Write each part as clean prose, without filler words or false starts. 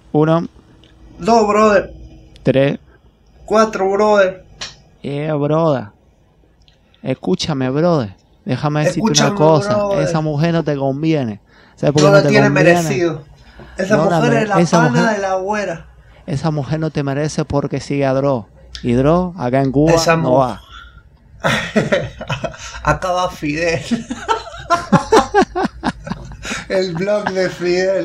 1, 2, brother. 3. 4, brother. Brother. Escúchame, brother. Déjame decirte Escúchame, una cosa. brother. Esa mujer no te conviene. ¿Sabes por qué No no la te tiene conviene? merecido. Esa No la mujer mere- es la esa pana mujer- de la güera. Esa mujer no te merece porque sigue a Dross. Y Dross, acá en Cuba, Esa no mu- va. Acá va Fidel. El blog de Fidel.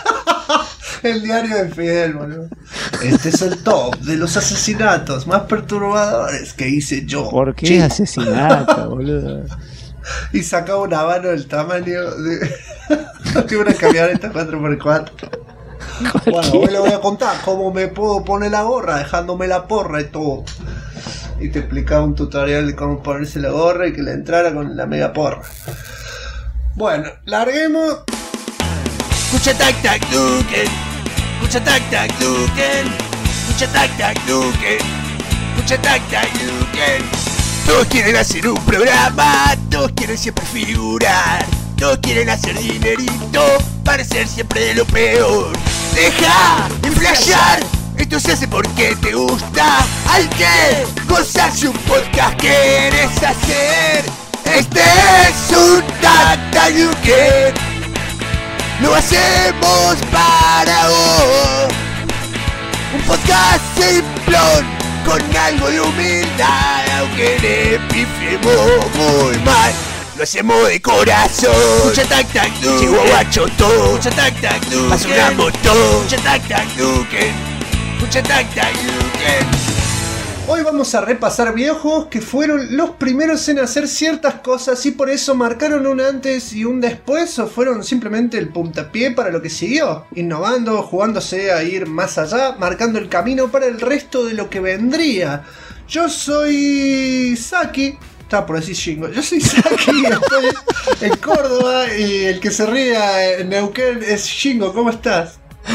El diario de Fidel, boludo. Este es el top de los asesinatos más perturbadores que hice yo. ¿Por qué Chico. asesinato, boludo? Y sacaba una mano del tamaño de una camioneta 4x4. Bueno, hoy le voy a contar cómo me puedo poner la gorra dejándome la porra y todo. Y te explicaba un tutorial de cómo ponerse la gorra y que le entrara con la mega porra. Bueno, larguemos. Escucha tac tac Duken, escucha tac tac Duken, escucha tac tac Duken, escucha tac tac Duken. Todos quieren hacer un programa, todos quieren siempre figurar, todos quieren hacer dinerito, parecer siempre de lo peor. Deja de flashear, esto se hace porque te gusta. Hay que gozarse un podcast que querés hacer. Este es un tac tac Duken. Lo hacemos para vos. Un podcast simplón con algo de humildad, aunque le pifiemos muy mal. Lo hacemos de corazón. Escucha tac tac Duken, Chihuahua Chotó. Escucha tac tac Duken, pasa una moto. Escucha tac tac Duken, escucha tac tac Duken. Hoy vamos a repasar videojuegos que fueron los primeros en hacer ciertas cosas y por eso marcaron un antes y un después, o fueron simplemente el puntapié para lo que siguió, innovando, jugándose a ir más allá, marcando el camino para el resto de lo que vendría. Yo soy Saki, estaba por decir Shingo, yo soy Saki, estoy en Córdoba y el que se ría en Neuquén es Shingo. ¿Cómo estás?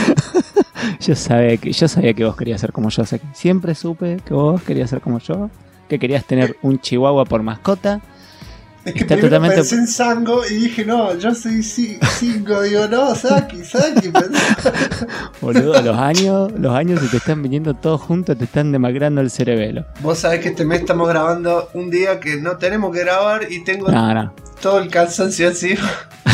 Yo sabía que vos querías ser como yo. Siempre supe que vos querías ser como yo. Que querías tener un chihuahua por mascota. Es que Está primero totalmente- pensé en Sango y dije, no, yo soy Singo. Digo, no, Saki. Boludo, los años se te están viniendo todos juntos, te están demacrando el cerebelo. Vos sabés que este mes estamos grabando un día que no tenemos que grabar y tengo No. todo el cansancio encima.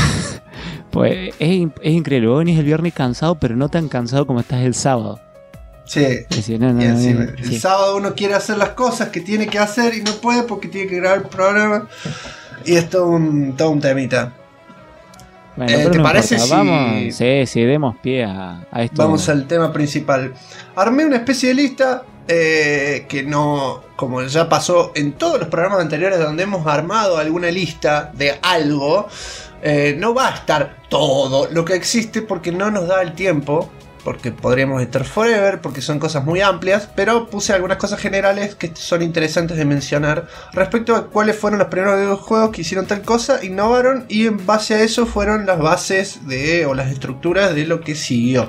Pues es increíble. Vos venís el viernes cansado, pero no tan cansado como estás el sábado. Sí. Es decir, no, Y encima, sí. el sábado uno quiere hacer las cosas que tiene que hacer y no puede porque tiene que grabar el programa. Y es todo un temita. Bueno, ¿te pero no parece importa. si- Vamos, sí, demos pie a esto. Vamos al tema principal. Armé una especie de lista que no, como ya pasó en todos los programas anteriores donde hemos armado alguna lista de algo, no va a estar todo lo que existe porque no nos da el tiempo, porque podríamos estar forever, porque son cosas muy amplias, pero puse algunas cosas generales que son interesantes de mencionar respecto a cuáles fueron los primeros videojuegos que hicieron tal cosa, innovaron y en base a eso fueron las bases o las estructuras de lo que siguió.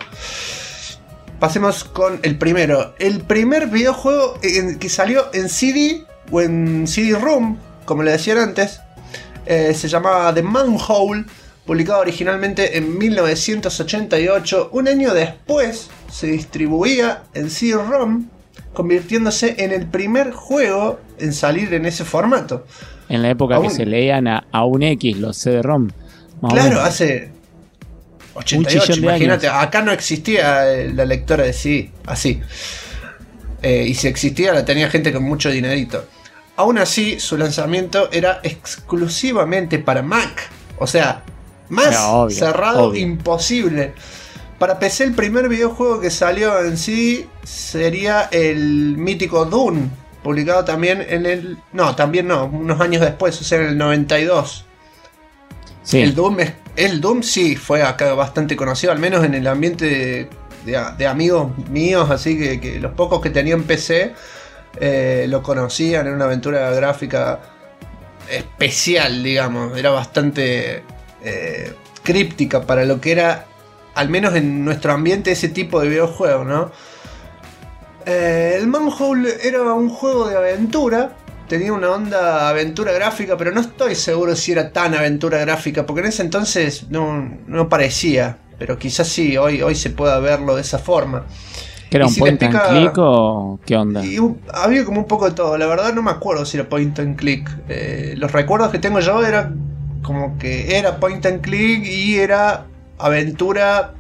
Pasemos con el primero. El primer videojuego que salió en CD o en CD-ROM, como le decían antes, se llamaba The Manhole, publicado originalmente en 1988. Un año después se distribuía en CD-ROM, convirtiéndose en el primer juego en salir en ese formato. En la época Aún- que se leían a un X los CD-ROM. más o Claro, menos. hace Un 88, chillón de imagínate, años. acá no existía la lectora de CD, así. Y si existía la tenía gente con mucho dinerito. Aún así, su lanzamiento era exclusivamente para Mac. O sea, más Era obvio, cerrado, obvio. imposible. Para PC el primer videojuego que salió en CD sería el mítico Doom, publicado también en el... No, también no, unos años después, o sea, en el 92. Sí. El Doom sí fue acá bastante conocido, al menos en el ambiente de amigos míos, así que los pocos que tenían PC lo conocían. Era una aventura gráfica especial, digamos, era bastante críptica para lo que era, al menos en nuestro ambiente, ese tipo de videojuego, ¿no? El Manhole era un juego de aventura. Tenía una onda aventura gráfica, pero no estoy seguro si era tan aventura gráfica, porque en ese entonces no parecía. pero quizás sí, hoy se pueda verlo de esa forma. ¿Que era Y un si point les and pica- click o qué onda? Había como un poco de todo, la verdad no me acuerdo si era point and click. Los recuerdos que tengo yo era como que era point and click y era aventura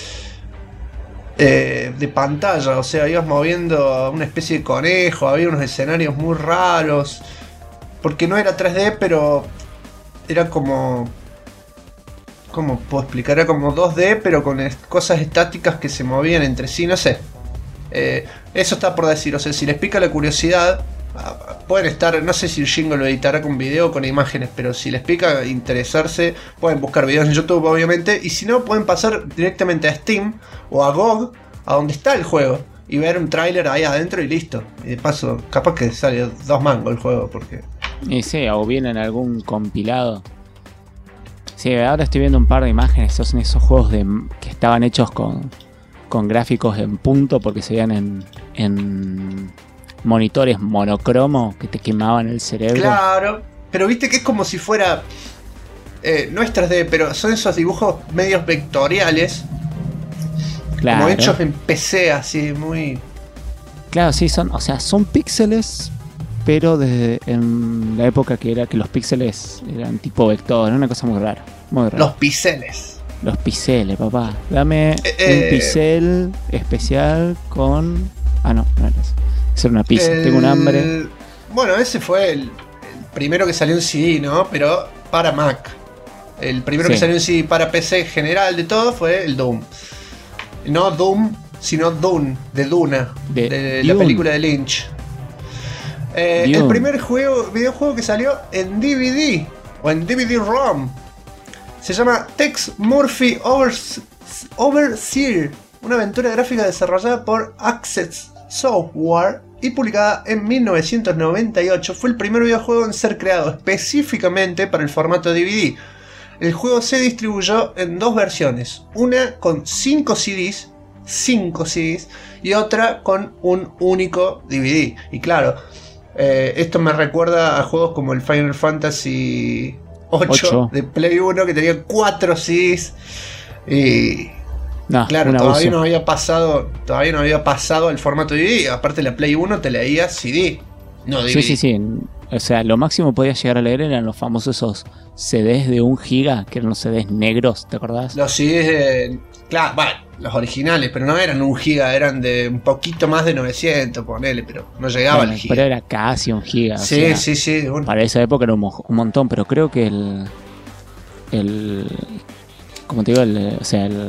de pantalla, o sea, ibas moviendo a una especie de conejo, había unos escenarios muy raros, porque no era 3D, pero era como... ¿Cómo puedo explicar? Era como 2D, pero con cosas estáticas que se movían entre sí, no sé. Eso está por decir, o sea, si les pica la curiosidad, pueden estar, no sé si Jingo lo editará con video o con imágenes, pero si les pica interesarse, pueden buscar videos en YouTube, obviamente, y si no, pueden pasar directamente a Steam o a GOG, a donde está el juego, y ver un tráiler ahí adentro y listo. Y de paso, capaz que sale 2 mangos el juego, porque... Y sí, o viene en algún compilado. Sí, ahora estoy viendo un par de imágenes, son esos juegos que estaban hechos con gráficos en punto porque se veían en monitores monocromo que te quemaban el cerebro. Claro, pero viste que es como si fuera... no es 3D, pero son esos dibujos medios vectoriales, Claro. como hechos en PC, así, muy... Claro, sí, son píxeles, pero desde en la época que los píxeles eran tipo vector, una cosa muy rara, muy rara. Los píxeles. Los píxeles, papá. Dame un píxel especial con... Ah, no era eso. Esa era una pizza. Tengo un hambre. Bueno, ese fue el primero que salió en CD, ¿no? Pero para Mac. El primero que salió en CD para PC general de todo fue el Doom. No Doom, sino Dune, de Duna, de la película de Lynch. El primer videojuego que salió en DVD o en DVD-ROM se llama Tex Murphy Overseer, una aventura gráfica desarrollada por Access Software y publicada en 1998. Fue el primer videojuego en ser creado específicamente para el formato DVD. El juego se distribuyó en 2 versiones, una con 5 CDs y otra con un único DVD. Y claro, esto me recuerda a juegos como el Final Fantasy 8 de Play 1 que tenía 4 CDs y claro, todavía no había pasado al formato DVD. Aparte la Play 1 te leía CD, no DVD. Sí. O sea, lo máximo que podías llegar a leer eran los famosos esos CDs de 1 giga, que eran los CDs negros, ¿te acordás? Los CDs claro, bueno, los originales, pero no eran 1 giga, eran de un poquito más de 900, ponele, pero no llegaba al giga. Pero era casi 1 giga. Sí, o sea, sí. Bueno. Para esa época era un montón, pero creo que como te digo, el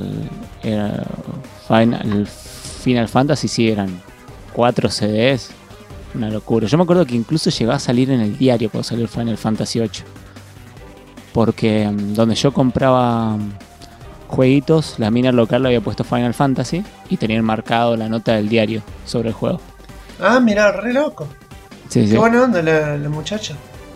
Final Fantasy sí eran 4 CDs. Una locura. Yo me acuerdo que incluso llegaba a salir en el diario cuando salió el Final Fantasy 8. Porque donde yo compraba jueguitos, la mina local le había puesto Final Fantasy y tenían marcado la nota del diario sobre el juego. Ah, mirá, re loco. Sí. Qué buena onda la muchacha.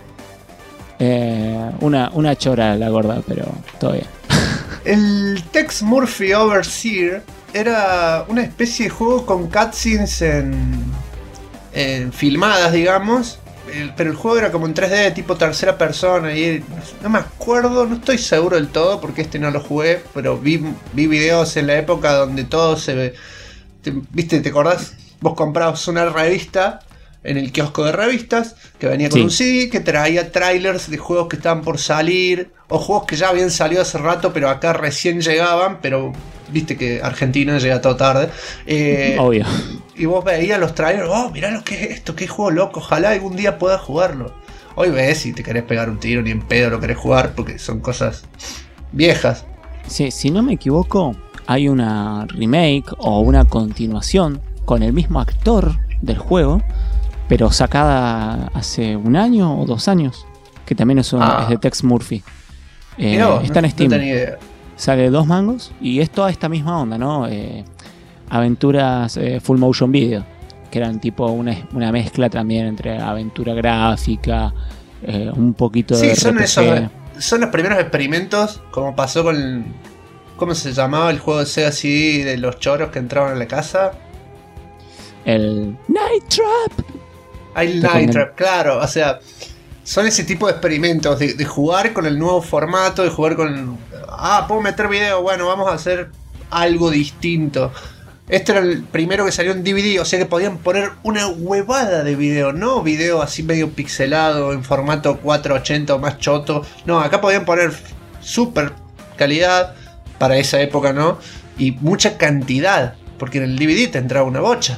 Una chora la gorda, pero todo bien. El Tex Murphy Overseer era una especie de juego con cutscenes filmadas, digamos, pero el juego era como en 3D, tipo tercera persona, y no me acuerdo, no estoy seguro del todo porque no lo jugué, pero vi videos en la época donde todo ¿viste? ¿Te acordás? Vos comprabas una revista en el kiosco de revistas que venía con un CD que traía trailers de juegos que estaban por salir o juegos que ya habían salido hace rato pero acá recién llegaban, pero viste que Argentina llega todo tarde. Obvio. Y vos veías los trailers, mirá lo que es esto, qué juego loco, ojalá algún día pueda jugarlo. Hoy ves si te querés pegar un tiro, ni en pedo lo querés jugar porque son cosas viejas. Sí, si no me equivoco, hay una remake o una continuación con el mismo actor del juego, pero sacada hace 1 año o 2 años, que también es de Tex Murphy. Está en Steam. No tenía idea. Sale 2 mangos y es toda esta misma onda, ¿no? Aventuras full motion video, que eran tipo una mezcla también entre aventura gráfica, un poquito de RPG. Son los primeros experimentos, como pasó con ¿cómo se llamaba el juego de Sega CD de los choros que entraban a la casa? El Night Trap. El Night Trap, claro, o sea, son ese tipo de experimentos, de jugar con el nuevo formato, de jugar con... puedo meter video, bueno, vamos a hacer algo distinto. Este era el primero que salió en DVD, o sea que podían poner una huevada de video, no video así medio pixelado, en formato 480 o más choto. No, acá podían poner super calidad para esa época, ¿no? Y mucha cantidad, porque en el DVD te entraba una bocha.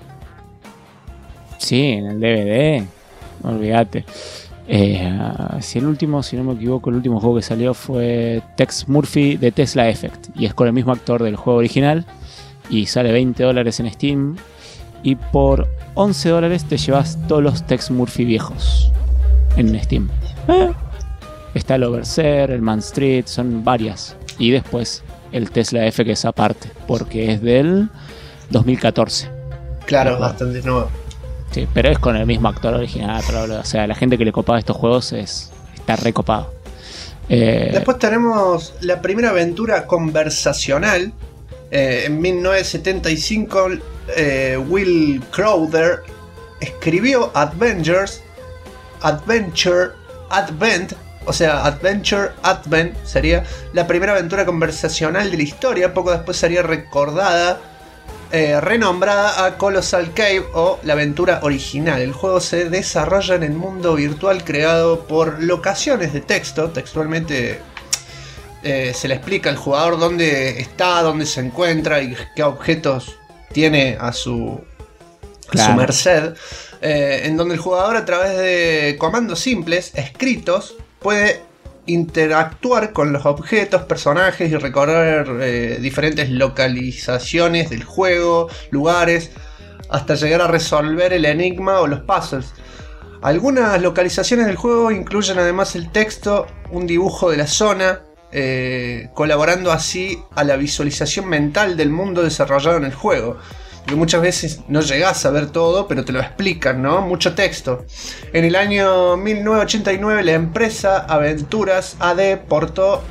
Sí, en el DVD, olvídate. Si no me equivoco, el último juego que salió fue Tex Murphy de Tesla Effect, y es con el mismo actor del juego original, y sale $20 en Steam, y por $11 te llevas todos los Tex Murphy viejos en Steam. Está el Overseer, el Man Street, son varias, y después el Tesla F, que es aparte, porque es del 2014. Claro, bastante nuevo. Sí, pero es con el mismo actor original, o sea, la gente que le copaba estos juegos está recopado. Después tenemos la primera aventura conversacional. En 1975, Will Crowther escribió Adventure Advent, o sea, Adventure Advent sería la primera aventura conversacional de la historia. Poco después sería renombrada a Colossal Cave o la aventura original. El juego se desarrolla en el mundo virtual creado por locaciones de texto. Textualmente se le explica al jugador dónde está, dónde se encuentra y qué objetos tiene a su merced. En donde el jugador, a través de comandos simples escritos, puede interactuar con los objetos, personajes y recorrer diferentes localizaciones del juego, lugares, hasta llegar a resolver el enigma o los puzzles. Algunas localizaciones del juego incluyen además el texto, un dibujo de la zona, colaborando así a la visualización mental del mundo desarrollado en el juego. Que muchas veces no llegás a ver todo, pero te lo explican, ¿no? Mucho texto. En el año 1989 la empresa Aventuras AD porteó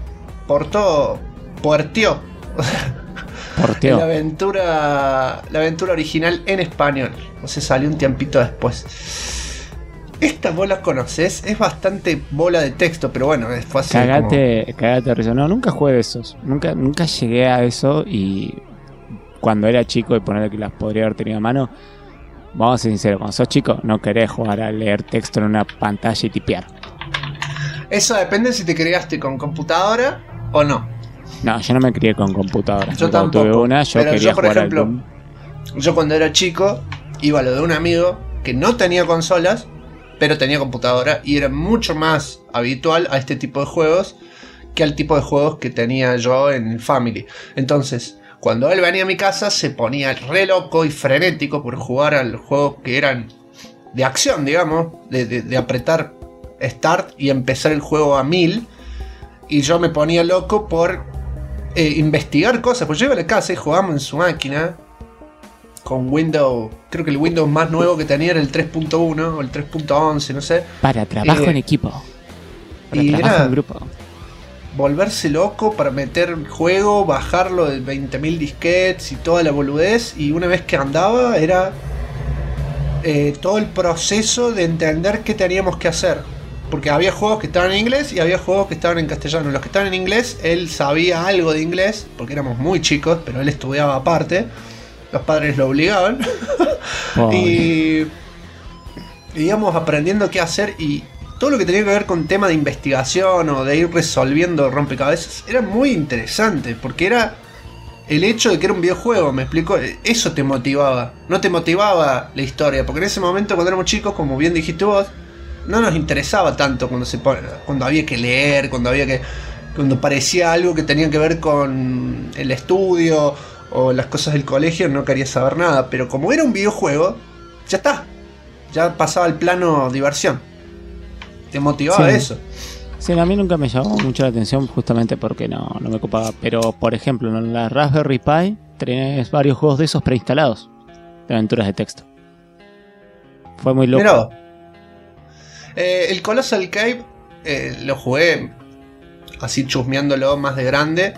la aventura original en español. O sea, salió un tiempito después. Esta vos la conocés, es bastante bola de texto, pero bueno, es fácil. Cagate de risa. No, nunca jugué de esos. Nunca llegué a eso, y cuando era chico y ponerle que las podría haber tenido a mano, vamos a ser sinceros, cuando sos chico no querés jugar a leer texto en una pantalla y tipear. Eso depende si te criaste con computadora o no. No, yo no me crié con computadora. Yo tampoco. Tuve una, pero quería por jugar ejemplo, al Doom. Yo cuando era chico iba a lo de un amigo que no tenía consolas, pero tenía computadora, y era mucho más habitual a este tipo de juegos que al tipo de juegos que tenía yo en el Family. Entonces, cuando él venía a mi casa se ponía re loco y frenético por jugar al juego que eran de acción, digamos, de apretar Start y empezar el juego a 1000. Y yo me ponía loco por investigar cosas. Pues yo iba a la casa y jugábamos en su máquina con Windows. Creo que el Windows más nuevo que tenía era el 3.1 o el 3.11, no sé. Para trabajo en equipo. Para y trabajo era en grupo. Volverse loco para meter el juego, bajarlo de 20.000 disquetes y toda la boludez. Y una vez que andaba era todo el proceso de entender qué teníamos que hacer. Porque había juegos que estaban en inglés y había juegos que estaban en castellano. Los que estaban en inglés, él sabía algo de inglés, porque éramos muy chicos, pero él estudiaba aparte. Los padres lo obligaban. y íbamos aprendiendo qué hacer, y todo lo que tenía que ver con tema de investigación o de ir resolviendo rompecabezas era muy interesante, porque era el hecho de que era un videojuego, me explico, eso te motivaba, no te motivaba la historia, porque en ese momento cuando éramos chicos, como bien dijiste vos, no nos interesaba tanto cuando había que leer, cuando parecía algo que tenía que ver con el estudio o las cosas del colegio, no quería saber nada, pero como era un videojuego, ya está, ya pasaba al plano diversión. Te motivaba eso. Sí, a mí nunca me llamó mucho la atención justamente porque no me ocupaba. Pero, por ejemplo, en la Raspberry Pi tenés varios juegos de esos preinstalados, de aventuras de texto. Fue muy loco. Mirá, el Colossal Cave lo jugué así chusmeándolo más de grande,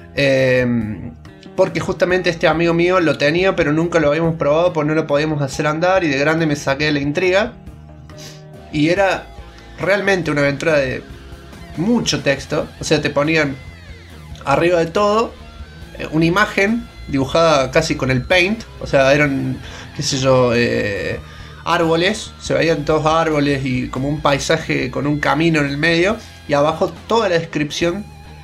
porque justamente este amigo mío lo tenía, pero nunca lo habíamos probado porque no lo podíamos hacer andar, y de grande me saqué la intriga. Y era realmente una aventura de mucho texto. O sea, te ponían arriba de todo una imagen dibujada casi con el paint. O sea, eran, qué sé yo, árboles. Se veían todos árboles y como un paisaje con un camino en el medio. Y abajo toda la descripción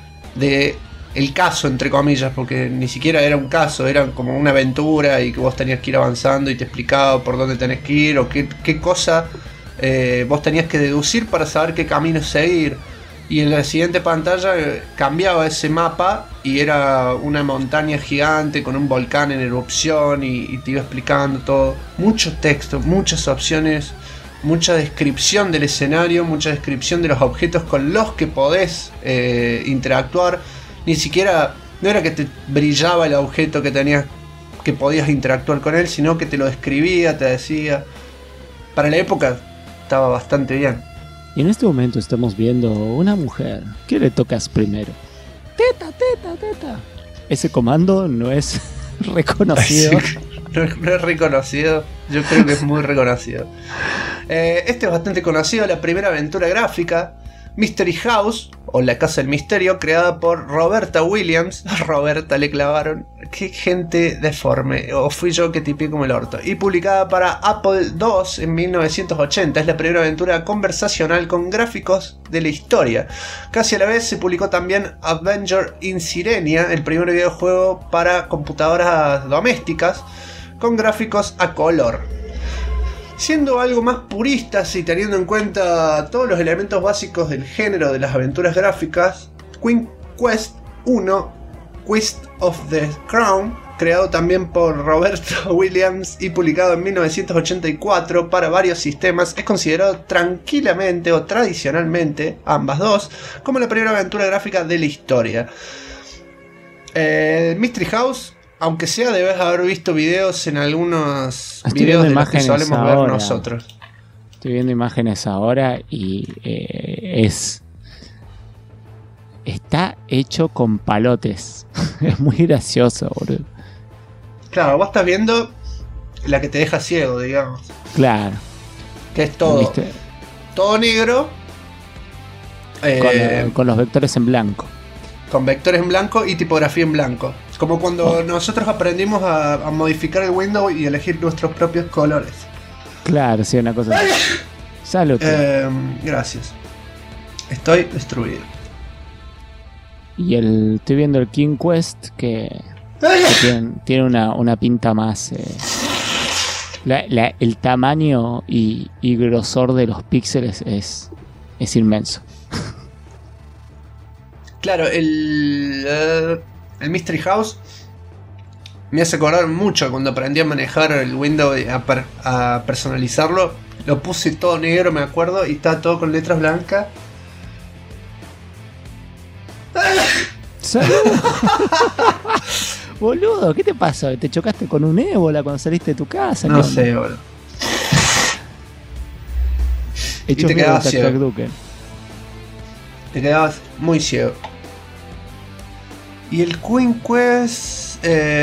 de el caso, entre comillas, porque ni siquiera era un caso, era como una aventura y que vos tenías que ir avanzando y te explicaba por dónde tenés que ir o qué cosa vos tenías que deducir para saber qué camino seguir. Y en la siguiente pantalla cambiaba ese mapa y era una montaña gigante con un volcán en erupción y te iba explicando todo. Mucho texto, muchas opciones, mucha descripción del escenario, mucha descripción de los objetos con los que podés interactuar. Ni siquiera, no era que te brillaba el objeto que podías interactuar con él, sino que te lo describía, te decía. Para la época estaba bastante bien. Y en este momento estamos viendo una mujer. ¿Qué le tocas primero? Teta, teta, teta. Ese comando no es reconocido. No es reconocido. Yo creo que es muy reconocido. Este es bastante conocido. La primera aventura gráfica, Mystery House, o La Casa del Misterio, creada por Roberta Williams. Roberta le clavaron. Qué gente deforme. O fui yo que tipié como el orto. Y publicada para Apple II en 1980. Es la primera aventura conversacional con gráficos de la historia. Casi a la vez se publicó también Adventure in Sirenia, el primer videojuego para computadoras domésticas con gráficos a color. Siendo algo más puristas y teniendo en cuenta todos los elementos básicos del género de las aventuras gráficas, Queen Quest 1, Quest of the Crown, creado también por Roberto Williams y publicado en 1984 para varios sistemas, es considerado tranquilamente o tradicionalmente, ambas dos, como la primera aventura gráfica de la historia. Mystery House, aunque sea, debes haber visto videos en algunos videos de los que solemos ver nosotros. Estoy viendo imágenes ahora y está hecho con palotes. Es muy gracioso, boludo. Claro, vos estás viendo la que te deja ciego, digamos. Claro. Que es todo. ¿Viste? Todo negro. Con los vectores en blanco. Con vectores en blanco y tipografía en blanco. Como cuando nosotros aprendimos a modificar el Windows y elegir nuestros propios colores. Claro, sí, una cosa así. Salud. Gracias. Estoy destruido. Y estoy viendo el King Quest que tiene una pinta más... el tamaño y grosor de los píxeles es inmenso. Claro, el Mystery House me hace acordar mucho cuando aprendí a manejar el Windows y a personalizarlo. Lo puse todo negro, me acuerdo, y estaba todo con letras blancas. Boludo, ¿qué te pasó? ¿Te chocaste con un ébola cuando saliste de tu casa? No sé, boludo. Y te quedabas ciego. Te quedabas muy ciego. Y el Queen Quest,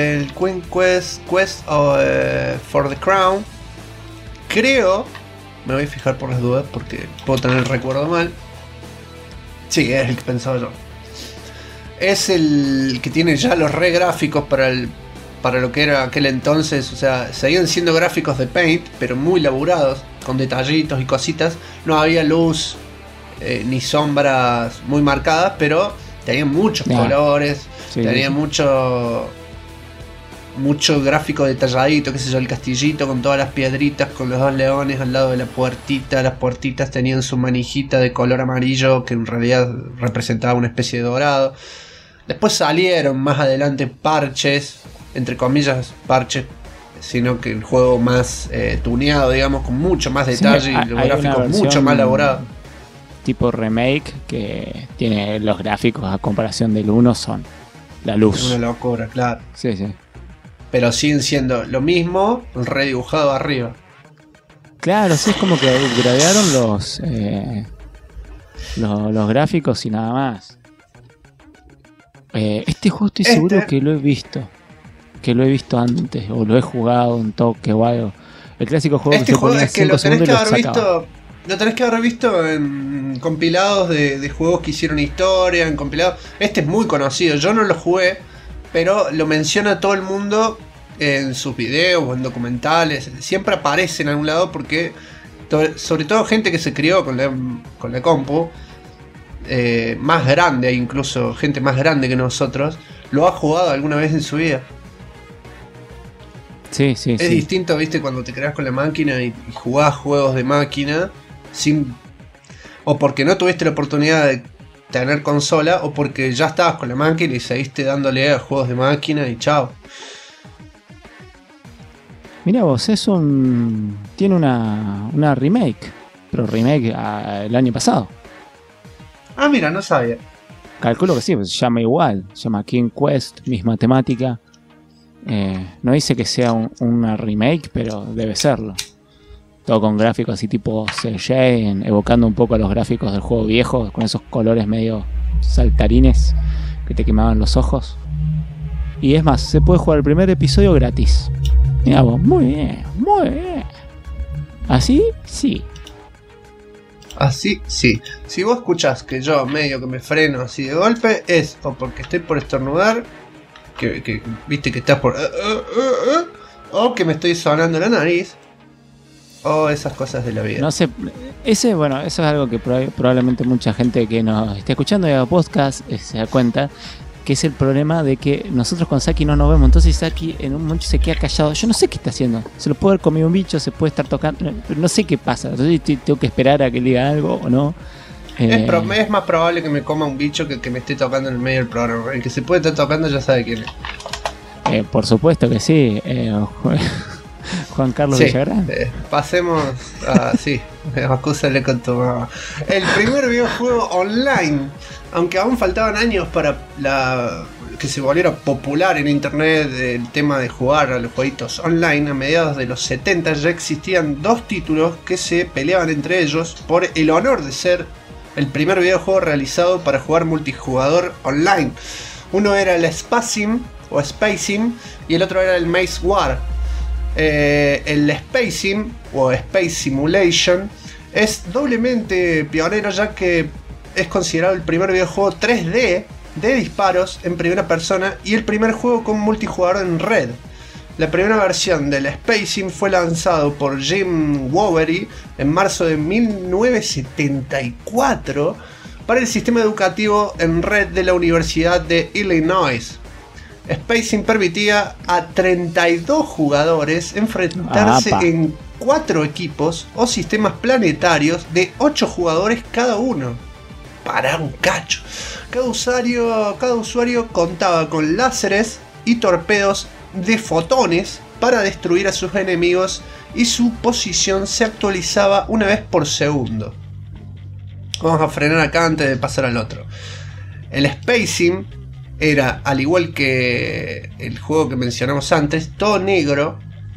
Quest for the Crown, creo, me voy a fijar por las dudas porque puedo tener el recuerdo mal. Sí, es el que pensaba yo. Es el que tiene ya los re gráficos para lo que era aquel entonces. O sea, seguían siendo gráficos de Paint, pero muy laburados, con detallitos y cositas. No había luz ni sombras muy marcadas, pero tenían muchos colores. Sí, tenía mucho gráfico detalladito, qué sé yo, el castillito con todas las piedritas, con los dos leones al lado de la puertita. Las puertitas tenían su manijita de color amarillo que en realidad representaba una especie de dorado. Después salieron más adelante parches, entre comillas parches, sino que el juego más tuneado, digamos, con mucho más detalle y los gráficos mucho más elaborados. Tipo remake que tiene los gráficos a comparación del 1 son la luz. Una locura, claro. Sí, sí. Pero siguen siendo lo mismo, redibujado arriba. Claro, sí, es como que gradearon los gráficos y nada más. Este juego estoy seguro que lo he visto. Que lo he visto antes, o lo he jugado un toque o algo. El clásico juego que se ponía 5 segundos y lo sacaba. lo tenés que haber visto en compilados de juegos que hicieron historia, en compilados. Este es muy conocido, yo no lo jugué, pero lo menciona todo el mundo en sus videos o en documentales. Siempre aparece en algún lado porque, sobre todo gente que se crió con la compu, más grande, incluso gente más grande que nosotros, lo ha jugado alguna vez en su vida. Sí, sí, es distinto, viste, cuando te creas con la máquina y jugás juegos de máquina o porque no tuviste la oportunidad de tener consola, o porque ya estabas con la máquina y seguiste dándole a juegos de máquina y chao. Mirá vos, tiene una remake, pero remake el año pasado. Ah, mira, no sabía. Calculo que sí, pues se llama igual, se llama King Quest, misma temática. No dice que sea una remake, pero debe serlo. Todo con gráficos así tipo CJ, evocando un poco a los gráficos del juego viejo, con esos colores medio saltarines que te quemaban los ojos. Y es más, se puede jugar el primer episodio gratis. Mirá vos, muy bien, muy bien. ¿Así? Sí. Así, sí. Si vos escuchás que yo medio que me freno así de golpe, es o porque estoy por estornudar, que viste que estás por... o que me estoy sonando la nariz, o esas cosas de la vida. No sé, eso es algo que probablemente mucha gente que nos esté escuchando y haga podcast se da cuenta, que es el problema de que nosotros con Saki no nos vemos. Entonces Saki en un momento se queda callado. Yo no sé qué está haciendo. Se lo puede haber comido un bicho, se puede estar tocando, pero no sé qué pasa. Entonces tengo que esperar a que diga algo o no. Es más probable que me coma un bicho que me esté tocando en el medio del programa. El que se puede estar tocando ya sabe quién es. Por supuesto que sí. Juan Carlos Villagrán. Pasemos a... sí, acúsale con tu mamá. El primer videojuego online, aunque aún faltaban años para que se volviera popular en internet el tema de jugar a los jueguitos online, a mediados de los 70 ya existían dos títulos que se peleaban entre ellos por el honor de ser el primer videojuego realizado para jugar multijugador online. Uno era el Spacing o Spacing y el otro era el Maze War. El Spacing o Space Simulation es doblemente pionero, ya que es considerado el primer videojuego 3D de disparos en primera persona y el primer juego con multijugador en red. La primera versión del Spacing fue lanzado por Jim Wowery en marzo de 1974 para el sistema educativo en red de la Universidad de Illinois. Spacing permitía a 32 jugadores enfrentarse en 4 equipos o sistemas planetarios de 8 jugadores cada uno. Para un cacho. Cada usuario contaba con láseres y torpedos de fotones para destruir a sus enemigos y su posición se actualizaba una vez por segundo. Vamos a frenar acá antes de pasar al otro. El Spacing era, al igual que el juego que mencionamos antes, todo negro,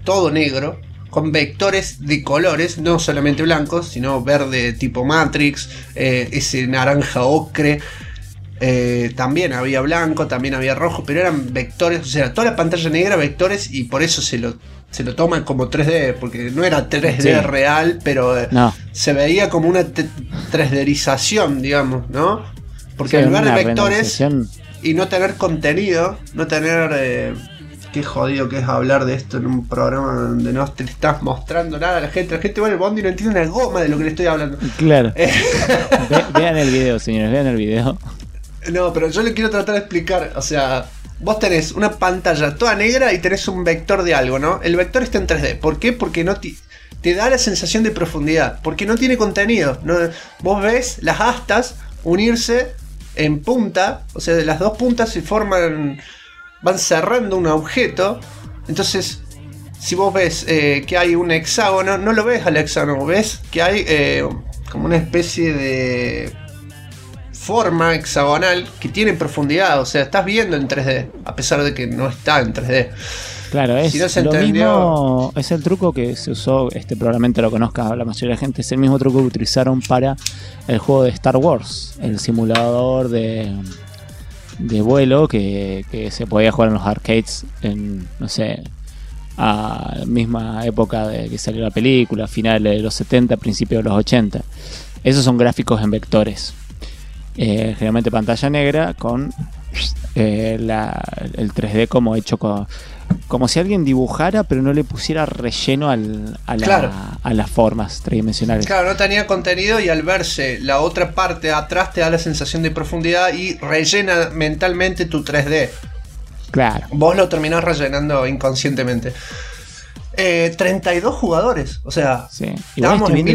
con vectores de colores, no solamente blancos, sino verde tipo Matrix, ese naranja ocre. También había blanco, también había rojo, pero eran vectores, o sea, toda la pantalla negra, vectores, y por eso se lo toman como 3D, porque no era 3D real, pero se veía como una 3Dización, digamos, ¿no? Porque en lugar de vectores y no tener contenido, no tener... qué jodido que es hablar de esto en un programa donde no te estás mostrando nada a la gente va en el bondi y no entiende una goma de lo que le estoy hablando. Claro. Vean el video, señores, vean el video. No, pero yo le quiero tratar de explicar, o sea, vos tenés una pantalla toda negra y tenés un vector de algo, ¿no? El vector está en 3D. ¿Por qué? Porque no te da la sensación de profundidad, porque no tiene contenido. No, vos ves las astas unirse en punta, o sea, de las dos puntas se forman, van cerrando un objeto. Entonces, si vos ves que hay un hexágono, no lo ves al hexágono, ves que hay como una especie de forma hexagonal que tiene profundidad, o sea, estás viendo en 3D, a pesar de que no está en 3D. Claro, es si no se lo entendió... mismo, es el truco que se usó, probablemente lo conozca la mayoría de la gente, es el mismo truco que utilizaron para el juego de Star Wars, el simulador de vuelo que se podía jugar en los arcades en, no sé, a la misma época de que salió la película, finales de los 70, principios de los 80. Esos son gráficos en vectores. Generalmente pantalla negra con el 3D como hecho como si alguien dibujara pero no le pusiera relleno a las formas tridimensionales. Claro, no tenía contenido y al verse la otra parte atrás te da la sensación de profundidad y rellena mentalmente tu 3D. Claro. Vos lo terminás rellenando inconscientemente. 32 jugadores, o sea, sí. estábamos en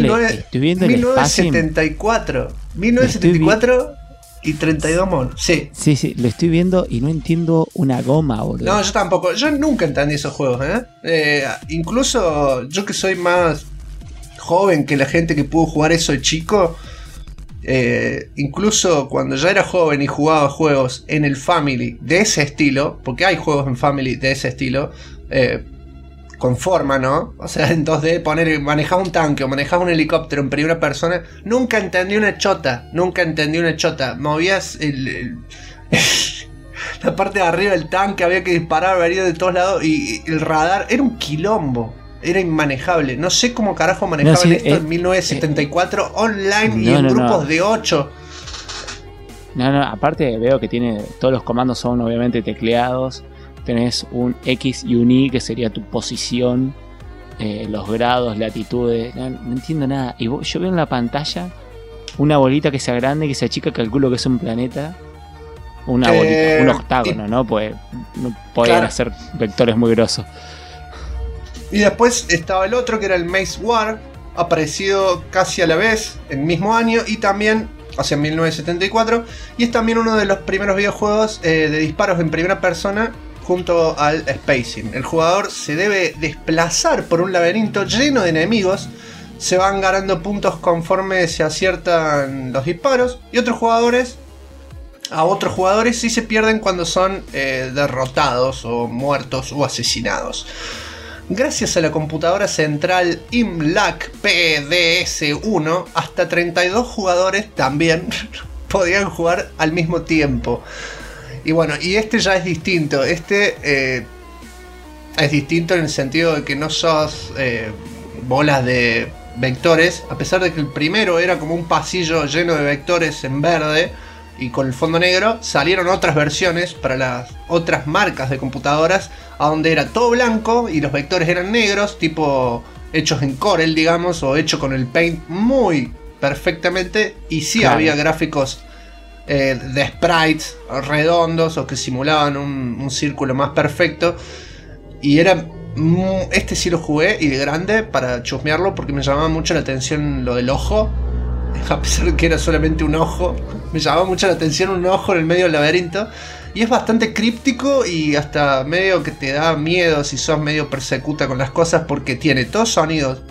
1974. 1974 y 32 monos. Sí. Sí, lo estoy viendo y no entiendo una goma, boludo. No, yo tampoco. Yo nunca entendí esos juegos, incluso yo que soy más joven que la gente que pudo jugar eso de chico. Incluso cuando ya era joven y jugaba juegos en el Family de ese estilo, porque hay juegos en Family de ese estilo, con forma, ¿no? O sea, en 2D, manejás un tanque o manejás un helicóptero en primera persona. Nunca entendí una chota. Movías la parte de arriba del tanque, había que disparar, venía de todos lados y el radar era un quilombo. Era inmanejable. No sé cómo carajo manejaban esto en 1974 online y en grupos de 8. No, aparte veo que tiene todos los comandos son obviamente tecleados. Tenés un X y un Y que sería tu posición, los grados, latitudes. No entiendo nada. Y yo veo en la pantalla una bolita que se agrande, que se achica, calculo que es un planeta. Una bolita, un octágono, ¿no? Pues no podían hacer vectores muy grosos. Y después estaba el otro que era el Maze War, aparecido casi a la vez, en el mismo año, y también hacia 1974. Y es también uno de los primeros videojuegos de disparos en primera persona junto al spacing. El jugador se debe desplazar por un laberinto lleno de enemigos. Se van ganando puntos conforme se aciertan los disparos. Y otros jugadores sí se pierden cuando son derrotados o muertos o asesinados. Gracias a la computadora central IMLAC PDS-1, hasta 32 jugadores también podían jugar al mismo tiempo. Y bueno, y este ya es distinto. Este es distinto en el sentido de que no sos bolas de vectores. A pesar de que el primero era como un pasillo lleno de vectores en verde y con el fondo negro, salieron otras versiones para las otras marcas de computadoras, a donde era todo blanco y los vectores eran negros, tipo hechos en Corel, digamos, o hecho con el Paint muy perfectamente. Y sí, claro, había gráficos de sprites redondos o que simulaban un círculo más perfecto. Y era este sí lo jugué y de grande para chusmearlo, porque me llamaba mucho la atención lo del ojo. A pesar de que era solamente un ojo, me llamaba mucho la atención un ojo en el medio del laberinto. Y es bastante críptico y hasta medio que te da miedo si sos medio persecuta con las cosas, porque tiene todos sonidos.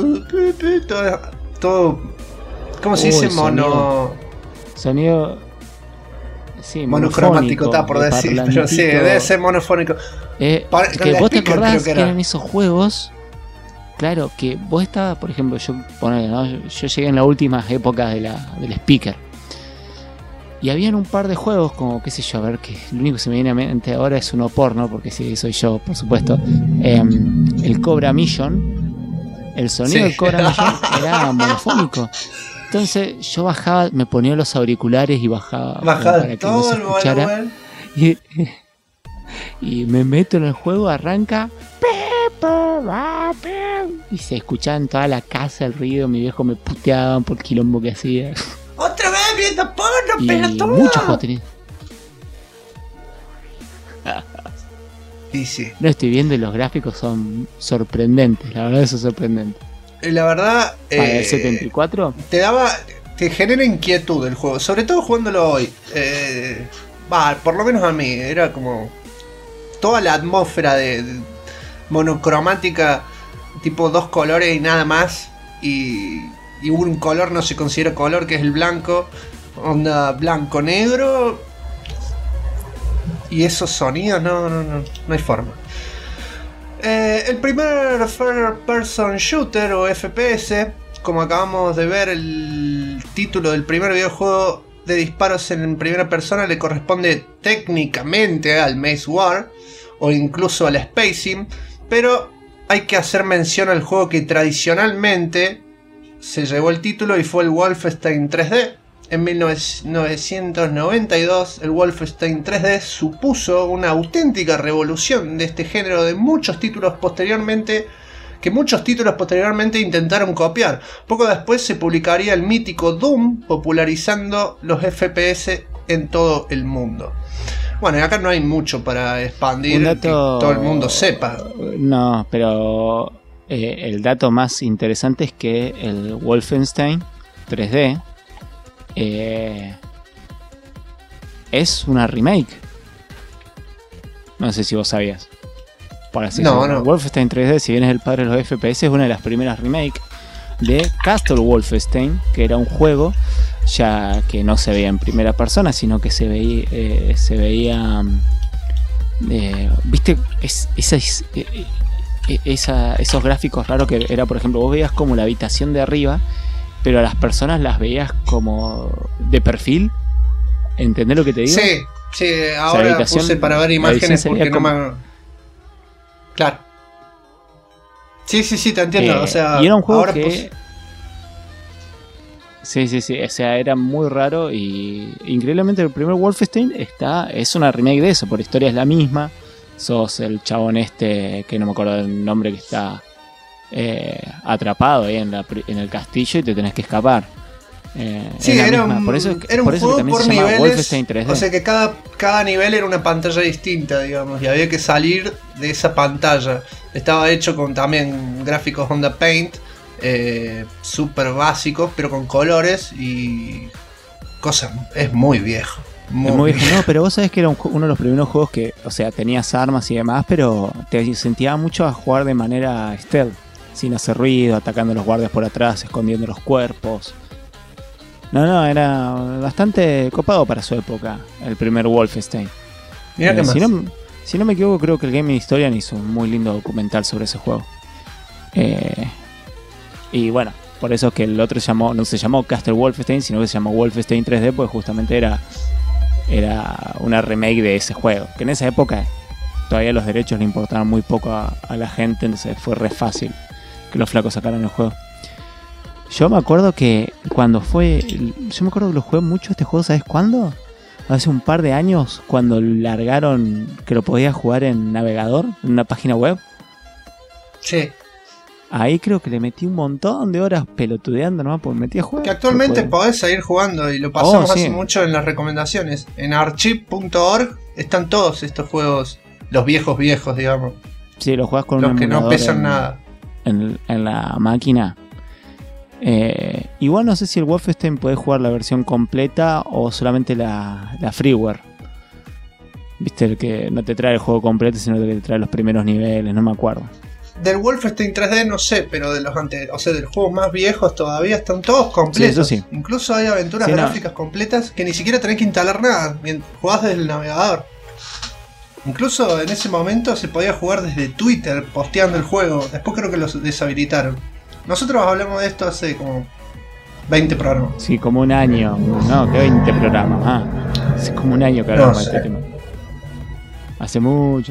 Todo ¿cómo se dice? Sonido. Sí, monocromático, está por decir, pero sí, debe ser monofónico. Que vos te acordás que eran esos juegos. Claro, que vos estabas, por ejemplo, yo llegué en las últimas épocas del speaker. Y habían un par de juegos, como qué sé yo, a ver, que lo único que se me viene a mente ahora es uno porno, porque sí, soy yo, por supuesto. El Cobra Mission, el sonido del Cobra Mission era monofónico. Entonces yo bajaba, me ponía los auriculares y bajaba para que no se escuchara. Y me meto en el juego, arranca y se escuchaba en toda la casa el ruido. Mi viejo me puteaban por el quilombo que hacía. ¡Otra vez viendo porno, y pelotudo! Muchos juegos tenían. Y sí. No estoy viendo y los gráficos son sorprendentes. La verdad, eso es sorprendente. La verdad, para el 74 te genera inquietud el juego, sobre todo jugándolo hoy. Por lo menos a mí, era como toda la atmósfera de monocromática, tipo dos colores y nada más, y un color no se considera color, que es el blanco, onda blanco-negro, y esos sonidos, no hay forma. El primer First Person Shooter o FPS, como acabamos de ver, el título del primer videojuego de disparos en primera persona le corresponde técnicamente al Maze War o incluso al Spacing, pero hay que hacer mención al juego que tradicionalmente se llevó el título y fue el Wolfenstein 3D. En 1992 el Wolfenstein 3D supuso una auténtica revolución de este género que muchos títulos posteriormente intentaron copiar. Poco después se publicaría el mítico Doom, popularizando los FPS en todo el mundo. Bueno, acá no hay mucho para expandir, que todo el mundo sepa. No, pero el dato más interesante es que el Wolfenstein 3D es una remake. No sé si vos sabías. No. Wolfenstein 3D, si bien es el padre de los FPS, es una de las primeras remakes de Castle Wolfenstein, que era un juego ya que no se veía en primera persona, sino que se veía viste esos gráficos raros que era, por ejemplo, vos veías como la habitación de arriba, pero a las personas las veías como de perfil. ¿Entendés lo que te digo? Sí, ahora puse para ver imágenes porque no me... Claro. Sí, te entiendo. O sea, y era un juego ahora que... Sí. O sea, era muy raro y increíblemente el primer Wolfenstein es una remake de eso, por historia es la misma. Sos el chabón que no me acuerdo del nombre, que está atrapado ahí en el castillo y te tenés que escapar. Sí, era un juego por niveles, Wolfenstein 3D. O sea que cada nivel era una pantalla distinta, digamos, y había que salir de esa pantalla. Estaba hecho con también gráficos Honda Paint, súper básicos, pero con colores y cosas. Es muy viejo. Muy viejo. No, pero vos sabés que era uno de los primeros juegos que, o sea, tenías armas y demás, pero te incentivaba mucho a jugar de manera stealth, sin hacer ruido, atacando a los guardias por atrás, escondiendo los cuerpos. No, era bastante copado para su época, el primer Wolfenstein. Mira qué más. Si no me equivoco, creo que el Gaming Historian hizo un muy lindo documental sobre ese juego. Y bueno, por eso es que el otro no se llamó Castle Wolfenstein, sino que se llamó Wolfenstein 3D, pues justamente era una remake de ese juego. Que en esa época todavía los derechos le importaban muy poco a la gente, entonces fue re fácil que los flacos sacaran el juego. Yo me acuerdo que yo me acuerdo que lo jugué mucho este juego, ¿sabes cuándo? Hace un par de años, cuando largaron que lo podías jugar en navegador, en una página web. Sí. Ahí creo que le metí un montón de horas pelotudeando nomás, porque metí a jugar. Que actualmente podés seguir jugando y lo pasamos hace mucho en las recomendaciones. En archive.org están todos estos juegos, los viejos, digamos. Sí, los jugás con los un que emulador no pesan nada. En la máquina. Igual no sé si el Wolfenstein podés jugar la versión completa o solamente la freeware. Viste, el que no te trae el juego completo, sino que te trae los primeros niveles, no me acuerdo. Del Wolfenstein 3D no sé, pero de los o sea, de los juegos más viejos todavía están todos completos. Sí, eso sí. Incluso hay aventuras gráficas completas que ni siquiera tenés que instalar nada, jugás desde el navegador. Incluso en ese momento se podía jugar desde Twitter posteando el juego. Después creo que los deshabilitaron. Nosotros hablamos de esto hace como 20 programas. Sí, como un año. No, que 20 programas. Hace como un año que hablamos de este tema. Hace mucho.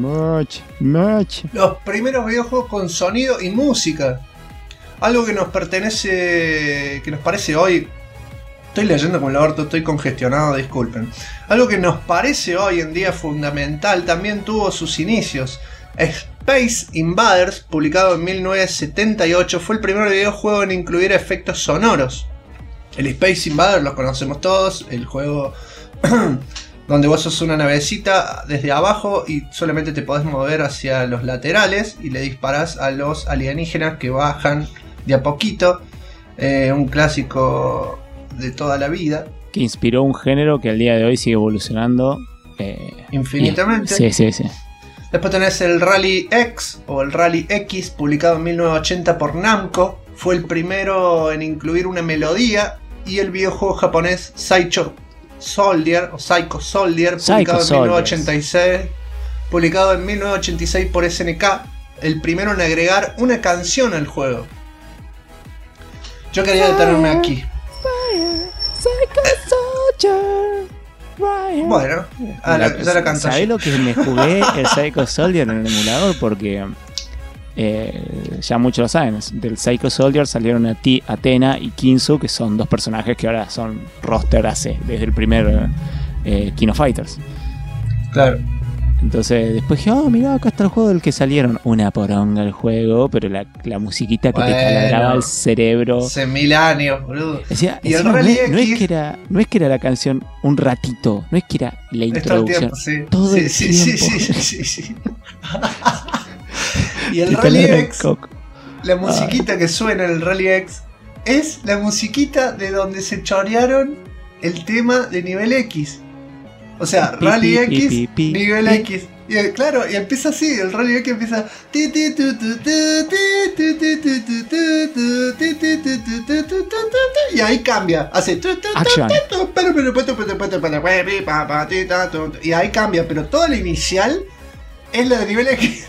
Los primeros videojuegos con sonido y música. Algo que nos pertenece, que nos parece hoy... Estoy leyendo con el orto, estoy congestionado, disculpen. Algo que nos parece hoy en día fundamental también tuvo sus inicios. Space Invaders, publicado en 1978, fue el primer videojuego en incluir efectos sonoros. El Space Invaders lo conocemos todos, el juego donde vos sos una navecita desde abajo y solamente te podés mover hacia los laterales y le disparás a los alienígenas que bajan de a poquito. Un clásico de toda la vida. Que inspiró un género que al día de hoy sigue evolucionando. Infinitamente. Sí. Después tenés el Rally X o el Rally X, publicado en 1980 por Namco. Fue el primero en incluir una melodía. Y el videojuego japonés Psycho Soldier, publicado en 1986. Publicado en 1986 por SNK. El primero en agregar una canción al juego. Yo quería detenerme aquí. Bueno, ya la canto. ¿Sabés lo que me jugué el Psycho Soldier en el emulador? Porque ya muchos lo saben, del Psycho Soldier salieron Athena y Kinsu, que son dos personajes que ahora son roster desde el primer King of Fighters. Claro. Entonces después dije, mirá, acá está el juego del que salieron. Una poronga el juego, pero la musiquita que te taladraba el cerebro. Hace 1000 años, boludo. Decía, y el no Rally es X... no es que era la canción un ratito, no es que era la introducción. Todo el tiempo. Sí. Y el Rally X, la musiquita que suena en el Rally X, es la musiquita de donde se chorearon el tema de nivel X. O sea, Rally X, nivel X. Y, claro, y empieza así, el Rally X empieza... Y ahí cambia, hace... Y ahí cambia, pero toda la inicial es la de nivel X.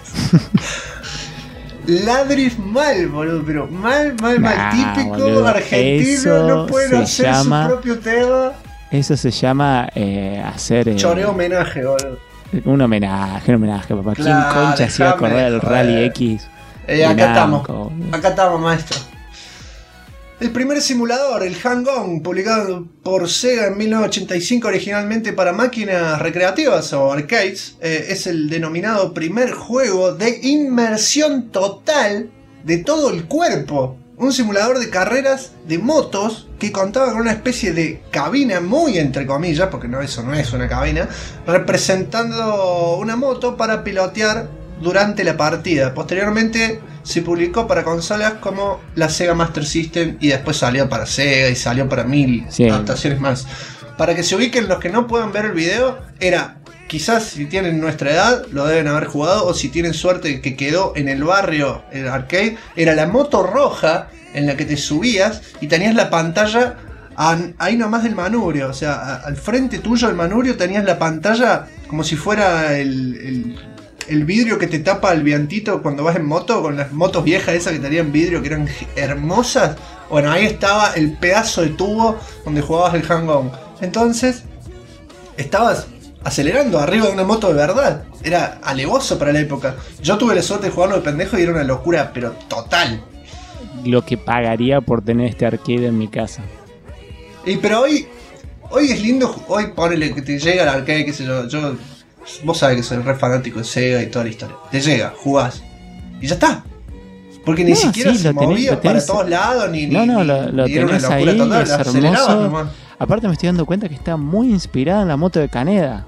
Ladris mal, boludo, pero mal, típico boludo, argentino, no pueden hacer su propio tema. Eso se llama hacer... choreo homenaje, boludo. Un homenaje, papá. Claro, ¿Quién concha se iba a acordar del Rally X? Acá estamos, maestro. El primer simulador, el Hang-On, publicado por Sega en 1985 originalmente para máquinas recreativas o arcades, es el denominado primer juego de inmersión total de todo el cuerpo. Un simulador de carreras de motos que contaba con una especie de cabina muy entre comillas, porque eso no es una cabina, representando una moto para pilotear durante la partida. Posteriormente se publicó para consolas como la Sega Master System y después salió para Sega y salió para 1000 adaptaciones más. Para que se ubiquen los que no puedan ver el video, era... Quizás si tienen nuestra edad lo deben haber jugado, o si tienen suerte que quedó en el barrio el arcade, era la moto roja en la que te subías y tenías la pantalla ahí nomás del manubrio, o sea, al frente tuyo del manubrio tenías la pantalla como si fuera el vidrio que te tapa el viantito cuando vas en moto, con las motos viejas esas que tenían vidrio que eran hermosas. Bueno, ahí estaba el pedazo de tubo donde jugabas el Hang-On. Entonces, estabas acelerando arriba de una moto de verdad. Era alevoso para la época. Yo tuve la suerte de jugarlo de pendejo y era una locura, pero total. Lo que pagaría por tener este arcade en mi casa. Pero hoy es lindo. Hoy ponele que te llega el arcade, qué sé yo. Vos sabés que soy re fanático de Sega y toda la historia. Te llega, jugás y ya está. Porque ni siquiera se movía para todos lados, ni lo tenés ahí, total, es hermoso. Aparte me estoy dando cuenta que está muy inspirada en la moto de Kaneda.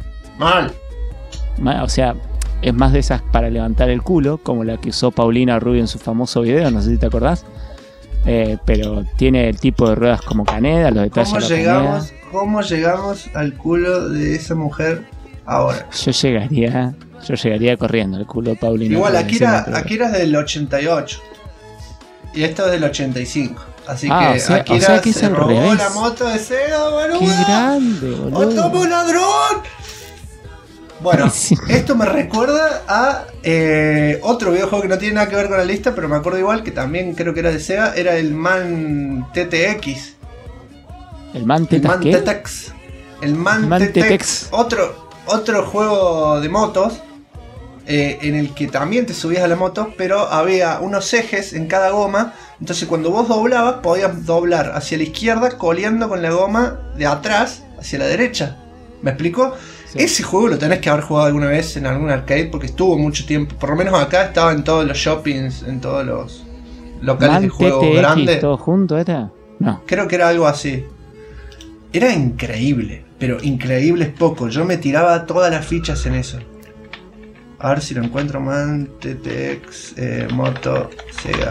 O sea, es más de esas para levantar el culo, como la que usó Paulina Rubio en su famoso video, no sé si te acordás. Pero tiene el tipo de ruedas como Kaneda, los detalles de la Kaneda. ¿Cómo llegamos al culo de esa mujer ahora? Yo llegaría corriendo al culo de Paulina. Igual, Akira es del 88 y esto es del 85. Así que Akira que se robó la moto de Sega, boludo. ¡Qué grande, boludo! ¡Otro ladrón! Bueno, esto me recuerda a otro videojuego que no tiene nada que ver con la lista, pero me acuerdo igual, que también creo que era de Sega, era el Man TTX. ¿El Man TTX? El Man TTX. Otro juego de motos, en el que también te subías a la moto, pero había unos ejes en cada goma. Entonces cuando vos doblabas, podías doblar hacia la izquierda coleando con la goma de atrás hacia la derecha. ¿Me explico? Sí. Ese juego lo tenés que haber jugado alguna vez en algún arcade, porque estuvo mucho tiempo. Por lo menos acá estaba en todos los shoppings, en todos los locales de juego grandes. ¿Todo junto era? No. Creo que era algo así. Era increíble, pero increíble es poco. Yo me tiraba todas las fichas en eso. A ver si lo encuentro. Man TTX Moto Sega.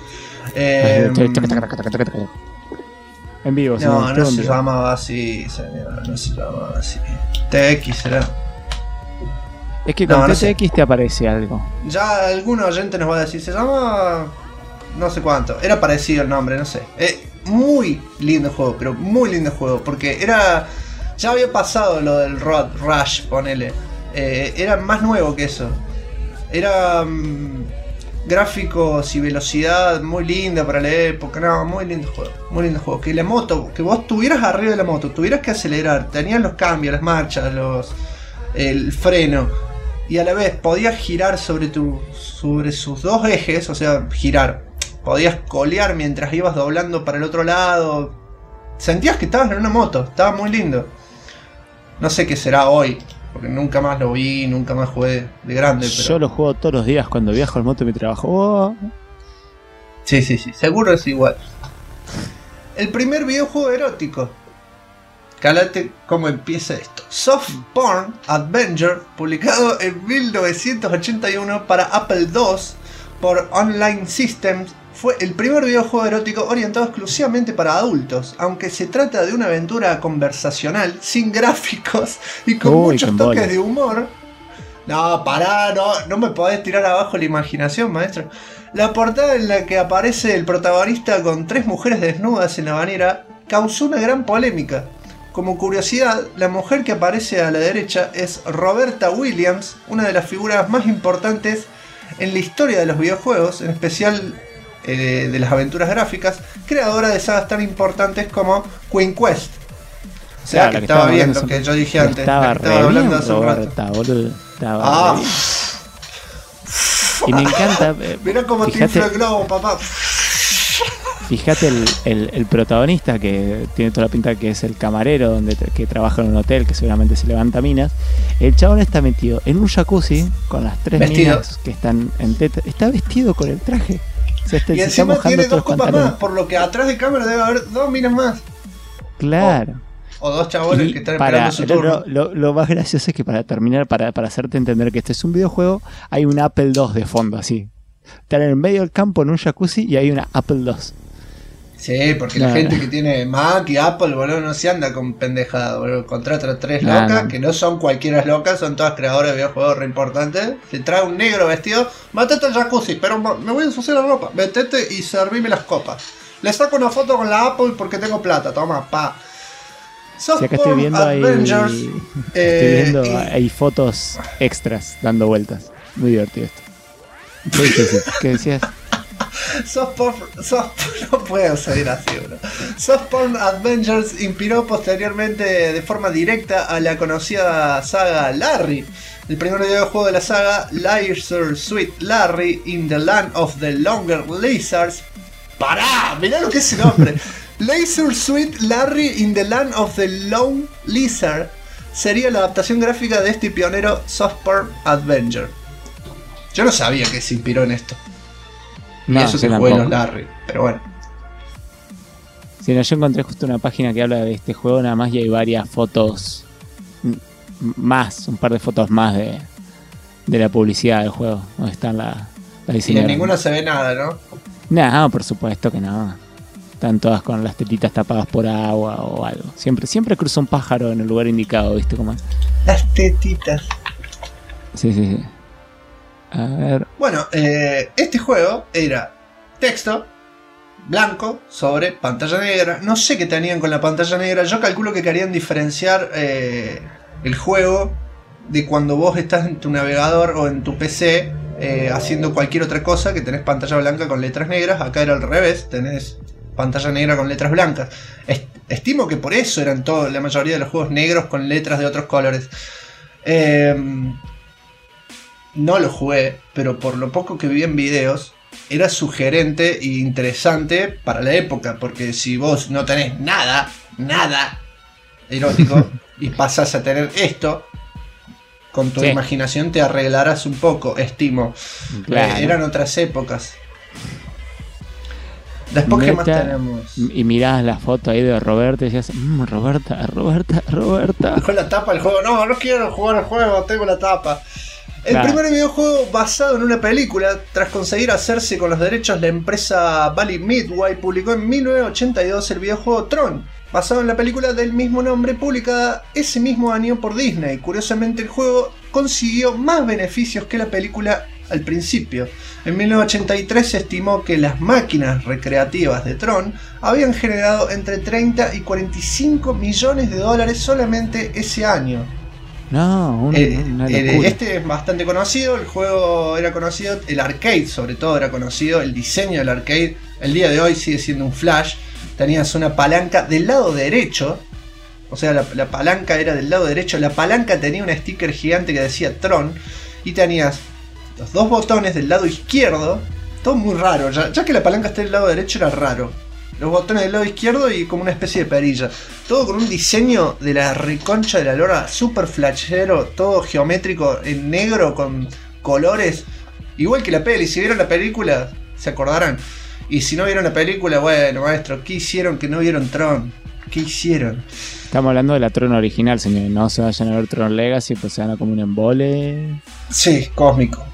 En vivo. No se llamaba así, señor. No se llamaba así. TX será. Es que con TX te aparece algo. Ya algún oyente nos va a decir, se llama no sé cuánto. Era parecido el nombre, no sé. Muy lindo juego, pero muy lindo juego. Porque era... Ya había pasado lo del Road Rush, ponele. Era más nuevo que eso. Era... gráficos y velocidad muy linda para la época. No, muy lindo juego, muy lindo juego. Que la moto, que vos estuvieras arriba de la moto, tuvieras que acelerar, tenías los cambios, las marchas, el freno, y a la vez podías girar sobre sus dos ejes, o sea, girar. Podías colear mientras ibas doblando para el otro lado. Sentías que estabas en una moto, estaba muy lindo. No sé qué será hoy, porque nunca más lo vi, nunca más jugué de grande. Pero... Yo lo juego todos los días cuando viajo en moto en mi trabajo. Oh. Sí, seguro es igual. El primer videojuego erótico. Cálate cómo empieza esto. Soft Porn Adventure, publicado en 1981 para Apple II por Online Systems, fue el primer videojuego erótico orientado exclusivamente para adultos, aunque se trata de una aventura conversacional, sin gráficos y con muchos toques de humor. No, pará, no me podés tirar abajo la imaginación, maestro. La portada en la que aparece el protagonista con 3 mujeres desnudas en la bañera causó una gran polémica. Como curiosidad, la mujer que aparece a la derecha es Roberta Williams, una de las figuras más importantes en la historia de los videojuegos, en especial de las aventuras gráficas, creadora de sagas tan importantes como Queen Quest. O sea, que estaba bien lo que yo dije antes. Estaba hablando hace un rato. Boludo. Y me encanta. Mirá cómo te infla el globo, papá. Fíjate el protagonista, que tiene toda la pinta que es el camarero que trabaja en un hotel, que seguramente se levanta minas. El chabón está metido en un jacuzzi con las 3 minas que están en teta. Está vestido con el traje. Y encima tiene 2 copas más, por lo que atrás de cámara debe haber 2 minas más. Claro. O 2 chabones que están esperando su turno. Lo más gracioso es que para terminar, para hacerte entender que este es un videojuego, hay un Apple II de fondo, así. Están en el medio del campo en un jacuzzi y hay una Apple II. Sí, porque la gente que tiene Mac y Apple, boludo, no se anda con pendejada, boludo. Contrata a 3 locas, que no son cualquiera locas, son todas creadoras de videojuegos re importantes. Se trae un negro vestido, matete al jacuzzi, pero me voy a ensuciar la ropa. Metete y servime las copas. Le saco una foto con la Apple porque tengo plata, toma, pa. Sí, acá estoy viendo hay fotos extras dando vueltas. Muy divertido esto. ¿Qué decías? No puedo seguir así, bro. Soft Porn Adventures inspiró posteriormente de forma directa a la conocida saga Larry. El primer videojuego de la saga, Laser Suite Larry in the Land of the Longer Lizards. ¡Pará! Mirá lo que es ese nombre. Laser Suite Larry in the Land of the Long Lizard sería la adaptación gráfica de este pionero Soft Porn Adventure. Yo no sabía que se inspiró en esto. Y eso se juega en los Larry, pero bueno. Sí, no, yo encontré justo una página que habla de este juego nada más y hay varias fotos más, un par de fotos más de la publicidad del juego, donde están la diseñadora. Y en ninguna se ve nada, ¿no? No, por supuesto que no. Están todas con las tetitas tapadas por agua o algo. Siempre cruza un pájaro en el lugar indicado, ¿viste cómo es? Las tetitas. Sí. A ver. Bueno, este juego era texto blanco sobre pantalla negra. No sé qué tenían con la pantalla negra. Yo calculo que querían diferenciar el juego de cuando vos estás en tu navegador o en tu PC haciendo cualquier otra cosa, que tenés pantalla blanca con letras negras. Acá era al revés, tenés pantalla negra con letras blancas. Estimo que por eso eran la mayoría de los juegos negros con letras de otros colores. No lo jugué, pero por lo poco que vi en videos, era sugerente e interesante para la época, porque si vos no tenés nada erótico y pasás a tener esto, con tu imaginación te arreglarás un poco, estimo. Claro. Eran otras épocas. Después, ¿qué más tenemos? Y mirás la foto ahí de Roberta y decías, Roberta. Dejó la tapa del juego. No quiero jugar al juego, tengo la tapa. El primer videojuego basado en una película, tras conseguir hacerse con los derechos, la empresa Bally Midway publicó en 1982 el videojuego Tron, basado en la película del mismo nombre, publicada ese mismo año por Disney. Curiosamente, el juego consiguió más beneficios que la película al principio. En 1983 se estimó que las máquinas recreativas de Tron habían generado entre 30 y 45 millones de dólares solamente ese año. No, una locura. Este es bastante conocido, el juego era conocido, el arcade sobre todo era conocido, el diseño del arcade, el día de hoy sigue siendo un flash. Tenías una palanca del lado derecho, o sea, la palanca era del lado derecho, la palanca tenía un sticker gigante que decía Tron, y tenías los dos botones del lado izquierdo, todo muy raro, ya que la palanca está del lado derecho era raro. Los botones del lado izquierdo y como una especie de perilla. Todo con un diseño de la reconcha de la lora, super flashero, todo geométrico, en negro, con colores. Igual que la peli, si vieron la película, se acordarán. Y si no vieron la película, bueno, maestro, ¿qué hicieron que no vieron Tron? ¿Qué hicieron? Estamos hablando de la Tron original, señores. No se vayan a ver Tron Legacy, pues se van a como un embole. Sí, cósmico.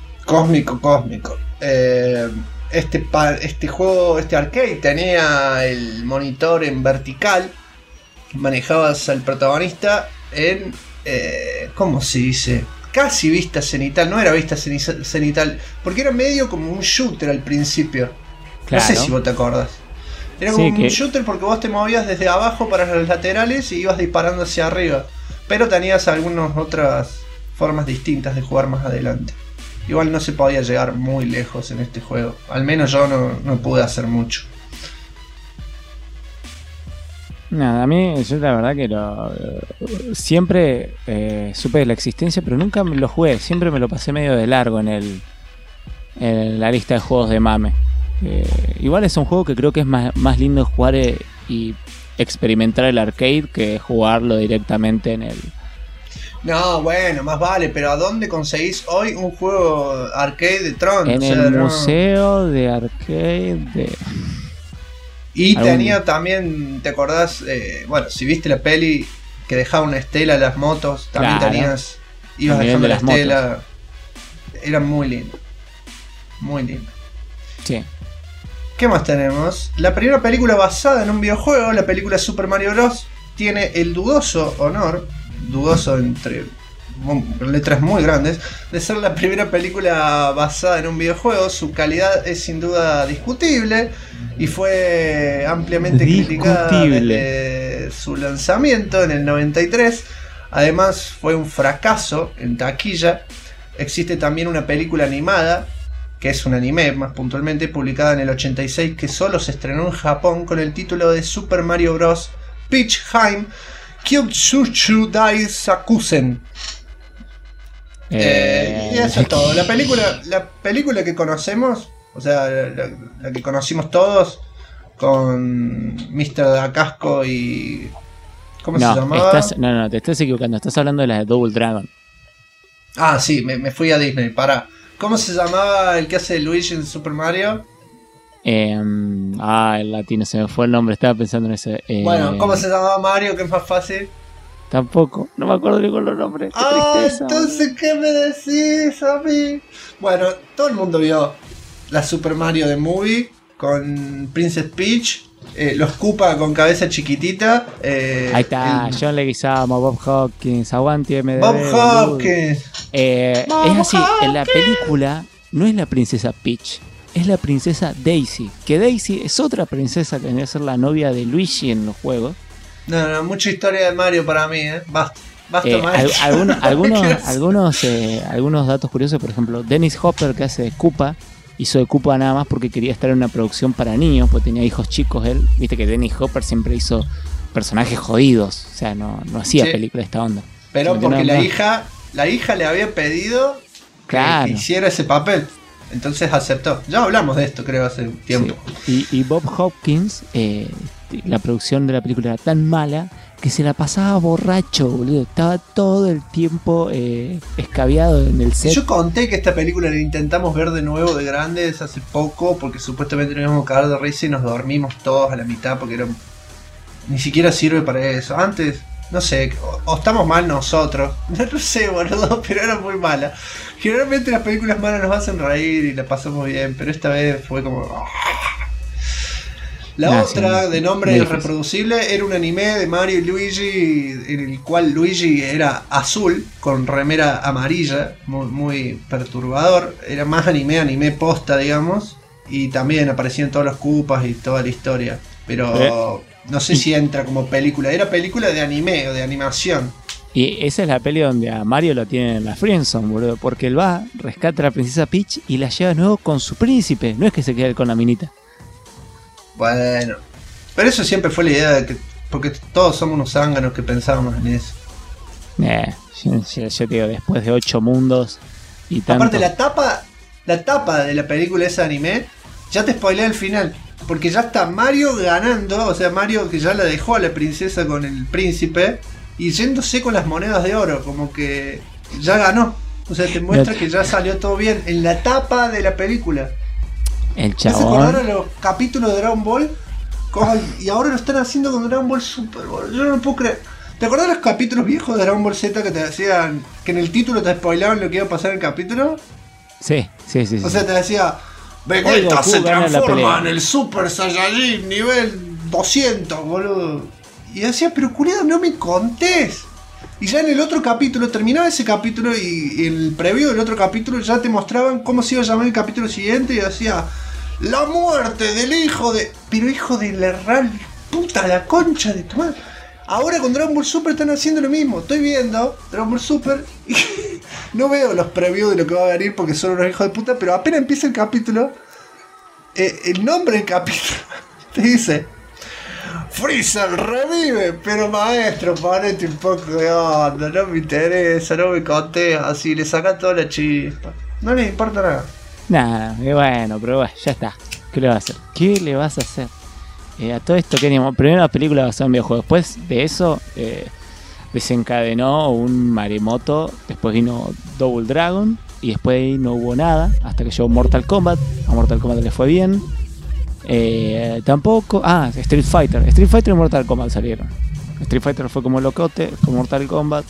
Este juego, este arcade tenía el monitor en vertical. Manejabas al protagonista en ¿cómo se dice? Casi vista cenital, no era vista cenital, porque era medio como un shooter al principio. Claro. No sé si vos te acordás. Era como un shooter porque vos te movías desde abajo para los laterales y ibas disparando hacia arriba. Pero tenías algunas otras formas distintas de jugar más adelante. Igual no se podía llegar muy lejos en este juego. Al menos yo no pude hacer mucho. Nada, a mí, yo la verdad que siempre supe de la existencia, pero nunca lo jugué. Siempre me lo pasé medio de largo en la lista de juegos de mame. Igual es un juego que creo que es más lindo jugar y experimentar el arcade que jugarlo directamente en el... No, bueno, más vale, pero ¿a dónde conseguís hoy un juego arcade de Tron? En el museo de arcade de... Y tenía también, ¿te acordás? Bueno, si viste la peli que dejaba una estela a las motos, también tenías... Ibas dejando la estela. Era muy lindo. Muy lindo. Sí. ¿Qué más tenemos? La primera película basada en un videojuego, la película Super Mario Bros. Tiene el dudoso honor, dudoso entre letras muy grandes, de ser la primera película basada en un videojuego. Su calidad es sin duda discutible y fue ampliamente criticada desde su lanzamiento en el 93. Además fue un fracaso en taquilla. Existe también una película animada, que es un anime más puntualmente, publicada en el 86, que solo se estrenó en Japón con el título de Super Mario Bros. Peach Time Kyuchuchu Dai Sakusen. Y eso es todo. La película que conocemos, o sea, la que conocimos todos, con Mr. Dacasco y... ¿Cómo se llamaba? No, te estás equivocando. Estás hablando de la de Double Dragon. Ah, sí, me fui a Disney. Para. ¿Cómo se llamaba el que hace Luigi en Super Mario? El latino, se me fue el nombre. Estaba pensando en ese. Bueno, ¿cómo se llamaba Mario? Que es más fácil. Tampoco, no me acuerdo ni con los nombres. Qué tristeza, entonces, ¿qué me decís a mí? Bueno, todo el mundo vio la Super Mario de Movie con Princess Peach, los Koopa con cabeza chiquitita. Ahí está, John Leguizamo, Bob Hopkins, aguante MDB. Bob Hopkins. Es así, en la película no es la princesa Peach, es la princesa Daisy. Que Daisy es otra princesa que viene a ser la novia de Luigi en los juegos. No, mucha historia de Mario para mí, Basta, algunos datos curiosos, por ejemplo, Dennis Hopper, que hace de Koopa, hizo de Koopa nada más porque quería estar en una producción para niños, porque tenía hijos chicos él. Viste que Dennis Hopper siempre hizo personajes jodidos, o sea, no hacía películas de esta onda. Pero porque la hija le había pedido que hiciera ese papel. Entonces aceptó. Ya hablamos de esto, creo, hace un tiempo. Sí. Y Bob Hopkins, la producción de la película era tan mala que se la pasaba borracho, boludo. Estaba todo el tiempo escabiado en el set. Yo conté que esta película la intentamos ver de nuevo de grandes hace poco, porque supuestamente nos íbamos a cagar de risa y nos dormimos todos a la mitad, porque ni siquiera sirve para eso. Antes, no sé, o estamos mal nosotros, no sé, boludo, pero era muy mala. Generalmente las películas malas nos hacen reír y la pasamos bien, pero esta vez fue como... La otra, de nombre irreproducible, era un anime de Mario y Luigi, en el cual Luigi era azul, con remera amarilla, muy perturbador. Era más anime posta, digamos, y también aparecían todos los Koopas y toda la historia. Pero no sé si entra como película, era película de anime o de animación. Y esa es la peli donde a Mario lo tienen en la friendzone, boludo. Porque él va, rescata a la princesa Peach y la lleva de nuevo con su príncipe. No es que se quede con la minita. Bueno, pero eso siempre fue la idea de que... Porque todos somos unos zánganos que pensábamos en eso. Yo te digo, después de 8 mundos y tanto... Aparte, la tapa de la película esa anime, ya te spoilea el final. Porque ya está Mario ganando, o sea, Mario que ya la dejó a la princesa con el príncipe y yéndose con las monedas de oro, como que ya ganó. O sea, te muestra que ya salió todo bien en la tapa de la película. El ¿Se chabón... acordaron los capítulos de Dragon Ball? Y ahora lo están haciendo con Dragon Ball Super, boludo. Yo no lo puedo creer. ¿Te acordás de los capítulos viejos de Dragon Ball Z que te decían que en el título te spoilaban lo que iba a pasar en el capítulo? Sí. O sea, te decía, Hoy Vegeta Goku se gana la transforma pelea. en el Super Saiyajin nivel 200, boludo. Y decía, pero culiado, no me contés. Y ya en el otro capítulo, terminaba ese capítulo y en el previo del otro capítulo ya te mostraban cómo se iba a llamar el capítulo siguiente y decía, la muerte del hijo de... Pero hijo de la real puta, la concha de tu madre. Ahora con Dragon Ball Super están haciendo lo mismo. Estoy viendo Dragon Ball Super y no veo los previews de lo que va a venir porque son unos hijos de puta, pero apenas empieza el capítulo, el nombre del capítulo te dice Freezer revive, pero maestro, ponete un poco de onda, no me interesa, no me contés, así le saca toda la chispa. No les importa nada. Nada, bueno, pero bueno, ya está. ¿Qué le vas a hacer? ¿Qué le vas a hacer? A todo esto que teníamos, primero la película basada en videojuegos, después de eso desencadenó un maremoto, después vino Double Dragon y después ahí no hubo nada hasta que llegó Mortal Kombat. A Mortal Kombat le fue bien. Tampoco. Street Fighter y Mortal Kombat salieron. Street Fighter fue como locote, con Mortal Kombat.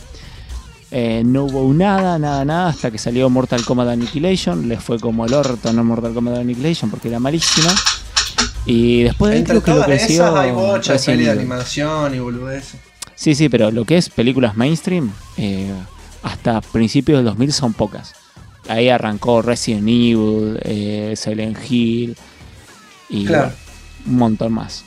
No hubo nada hasta que salió Mortal Kombat Annihilation. Le fue como el orto, no Mortal Kombat Annihilation porque era malísima. Y después de entre creo que lo que todas siguió esas hay bocha de Resident peli de Evil. animación y boludeces. Sí, pero lo que es películas mainstream, hasta principios del 2000 son pocas. Ahí arrancó Resident Evil, Silent Hill y Claro. bueno, un montón más.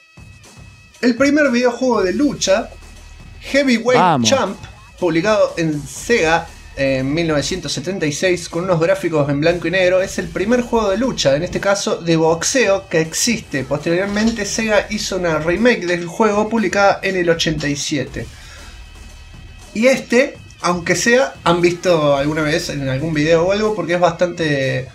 El primer videojuego de lucha, Heavyweight Vamos. Champ, publicado en Sega en 1976 con unos gráficos en blanco y negro, es el primer juego de lucha, en este caso de boxeo, que existe. Posteriormente Sega hizo una remake del juego publicada en el 87. Y aunque sea, han visto alguna vez en algún video o algo, porque es bastante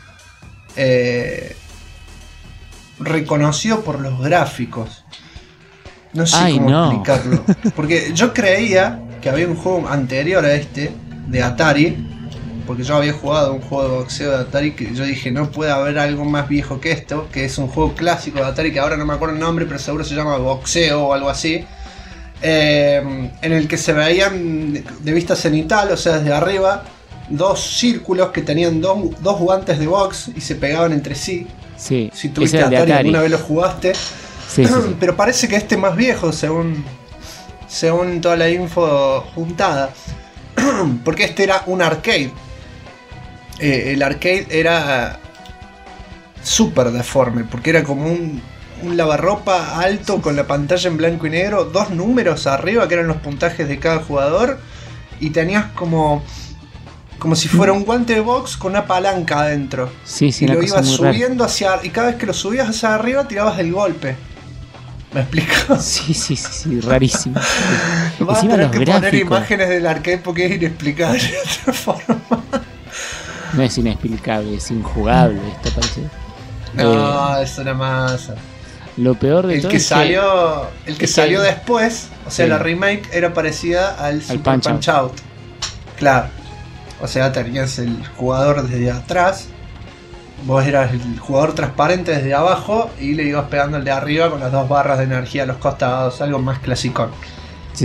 reconocido por los gráficos. No sé cómo explicarlo. Porque yo creía que había un juego anterior a este, de Atari, porque yo había jugado un juego de boxeo de Atari que yo dije, no puede haber algo más viejo que esto, que es un juego clásico de Atari que ahora no me acuerdo el nombre, pero seguro se llama Boxeo o algo así, en el que se veían de vista cenital, o sea, desde arriba, dos círculos que tenían dos guantes de box y se pegaban entre sí. Sí, Si tuviste ese es el de Atari, Atari. alguna vez lo jugaste. Sí. Pero parece que este es más viejo, según toda la info juntada. Porque este era un arcade. El arcade era súper deforme, porque era como un lavarropa alto con la pantalla en blanco y negro, dos números arriba que eran los puntajes de cada jugador, y tenías como si fuera un guante de box con una palanca adentro. Sí, Y una lo cosa ibas muy subiendo y cada vez que lo subías hacia arriba tirabas el golpe. ¿Me explico? Sí, rarísimo. Vas a Encima tener los que poner gráficos. imágenes del arcade porque es inexplicable de otra forma. No es inexplicable, es injugable esto parece. No, es una masa. Lo peor de El todo que es salió, el que es salió que- después, o sea, Sí. la remake era parecida al Super Punch Punch Out. Claro. O sea, tenías el jugador desde atrás. Vos eras el jugador transparente desde abajo y le ibas pegando el de arriba con las dos barras de energía a los costados, algo más clasicón. Sí.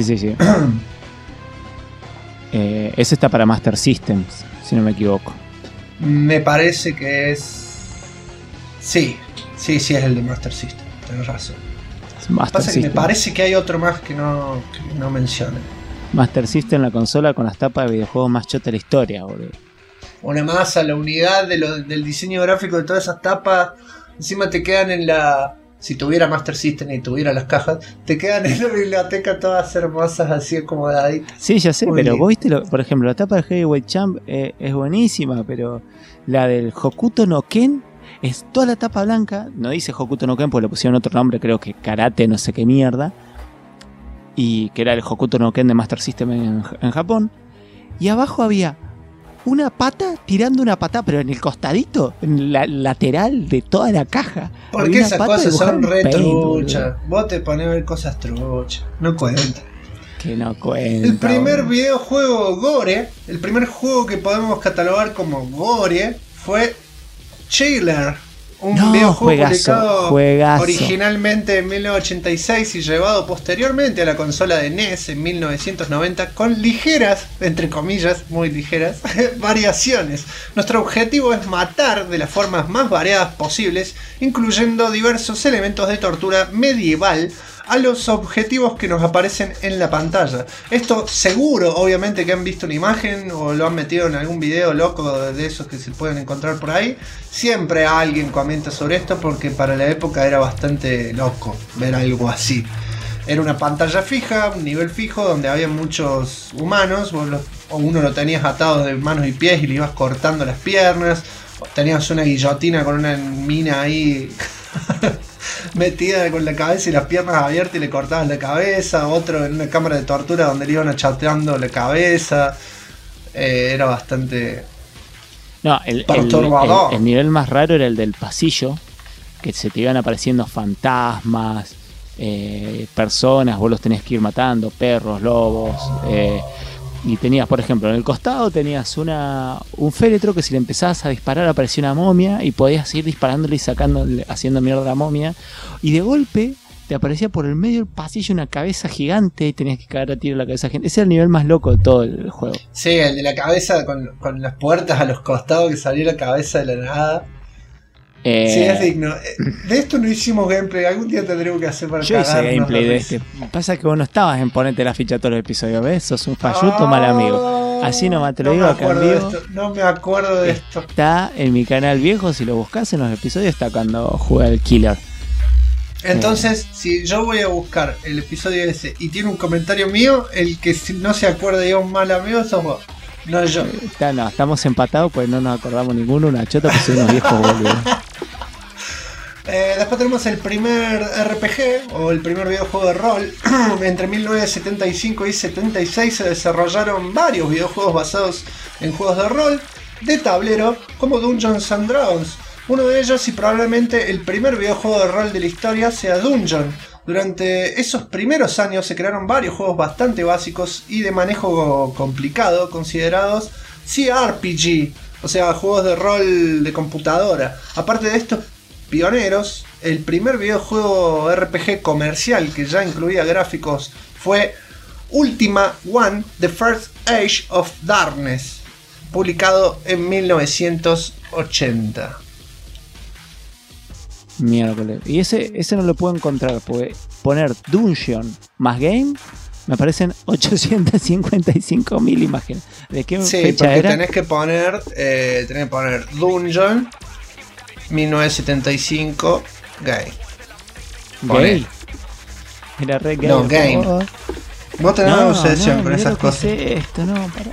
Ese está para Master Systems, si no me equivoco. Me parece que es... Sí, es el de Master System, tenés razón. Es Master Pasa que me System. parece que hay otro más que no mencioné. Master System, la consola con las tapas de videojuegos más chota de la historia, boludo. Una masa, la unidad del diseño gráfico de todas esas tapas. Encima te quedan en la si tuviera Master System y tuviera las cajas, te quedan en la biblioteca todas hermosas, así acomodaditas. Sí, ya sé, Muy pero lindo. vos viste, por ejemplo, la tapa de Heavyweight Champ es buenísima, pero la del Hokuto no Ken es toda la tapa blanca. No dice Hokuto no Ken porque le pusieron otro nombre, creo que Karate, no sé qué mierda. Y que era el Hokuto no Ken de Master System en Japón. Y abajo había una pata tirando una pata, pero en el costadito, en la lateral de toda la caja. Porque Había una esas pata cosas dibujada son en re Paint, truchas. boludo. Vos te pones a ver cosas truchas. No cuenta. Que no cuenta. El primer boludo. videojuego gore, el primer juego que podemos catalogar como gore, fue Chiller. Un No, videojuego juegazo, publicado juegazo. originalmente en 1986 y llevado posteriormente a la consola de NES en 1990 con ligeras, entre comillas, muy ligeras, variaciones. Nuestro objetivo es matar de las formas más variadas posibles, incluyendo diversos elementos de tortura medieval a los objetivos que nos aparecen en la pantalla. Esto seguro, obviamente, que han visto una imagen o lo han metido en algún video loco de esos que se pueden encontrar por ahí. Siempre alguien comenta sobre esto porque para la época era bastante loco ver algo así. Era una pantalla fija, un nivel fijo donde había muchos humanos, o uno lo tenías atado de manos y pies y le ibas cortando las piernas, o tenías una guillotina con una mina ahí metida con la cabeza y las piernas abiertas y le cortaban la cabeza, otro en una cámara de tortura donde le iban achateando la cabeza. Era bastante... No, perturbador. el nivel más raro era el del pasillo, que se te iban apareciendo fantasmas, personas, vos los tenés que ir matando, perros, lobos, y tenías, por ejemplo, en el costado tenías un féretro que si le empezabas a disparar aparecía una momia y podías ir disparándole y sacándole, haciendo mierda a la momia, y de golpe te aparecía por el medio del pasillo una cabeza gigante y tenías que cagar a tiro la cabeza gigante. Ese era el nivel más loco de todo el juego. Sí, el de la cabeza con las puertas a los costados que salía la cabeza de la nada. Sí, es digno. De esto no hicimos gameplay. Algún día tendremos que hacer para Yo hice cagarnos gameplay la de risa. este. Pasa que vos no estabas en ponerte la ficha todos los episodios, ¿ves? Sos un falluto mal amigo. Así nomás te lo digo acá en vivo. No me acuerdo de esto. Está en mi canal viejo, si lo buscas en los episodios, está cuando juega el Killer. Entonces, si yo voy a buscar el episodio ese y tiene un comentario mío, el que no se acuerda de un mal amigo sos vos, no yo. No, estamos empatados pues no nos acordamos ninguno, una chota que soy unos viejos boludos. Después tenemos el primer RPG o el primer videojuego de rol. Entre 1975 y 76 se desarrollaron varios videojuegos basados en juegos de rol de tablero como Dungeons and Dragons. Uno de ellos y probablemente el primer videojuego de rol de la historia sea Dungeon. Durante esos primeros años se crearon varios juegos bastante básicos y de manejo complicado considerados CRPG, o sea, juegos de rol de computadora. Aparte de estos pioneros, el primer videojuego RPG comercial que ya incluía gráficos fue Ultima One: The First Age of Darkness, publicado en 1980. Miércoles. Y ese no lo puedo encontrar, porque poner Dungeon más Game me aparecen 855.000 imágenes. ¿De qué Sí, fecha porque era? tenés que poner Dungeon 1975 Gay. Gay. Era re gay. No, Game. Oh. Vos tenés una obsesión con mirá esas lo que cosas. es esto, no, pará.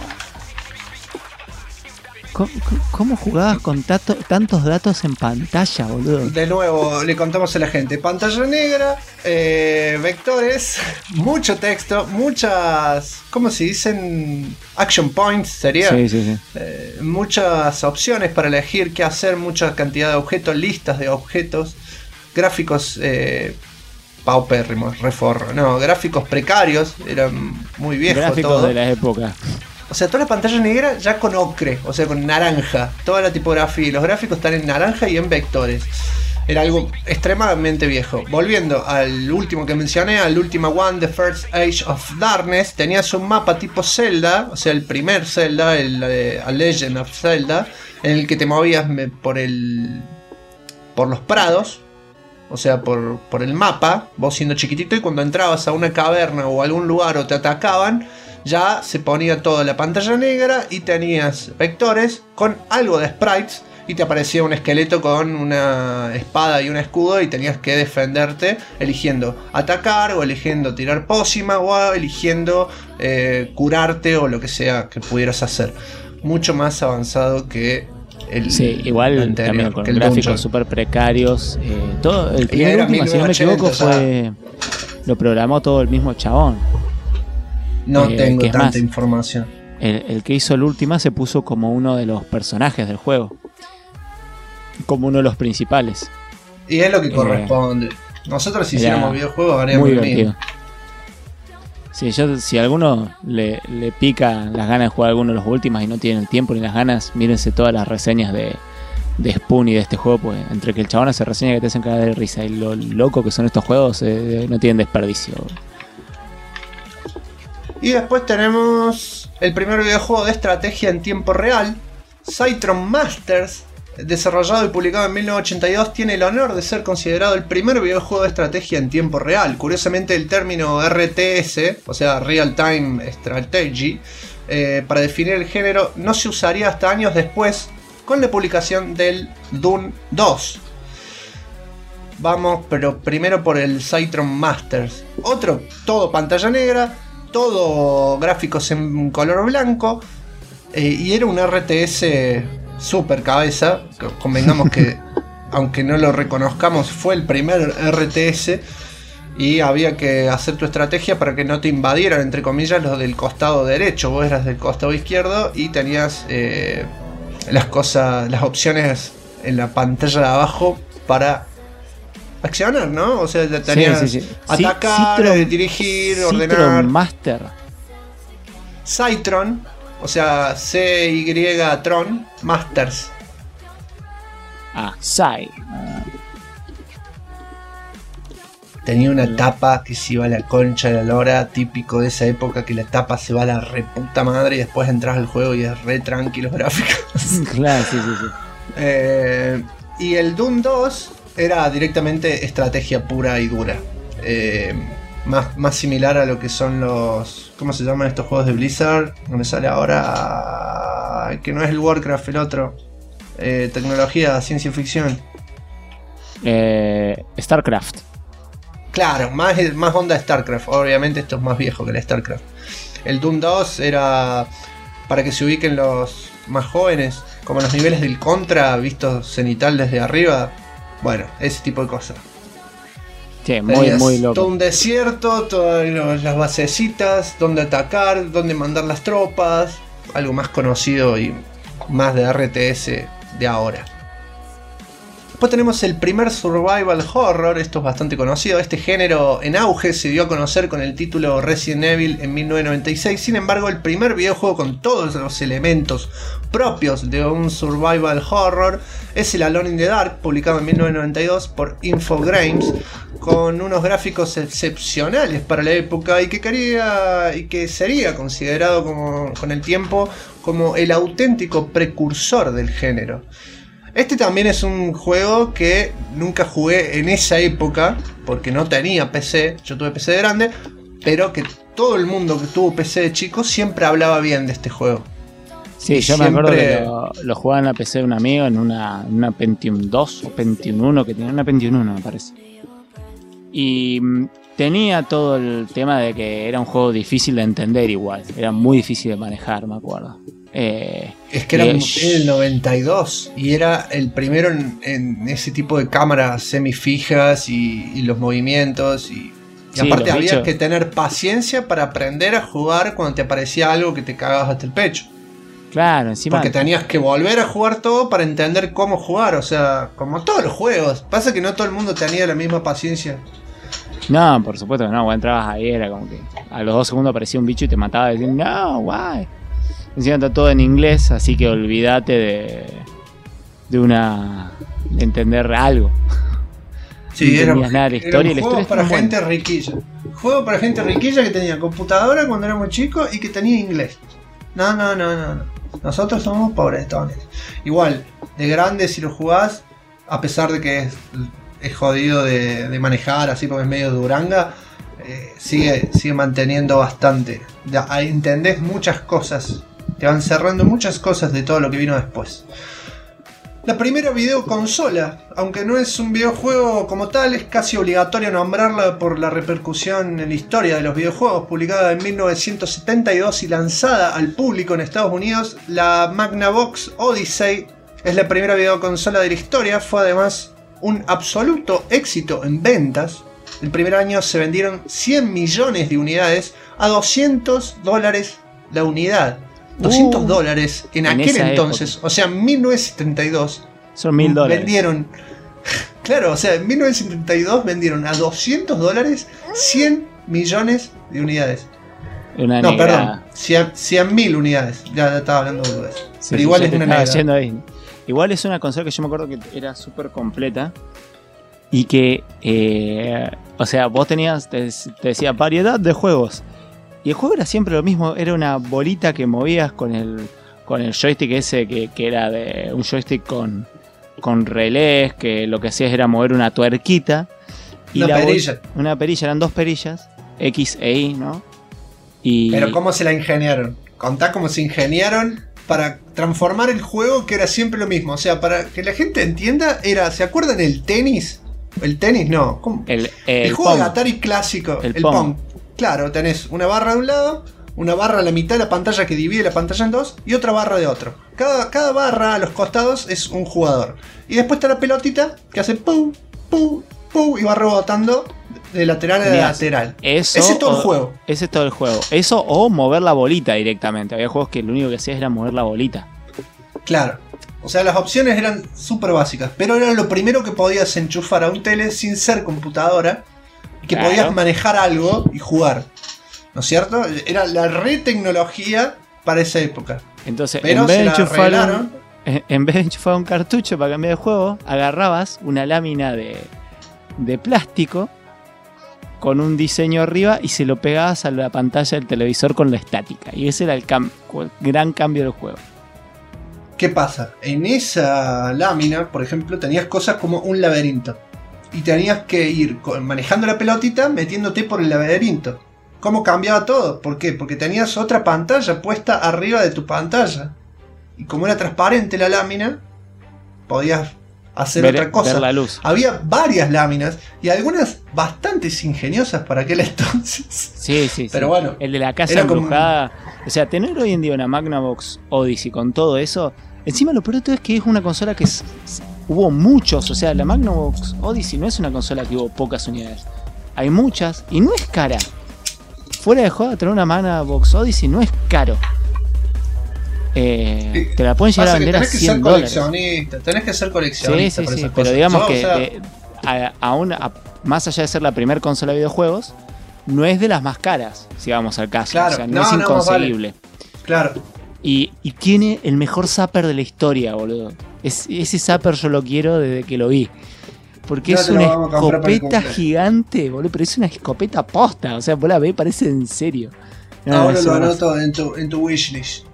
¿Cómo jugabas con tantos datos en pantalla, boludo? De nuevo, le contamos a la gente. Pantalla negra, vectores, mucho texto, muchas... ¿Cómo se dicen? Action points sería. Sí. Muchas opciones para elegir qué hacer, mucha cantidad de objetos, listas de objetos, gráficos paupérrimos, reforro. No, gráficos precarios, eran muy viejos. Gráficos todo. de la época. O sea, toda la pantalla negra ya con ocre, o sea, con naranja. Toda la tipografía y los gráficos están en naranja y en vectores. Era algo extremadamente viejo. Volviendo al último que mencioné, al Ultima One: The First Age of Darkness, tenías un mapa tipo Zelda, o sea, el primer Zelda, A Legend of Zelda, en el que te movías por los prados, o sea, por el mapa, vos siendo chiquitito, y cuando entrabas a una caverna o algún lugar o te atacaban, ya se ponía toda la pantalla negra y tenías vectores con algo de sprites y te aparecía un esqueleto con una espada y un escudo y tenías que defenderte eligiendo atacar o eligiendo tirar pócima o eligiendo curarte o lo que sea que pudieras hacer. Mucho más avanzado que el igual anterior, también con que el gráficos Dungeon. súper precarios. Todo el Y primer era último, si no me 1980, equivoco, lo programó todo el mismo chabón. No tengo que es tanta más, información. El que hizo el última se puso como uno de los personajes del juego, como uno de los principales. Y es lo que corresponde. Nosotros si hiciéramos videojuegos haríamos muy lo divertido. mismo. Si a alguno le pica las ganas de jugar alguno de los últimos y no tiene el tiempo ni las ganas, mírense todas las reseñas de Spoon y de este juego, pues entre que el chabón hace reseñas que te hacen cagar de risa y lo loco que son estos juegos, no tienen desperdicio. Y después tenemos el primer videojuego de estrategia en tiempo real, Cytron Masters, desarrollado y publicado en 1982, tiene el honor de ser considerado el primer videojuego de estrategia en tiempo real. Curiosamente el término RTS, o sea Real Time Strategy, para definir el género no se usaría hasta años después con la publicación del Doom 2. Vamos, pero primero por el Cytron Masters. Otro, todo pantalla negra, todo gráficos en color blanco, y era un RTS super cabeza. Convengamos que aunque no lo reconozcamos, fue el primer RTS y había que hacer tu estrategia para que no te invadieran, entre comillas, los del costado derecho. Vos eras del costado izquierdo y tenías las opciones en la pantalla de abajo para accionar, ¿no? O sea, tenías atacar, dirigir, ordenar. Cytron Master. Cytron, o sea, CY-Tron Masters. Cy. Tenía una tapa que se iba a la concha de la lora, típico de esa época, que la tapa se va a la reputa madre y después entras al juego y es re tranquilo gráficos. Claro, sí. Y el Doom 2 era directamente estrategia pura y dura. Más similar a lo que son los... ¿Cómo se llaman estos juegos de Blizzard? No me sale ahora... Que no es el Warcraft, el otro. Tecnología, ciencia ficción. StarCraft. Claro, más onda StarCraft. Obviamente esto es más viejo que el StarCraft. El Doom 2 era... Para que se ubiquen los más jóvenes, como los niveles del Contra, visto cenital desde arriba. Bueno, ese tipo de cosas. Sí, muy loco. Todo un desierto, todas las basecitas, donde atacar, donde mandar las tropas. Algo más conocido y más de RTS de ahora. Después tenemos el primer survival horror. Esto es bastante conocido. Este género en auge se dio a conocer con el título Resident Evil en 1996. Sin embargo, el primer videojuego con todos los elementos propios de un survival horror es el Alone in the Dark, publicado en 1992 por Infogrames, con unos gráficos excepcionales para la época y que sería considerado con el tiempo como el auténtico precursor del género. Este también es un juego que nunca jugué en esa época porque no tenía PC, yo tuve PC de grande, pero que todo el mundo que tuvo PC de chico siempre hablaba bien de este juego. Sí, yo me acuerdo que lo jugaba en la PC de un amigo, en una Pentium 2 o Pentium 1, que tenía una Pentium 1 me parece. Y tenía todo el tema de que era un juego difícil de entender igual, era muy difícil de manejar, me acuerdo. Es que era el 92 y era el primero en ese tipo de cámaras semifijas y los movimientos y aparte había que tener paciencia para aprender a jugar cuando te aparecía algo que te cagabas hasta el pecho. Claro, encima. Porque tenías que volver a jugar todo para entender cómo jugar, o sea, como todos los juegos. Pasa que no todo el mundo tenía la misma paciencia. No, por supuesto que no, cuando entrabas ahí era como que a los 2 segundos aparecía un bicho y te mataba y decías, no, guay. Encima está todo en inglés, así que olvídate de entender algo. Sí, no tenías nada de la historia. Era un juego para gente riquilla. Juego para gente riquilla que tenía computadora cuando éramos chicos y que tenía inglés. No. Nosotros somos pobretones. Igual, de grande si lo jugás, a pesar de que es jodido de manejar así porque es medio duranga, sigue manteniendo bastante. Ahí entendés muchas cosas. Te van cerrando muchas cosas de todo lo que vino después. La primera videoconsola, aunque no es un videojuego como tal, es casi obligatorio nombrarla por la repercusión en la historia de los videojuegos. Publicada en 1972 y lanzada al público en Estados Unidos, la Magnavox Odyssey es la primera videoconsola de la historia. Fue además un absoluto éxito en ventas. El primer año se vendieron 100 millones de unidades a $200 la unidad. $200 en aquel entonces, época. O sea, en 1972 son $1.000. Vendieron, claro, o sea, en 1972 vendieron a $200 100 millones de unidades. Una no, negra. perdón, 100.000 unidades. Ya estaba hablando de eso. Sí, pero igual es una negra. Igual es una consola que yo me acuerdo que era súper completa. Y que, o sea, vos tenías, te decía, variedad de juegos. Y el juego era siempre lo mismo, era una bolita que movías con el joystick ese que era de un joystick con relés, que lo que hacías era mover una tuerquita. Y una perilla, eran 2 perillas, X e Y, ¿no? Pero ¿cómo se la ingeniaron? Contá cómo se ingeniaron para transformar el juego, que era siempre lo mismo. O sea, para que la gente entienda, ¿se acuerdan el tenis? El tenis no. ¿Cómo? El juego Pong. De Atari clásico, el Pong. Claro, tenés una barra de un lado, una barra a la mitad de la pantalla que divide la pantalla en dos y otra barra de otro. Cada barra a los costados es un jugador. Y después está la pelotita que hace pum, pum, pum y va rebotando de lateral a lateral. Ese es todo el juego. Ese es todo el juego. Eso o mover la bolita directamente. Había juegos que lo único que hacías era mover la bolita. Claro. O sea, las opciones eran súper básicas, pero era lo primero que podías enchufar a un tele sin ser computadora. Y que podías manejar algo y jugar, ¿no es cierto? Era la tecnología para esa época. Entonces, en vez de enchufar un cartucho para cambiar de juego, agarrabas una lámina de plástico con un diseño arriba y se lo pegabas a la pantalla del televisor con la estática. Y ese era el gran cambio del juego. ¿Qué pasa? En esa lámina, por ejemplo, tenías cosas como un laberinto. Y tenías que ir manejando la pelotita, metiéndote por el laberinto. ¿Cómo cambiaba todo? ¿Por qué? Porque tenías otra pantalla puesta arriba de tu pantalla. Y como era transparente la lámina, podías hacer otra cosa. Ver la luz. Había varias láminas y algunas bastante ingeniosas para aquel entonces. Sí. Pero bueno. El de la casa embrujada. O sea, tener hoy en día una Magnavox Odyssey con todo eso. Encima lo peor de todo es que es una consola que hubo muchos, o sea, la Magnavox Odyssey no es una consola que hubo pocas unidades. Hay muchas y no es cara. Fuera de joda, tener una Magnavox Odyssey no es caro. Te la pueden llegar a vender a $100. Tenés que ser coleccionista. Sí, pero digamos más allá de ser la primer consola de videojuegos, no es de las más caras, si vamos al caso. Claro, o sea, no es inconseguible. Vale. Claro. Y tiene el mejor zapper de la historia, boludo. Ese zapper yo lo quiero desde que lo vi. Porque es una escopeta gigante, boludo. Pero es una escopeta posta. O sea, vos la ves, parece en serio. Ahora lo anoto en tu wishlist.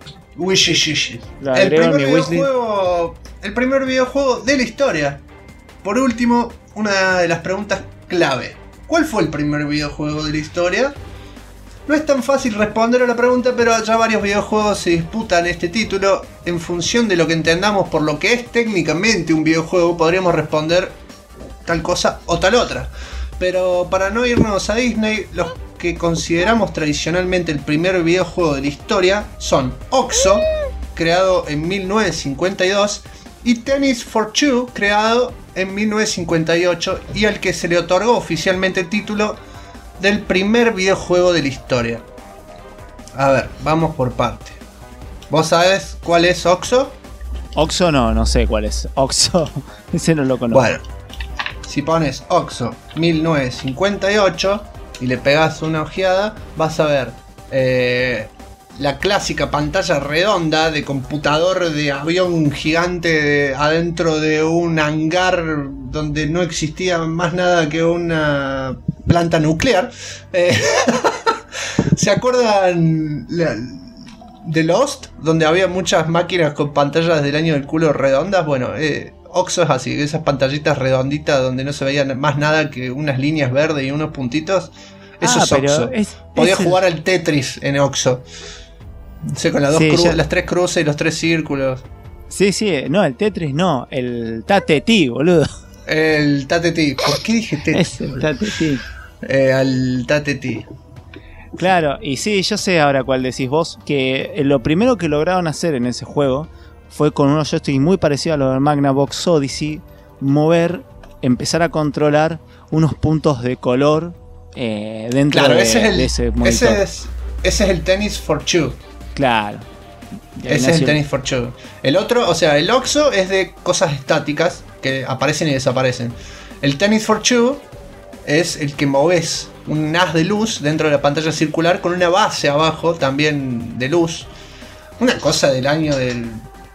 El primer videojuego de la historia. Por último, una de las preguntas clave. ¿Cuál fue el primer videojuego de la historia? No es tan fácil responder a la pregunta, pero ya varios videojuegos se disputan este título. En función de lo que entendamos por lo que es técnicamente un videojuego, podríamos responder tal cosa o tal otra. Pero para no irnos a Disney, los que consideramos tradicionalmente el primer videojuego de la historia son Oxo, creado en 1952, y Tennis for Two, creado en 1958, y al que se le otorgó oficialmente el título del primer videojuego de la historia. A ver, vamos por parte. ¿Vos sabés cuál es Oxo? Oxo no sé cuál es. Oxo, ese no lo conozco. Bueno, si pones Oxo 1958 y le pegas una ojeada, vas a ver la clásica pantalla redonda de computador de avión gigante adentro de un hangar donde no existía más nada que una planta nuclear. ¿Se acuerdan de Lost? Donde había muchas máquinas con pantallas del año del culo redondas. Bueno, Oxo es así, esas pantallitas redonditas donde no se veía más nada que unas líneas verdes y unos puntitos. Eso es Oxo. Podías jugar al Tetris en Oxo. No sé, con las 3 cruces y los 3 círculos. Sí, no, el Tetris no, el Tate-Ti, boludo. El Tate-Ti. ¿Por qué dije Tetris? Es el Tate-Ti. Al Tate-Ti. Claro, y sí, yo sé ahora cuál decís vos, que lo primero que lograron hacer en ese juego fue con unos joysticks muy parecidos a los del Magnavox Odyssey, empezar a controlar unos puntos de color dentro de ese monitor. Ese es el Tennis for Two. Claro. Ese es el Tennis for Two. El otro, o sea, el OXO es de cosas estáticas que aparecen y desaparecen. El Tennis for Two es el que moves un haz de luz dentro de la pantalla circular con una base abajo también de luz. Una cosa del año del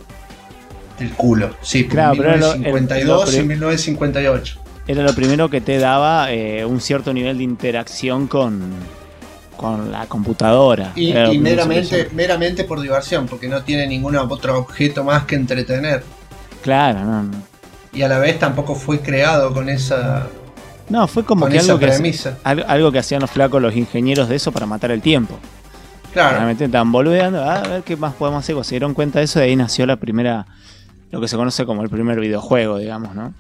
culo. Sí, claro, 1952 y 1958. Era lo primero que te daba un cierto nivel de interacción con la computadora. Y meramente por diversión, porque no tiene ningún otro objeto más que entretener. Claro, no. Y a la vez tampoco fue creado con esa... No, fue como que algo que hacían los flacos, los ingenieros de eso para matar el tiempo. Claro. Realmente estaban boludeando, a ver qué más podemos hacer. Cuando se dieron cuenta de eso, de ahí nació la primera, lo que se conoce como el primer videojuego, digamos, ¿no?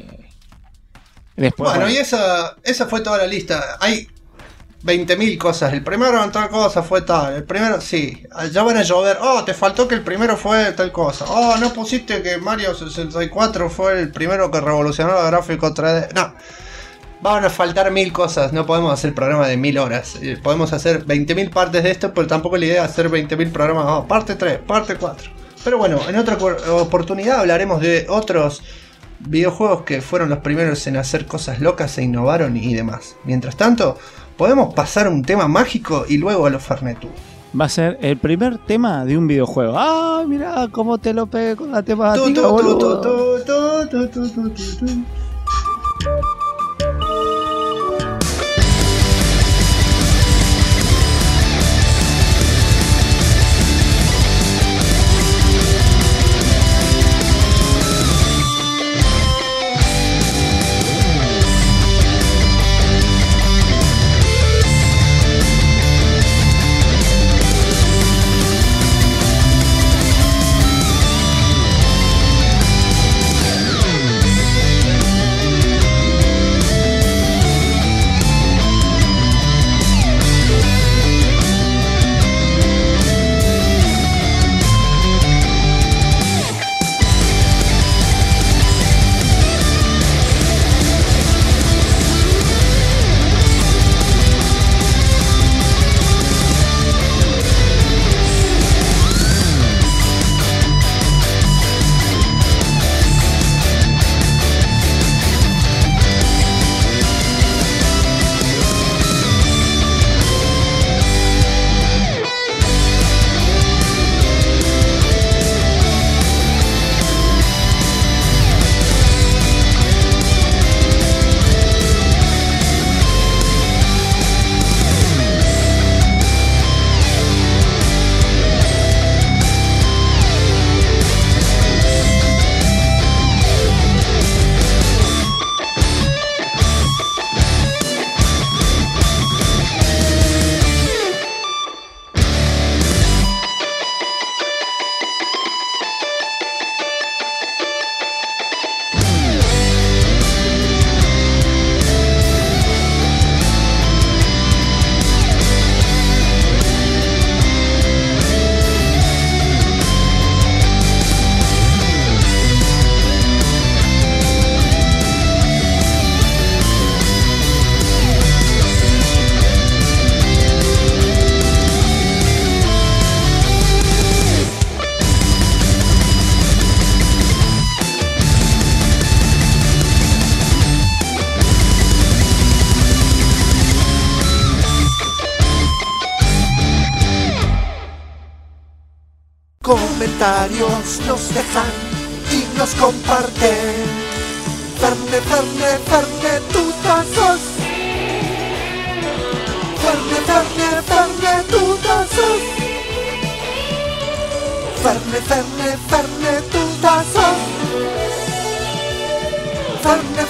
Después, bueno, y esa fue toda la lista. Hay 20.000 cosas. El primero en tal cosa fue tal. El primero, sí. Ya van a llover. Oh, te faltó que el primero fue tal cosa. Oh, no pusiste que Mario 64 fue el primero que revolucionó el gráfico 3D. No. Van a faltar 1000 cosas. No podemos hacer programa de 1000 horas. Podemos hacer 20.000 partes de esto, pero tampoco la idea es hacer 20.000 programas. Oh, parte 3, parte 4. Pero bueno, en otra oportunidad hablaremos de otros videojuegos que fueron los primeros en hacer cosas locas, se innovaron y demás. Mientras tanto, podemos pasar a un tema mágico y luego a los Fernetú. Va a ser el primer tema de un videojuego. ¡Ah, mirá cómo te lo pegué con la temática! Comentarios nos dejan y nos comparten. Ferne, tutazos. Ferne, tutazos. Ferne, tutazos. Ferne,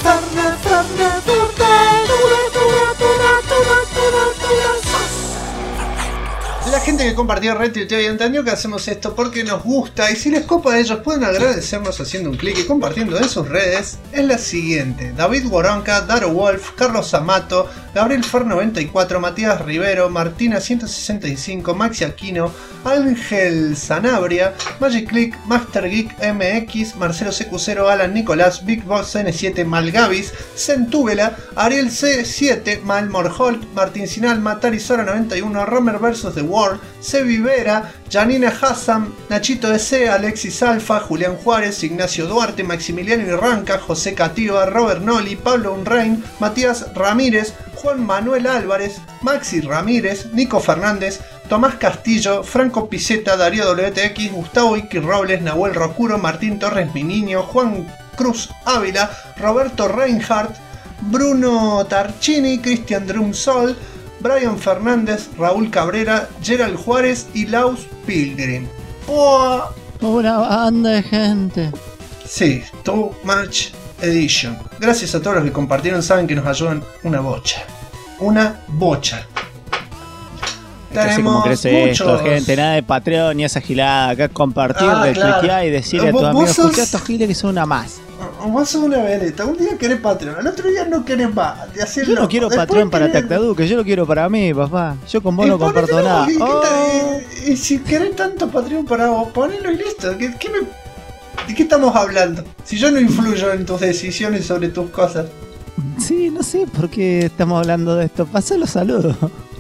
La gente gente que compartió, retuiteó y entendió que hacemos esto porque nos gusta. Y si les copa a ellos, pueden agradecernos haciendo un clic y compartiendo en sus redes. Es la siguiente: David Woronka, Daro Wolf, Carlos Amato, Gabriel Fer 94, Matías Rivero, Martina 165, Maxi Aquino, Ángel Sanabria, Magic Click, Master Geek MX, Marcelo CQ0, Alan Nicolás, Big Boss N7, Malgavis, Centúbela, Ariel C7, Malmor Holt, Martín Sinal, Matari Sora 91, Romer vs The World, Sebi Vera, Janina Hassan, Nachito DC, Alexis Alfa, Julián Juárez, Ignacio Duarte, Maximiliano Irranca, José Cativa, Robert Noli, Pablo Unrein, Matías Ramírez, Juan Manuel Álvarez, Maxi Ramírez, Nico Fernández, Tomás Castillo, Franco Piceta, Darío WTX, Gustavo Iki Robles, Nahuel Rocuro, Martín Torres Mi Niño, Juan Cruz Ávila, Roberto Reinhardt, Bruno Tarchini, Cristian Drumsol, Brian Fernández, Raúl Cabrera, Gerald Juárez y Laus Pilgrim. ¡Oh! Una banda de gente. Sí, Too Much Edition. Gracias a todos los que compartieron, saben que nos ayudan una bocha. Una bocha. Así como crece esto, gente, nada de Patreon ni esa gilada. Acá compartir, retuitear y decirle a tus amigos, escuchá a estos giles que son una más. Vos sos una veleta, un día querés Patreon, al otro día no querés más. Yo no quiero Patreon para Tactaduque, yo lo quiero para mí, papá. Yo con vos no comparto nada. Y si querés tanto Patreon para vos, ponelo y listo. ¿De qué estamos hablando? Si yo no influyo en tus decisiones sobre tus cosas. Sí, no sé por qué estamos hablando de esto. Pasá los saludos.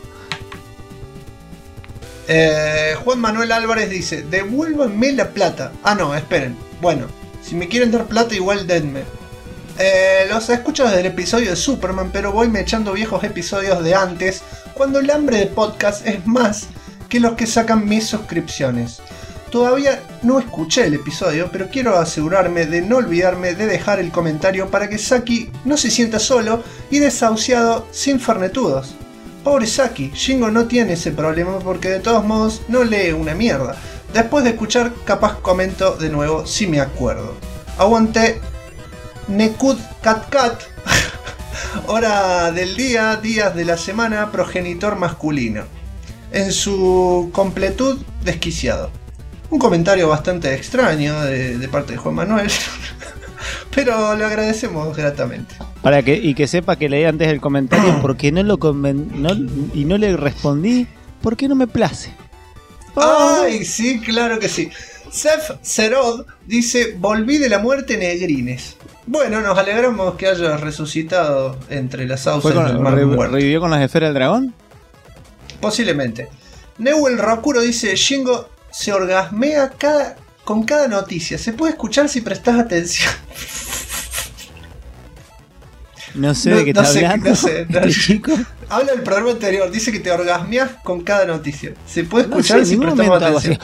Juan Manuel Álvarez dice: devuélvanme la plata. Ah, no, esperen. Bueno, si me quieren dar plata, igual denme. Los escucho desde el episodio de Superman, pero voy me echando viejos episodios de antes, cuando el hambre de podcast es más que los que sacan mis suscripciones. Todavía no escuché el episodio, pero quiero asegurarme de no olvidarme de dejar el comentario para que Saki no se sienta solo y desahuciado sin fernetudos. Pobre Saki, Shingo no tiene ese problema porque de todos modos no lee una mierda. Después de escuchar, capaz comento de nuevo si me acuerdo. Aguante Nekud Cat Cat. Hora del día, días de la semana, progenitor masculino. En su completud, desquiciado. Un comentario bastante extraño de parte de Juan Manuel. Pero lo agradecemos gratamente. Y que sepa que leí antes el comentario porque no le respondí porque no me place. ¡Ay, sí, claro que sí! Sef Serod dice: volví de la muerte, negrines. Bueno, nos alegramos que hayas resucitado entre las sauces del mar muerto. ¿Revivió con las esferas del dragón? Posiblemente. Neuel Rokuro dice: Shingo se orgasmea con cada noticia. Se puede escuchar si prestas atención. No sé de qué está hablando. No sé. Habla del programa anterior. Dice que te orgasmeas con cada noticia. Se puede escuchar si prestamos atención.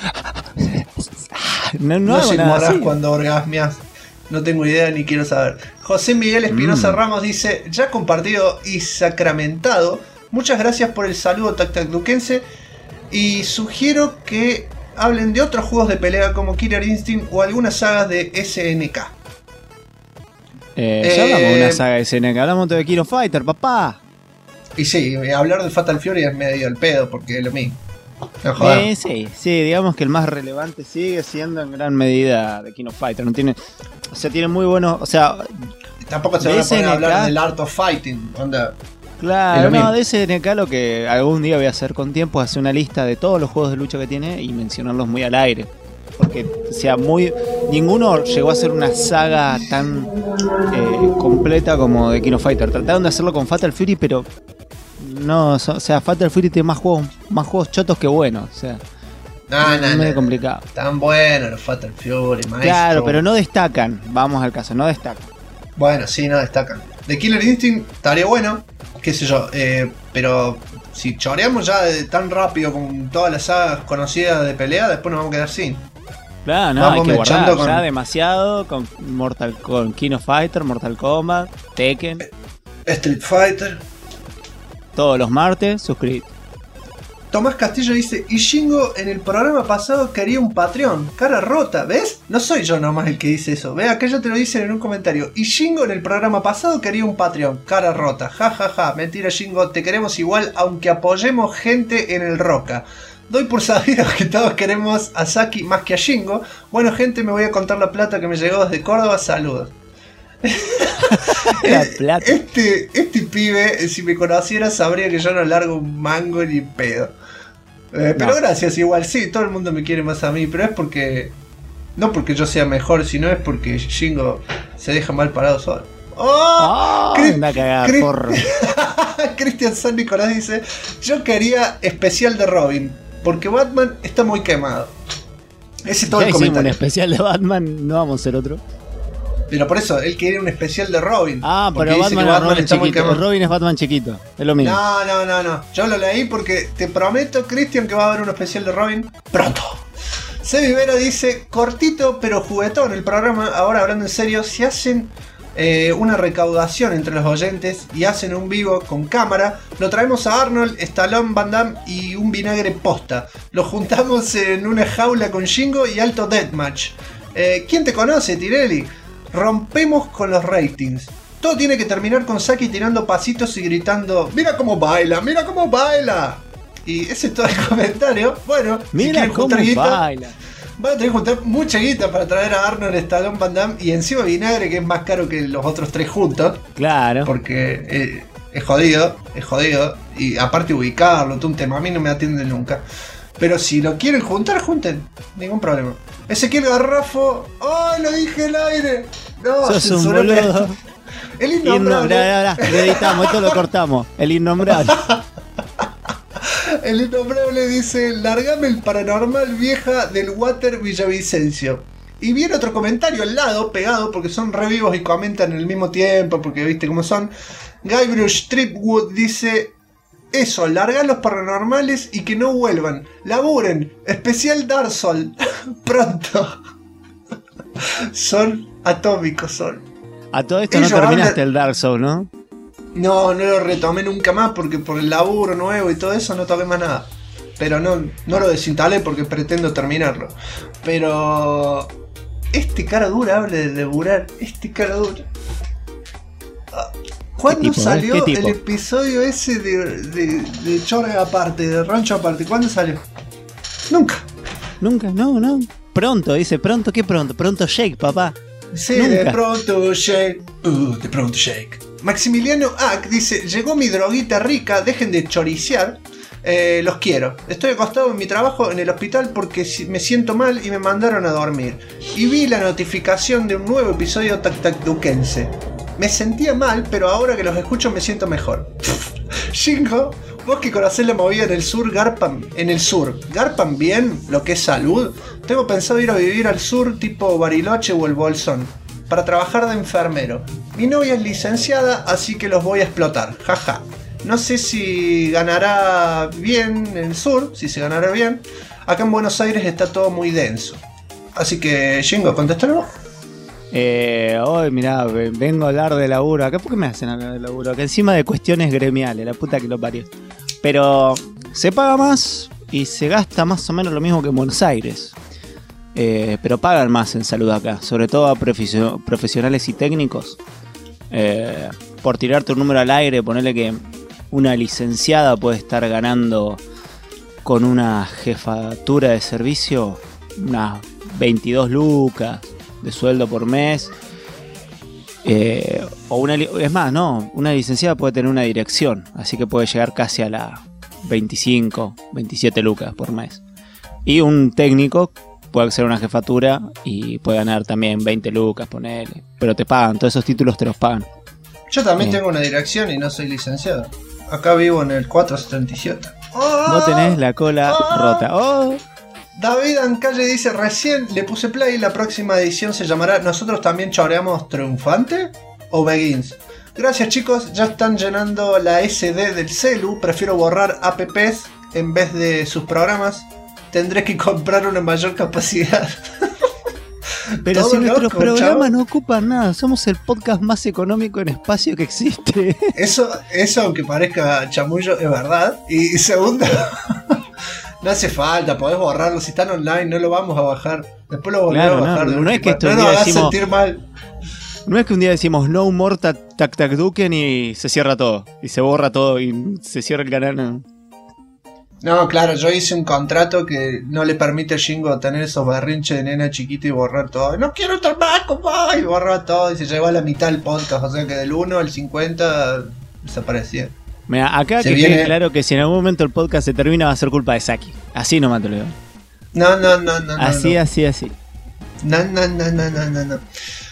No sé cómo harás cuando orgasmeas. No tengo idea ni quiero saber. José Miguel Espinosa Ramos dice: ya compartido y sacramentado. Muchas gracias por el saludo tactacduquense. Y sugiero que hablen de otros juegos de pelea como Killer Instinct o algunas sagas de SNK. Ya hablamos de una saga de SNK, hablamos de King of Fighter, papá. Y sí, hablar de Fatal Fury es medio el pedo porque es lo mismo. Sí, digamos que el más relevante sigue siendo en gran medida de King of Fighter. No tiene, o sea, tiene muy buenos, o sea, tampoco se van a poner a hablar del Art of Fighting, onda. Claro, no, de SNK lo que algún día voy a hacer con tiempo es hacer una lista de todos los juegos de lucha que tiene y mencionarlos muy al aire. Porque, o sea, ninguno llegó a ser una saga tan completa como de King of Fighter. Trataron de hacerlo con Fatal Fury, pero no, o sea, Fatal Fury tiene más juegos chotos que buenos, o sea, es medio complicado. Tan buenos los Fatal Fury, maestro. Claro, pero no destacan, vamos al caso, no destacan. Bueno, sí, no destacan. De Killer Instinct estaría bueno, qué sé yo, pero si choreamos ya tan rápido con todas las sagas conocidas de pelea, después nos vamos a quedar sin. Claro, no, hay que guardar ya demasiado con King of Fighter, Mortal Kombat, Tekken, Street Fighter. Todos los martes, suscríbete. Tomás Castillo dice: y Shingo en el programa pasado quería un Patreon. Cara rota, ¿ves? No soy yo nomás el que dice eso. Ve, acá ya te lo dicen en un comentario. Y Shingo en el programa pasado quería un Patreon. Cara rota, ja ja ja. Mentira, Shingo, te queremos igual aunque apoyemos gente en el Roca. Doy por sabido que todos queremos a Saki más que a Shingo. Bueno, gente, me voy a contar la plata que me llegó desde Córdoba. Saludos. La plata. Este pibe, si me conociera, sabría que yo no largo un mango ni pedo. Pero gracias, igual, sí, todo el mundo me quiere más a mí, pero es porque... No porque yo sea mejor, sino es porque Shingo se deja mal parado solo. ¡Oh! Anda cagada, porro. Cristian San Nicolás dice: yo quería especial de Robin, porque Batman está muy quemado. Ese es todo el comentario. Un especial de Batman, no vamos a hacer otro. Pero por eso, él quería un especial de Robin. Ah, pero Batman está muy chiquito. Robin es Batman chiquito, es lo mismo. No. Yo lo leí porque te prometo, Cristian, que va a haber un especial de Robin pronto. Sebi Vera dice: cortito pero juguetón el programa. Ahora, hablando en serio, si hacen una recaudación entre los oyentes y hacen un vivo con cámara, lo traemos a Arnold, Stallone, Van Damme y un vinagre posta. Lo juntamos en una jaula con Shingo y alto deathmatch. ¿Quién te conoce, Tirelli? Rompemos con los ratings. Todo tiene que terminar con Saki tirando pasitos y gritando: ¡mira cómo baila! ¡Mira cómo baila! Y ese es todo el comentario. Bueno, mira si cómo baila. Van a tener que juntar mucha guita para traer a Arnold, Stallone, Van Damme y encima vinagre, que es más caro que los otros tres juntos. Claro. Porque es jodido. Y aparte ubicarlo, todo un tema. A mí no me atienden nunca. Pero si lo quieren juntar, junten. Ningún problema. Ezequiel Garrafo. ¡Ay, lo dije al aire! No, sos un boludo. El innombrable. Lo editamos, esto lo cortamos. El innombrable. El innombrable dice: largame el paranormal vieja del Water Villavicencio. Y viene otro comentario al lado, pegado, porque son revivos y comentan en el mismo tiempo, porque viste cómo son. Guybrush Tripwood dice: eso, largar los paranormales y que no vuelvan. Laburen, especial Dark Souls. Pronto. Son atómicos, son. A todo esto ellos no terminaste el Dark Souls, ¿no? No lo retomé nunca más porque por el laburo nuevo y todo eso no toqué más nada. Pero no lo desinstalé porque pretendo terminarlo. Pero este cara dura habla de laburar. Este cara dura. ¿Cuándo salió el episodio ese de Chorga aparte, de Rancho aparte? ¿Cuándo salió? Nunca, no. Pronto, dice, pronto, ¿qué pronto? Pronto Shake, papá. Sí, nunca. De pronto Shake. Maximiliano Ack dice: llegó mi droguita rica, dejen de choricear. Los quiero. Estoy acostado en mi trabajo en el hospital porque me siento mal y me mandaron a dormir. Y vi la notificación de un nuevo episodio taktakdukense. Me sentía mal, pero ahora que los escucho me siento mejor. Shingo, vos que conocés la movida en el sur, garpan bien lo que es salud. Tengo pensado ir a vivir al sur, tipo Bariloche o el Bolsón, para trabajar de enfermero. Mi novia es licenciada, así que los voy a explotar. Jaja. No sé si ganará bien en el sur, si se ganará bien. Acá en Buenos Aires está todo muy denso. Así que, Shingo, contéstalo. Hoy, mirá, vengo a hablar de laburo. Acá, ¿por qué me hacen hablar de laburo? Que encima de cuestiones gremiales, la puta que lo parió. Pero se paga más y se gasta más o menos lo mismo que en Buenos Aires. Pero pagan más en salud acá, sobre todo a profesionales y técnicos. Por tirarte un número al aire, ponerle que una licenciada puede estar ganando con una jefatura de servicio unas 22 lucas de sueldo por mes. Una licenciada puede tener una dirección, así que puede llegar casi a las 25, 27 lucas por mes. Y un técnico puede hacer una jefatura y puede ganar también 20 lucas, ponele. Pero te pagan, todos esos títulos te los pagan. Yo también tengo una dirección y no soy licenciado. Acá vivo en el 477. Vos tenés la cola rota. David Ancalle dice: recién le puse play, la próxima edición se llamará ¿Nosotros también choreamos triunfante? ¿O Begins? Gracias, chicos, ya están llenando la SD del celu. Prefiero borrar apps en vez de sus programas. Tendré que comprar una mayor capacidad. Pero si nuestros programas no ocupan nada, somos el podcast más económico en espacio que existe. Eso aunque parezca chamullo, es verdad. Y segundo, no hace falta, podés borrarlo. Si están online, no lo vamos a bajar. Después lo volvemos a bajar. No es que no nos hagas sentir mal. No es que un día decimos no more taktakduken y se cierra todo. Y se borra todo y se cierra el canal. No, claro, yo hice un contrato que no le permite a Shingo tener esos berrinches de nena chiquita y borrar todo. No quiero estar más con vos, y borró todo y se llevó a la mitad del podcast. O sea que del 1 al 50 desaparecía. Mira, acá Se que viene- quede claro que si en algún momento el podcast se termina va a ser culpa de Saki. Así nomás te lo digo. No. Así. No.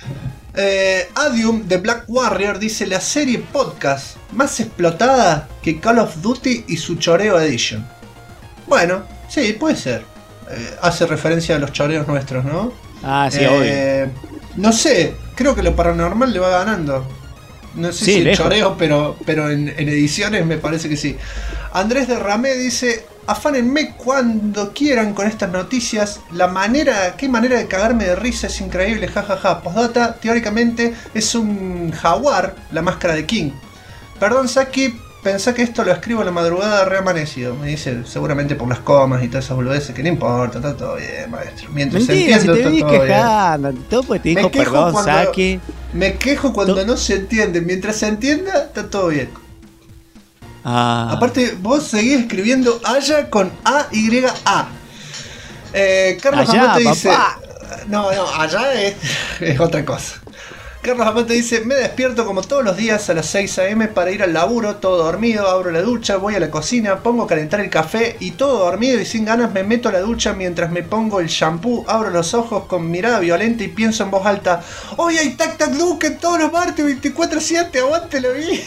Adium de Black Warrior dice: la serie podcast más explotada que Call of Duty y su Choreo Edition. Bueno, sí, puede ser. Hace referencia a los choreos nuestros, ¿no? Ah, sí, obvio. No sé, creo que lo paranormal le va ganando. No sé Sí, si el lejos. choreo, pero en ediciones me parece que sí. Andrés de Ramé dice: afánenme cuando quieran con estas noticias. Qué manera de cagarme de risa, es increíble, jajaja. Postdata, teóricamente es un jaguar, la máscara de King. Perdón, Saki, pensá que esto lo escribo a la madrugada reamanecido. Me dice, seguramente por las comas y todas esas boludeces, que no importa, está todo bien, maestro. Mientras Mentira, si entiendo, te está vi todo bien. quejando, todo porque te Me dijo quejo perdón, cuando- Saki. Me quejo cuando no se entiende. Mientras se entienda, está todo bien. Ah, Aparte, vos seguís escribiendo Aya con A-Y-A. Carlos Allá, Amate dice... papá. No, allá es otra cosa. Carlos Amate dice: me despierto como todos los días a las 6 AM para ir al laburo, todo dormido, abro la ducha, voy a la cocina, pongo a calentar el café y todo dormido y sin ganas me meto a la ducha mientras me pongo el shampoo, abro los ojos con mirada violenta y pienso en voz alta: hoy hay Tac Tac Duke en todos los martes 24/7, aguante la vida.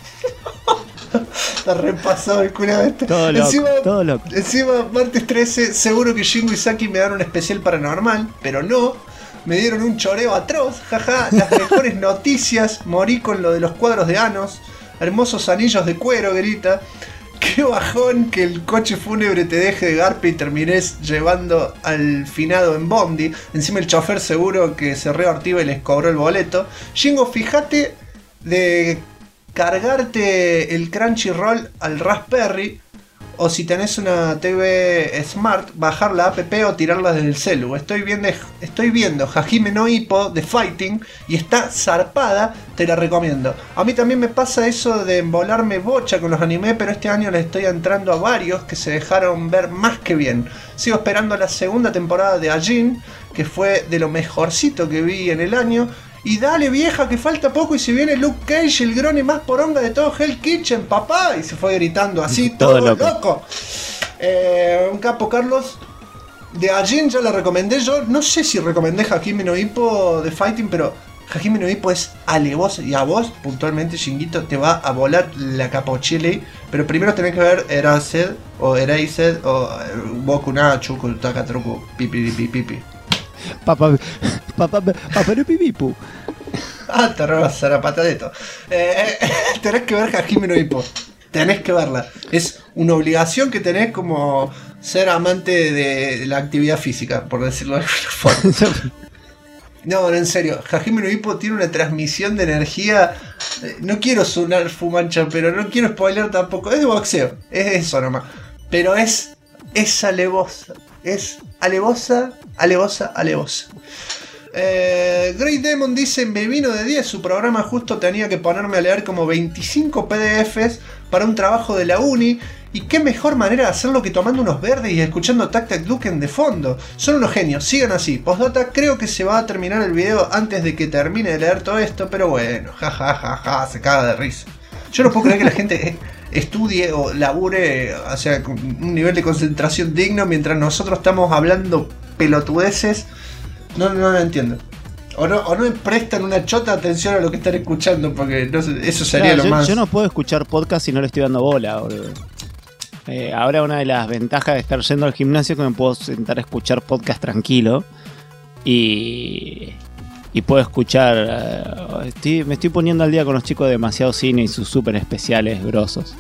Está repasado el culo este. todo loco, todo loco. Encima, martes 13, seguro que Shingo y Saki me dan un especial paranormal, pero no. Me dieron un choreo atroz, jaja, las mejores noticias, morí con lo de los cuadros de Anos, hermosos anillos de cuero, grita. Qué bajón que el coche fúnebre te deje de garpe y termines llevando al finado en Bondi. Encima el chofer seguro que se reortiva y les cobró el boleto. Shingo, fíjate de cargarte el Crunchyroll al Raspberry, o si tenés una TV Smart, bajar la app o tirarla desde el celu. Estoy viendo Hajime no Ippo de Fighting y está zarpada, te la recomiendo. A mí también me pasa eso de embolarme bocha con los anime, pero este año le estoy entrando a varios que se dejaron ver más que bien. Sigo esperando la segunda temporada de Ajin, que fue de lo mejorcito que vi en el año. Y dale, vieja, que falta poco y se viene Luke Cage, el grone más poronga de todo Hell Kitchen, papá. Y se fue gritando así, todo loco. Un capo, Carlos. De Ajin ya la recomendé yo. No sé si recomendé Hajime no Ippo de Fighting, pero Hajime no Ippo es alevosa. Y a vos, puntualmente, Shinguito, te va a volar la capochile. Pero primero tenés que ver Erased o Boku na Chuku Takatruku Pipi. Papá, pipipu. Ah, te robas a la patadito. Tenés que ver Hajime no Ippo. Tenés que verla. Es una obligación que tenés como ser amante de la actividad física, por decirlo de alguna forma. No, en serio. Hajime no Ippo tiene una transmisión de energía. No quiero sonar fumancha, pero no quiero spoiler tampoco. Es de boxeo. Es eso nomás. Pero es alevosa. Es alevosa. Great Demon dice: me vino de 10 su programa, justo tenía que ponerme a leer como 25 PDFs para un trabajo de la uni. Y qué mejor manera de hacerlo que tomando unos verdes y escuchando Tac Tac Duken de fondo. Son unos genios, sigan así. Postdata, creo que se va a terminar el video antes de que termine de leer todo esto, pero bueno, jajajaja, se caga de risa. Yo no puedo creer que la gente estudie o labure, o sea, con un nivel de concentración digno mientras nosotros estamos hablando pelotudeces. No lo entiendo. O no me prestan una chota atención a lo que están escuchando, porque no sé, eso sería Claro, lo más. yo no puedo escuchar podcast si no le estoy dando bola, boludo. Ahora una de las ventajas de estar yendo al gimnasio es que me puedo sentar a escuchar podcast tranquilo. Y puedo escuchar. Me estoy poniendo al día con los chicos de Demasiado Cine y sus super especiales grosos.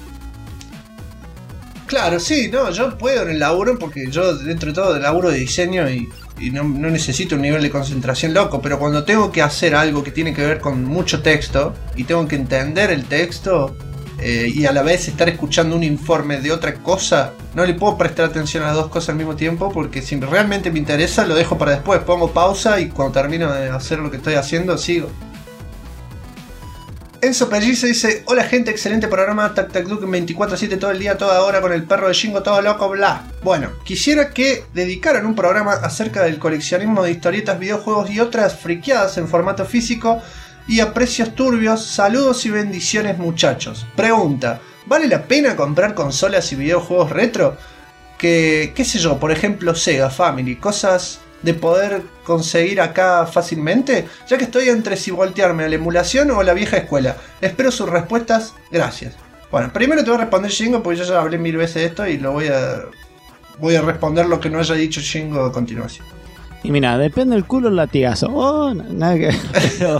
Claro, sí, no, yo puedo en el laburo porque yo dentro de todo laburo de diseño y no necesito un nivel de concentración loco, pero cuando tengo que hacer algo que tiene que ver con mucho texto y tengo que entender el texto y a la vez estar escuchando un informe de otra cosa, no le puedo prestar atención a las dos cosas al mismo tiempo, porque si realmente me interesa lo dejo para después, pongo pausa y cuando termino de hacer lo que estoy haciendo sigo. Enzo Pellice dice: hola gente, excelente programa, Tac Tac Duke 24/7 todo el día, toda hora con el perro de Shingo, todo loco, bla. Bueno, quisiera que dedicaran un programa acerca del coleccionismo de historietas, videojuegos y otras friqueadas en formato físico y a precios turbios. Saludos y bendiciones, muchachos. Pregunta: ¿vale la pena comprar consolas y videojuegos retro? Que, qué sé yo, por ejemplo Sega Family, cosas de poder conseguir acá fácilmente, ya que estoy entre si voltearme a la emulación o a la vieja escuela. Espero sus respuestas, gracias. Bueno, primero te voy a responder Shingo, porque yo ya hablé 1000 veces de esto y voy a responder lo que no haya dicho Shingo a continuación. Y mira, depende del culo el latigazo. Oh, nada que ver. Pero...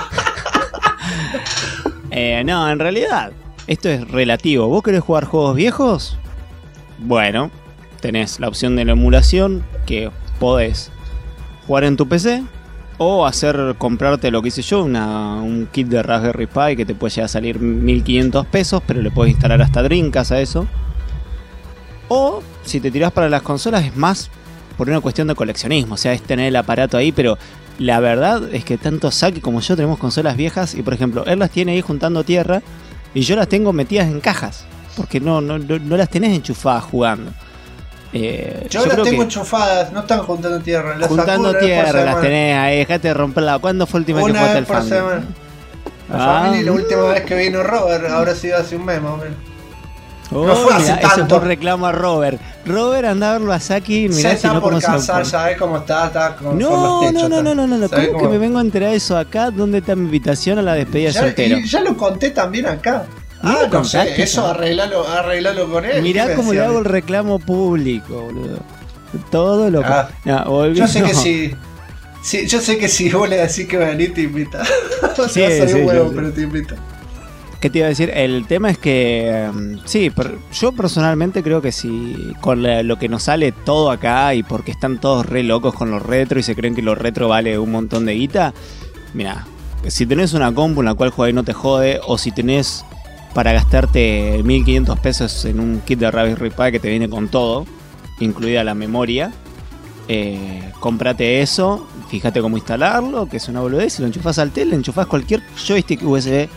no, en realidad, esto es relativo. ¿Vos querés jugar juegos viejos? Bueno, tenés la opción de la emulación, que podés jugar en tu PC o comprarte lo que hice yo, un kit de Raspberry Pi que te puede llegar a salir 1500 pesos, pero le puedes instalar hasta Dreamcast a eso. O si te tirás para las consolas es más por una cuestión de coleccionismo, o sea, es tener el aparato ahí, pero la verdad es que tanto Saki como yo tenemos consolas viejas y por ejemplo, él las tiene ahí juntando tierra y yo las tengo metidas en cajas, porque no las tenés enchufadas jugando. Yo las tengo enchufadas, no están juntando tierra. Juntando tierra, las tenés ahí, dejate de romperla. ¿Cuándo fue la última vez que jugaste el Family? La Family, la última vez que vino Robert, ahora sí hace un mes más o menos. No fue hace tanto. Eso fue un reclamo a Robert. Robert, anda a verlo a Saki. Mirá, se está si no por casar, ¿sabés cómo está con no, los techos. No. ¿Cómo que me vengo a enterar de eso acá? ¿Dónde está mi invitación a la despedida soltero? Ya lo conté también acá. No sé, eso arreglalo con él. Mirá cómo le hago el reclamo público, boludo. Todo lo que... yo sé que sí, yo sé que si vos le decís que venís te invita. Sí, va a salir un huevo, sí. Pero te invita. ¿Qué te iba a decir? El tema es que sí, yo personalmente creo que si con lo que nos sale todo acá y porque están todos re locos con los retro y se creen que lo retro vale un montón de guita, mira, si tenés una compu en la cual jugar y no te jode, o si tenés para gastarte 1500 pesos en un kit de Raspberry Pi que te viene con todo, incluida la memoria, cómprate eso, fíjate cómo instalarlo, que es una boludez, lo enchufás al tele, enchufás cualquier joystick USB,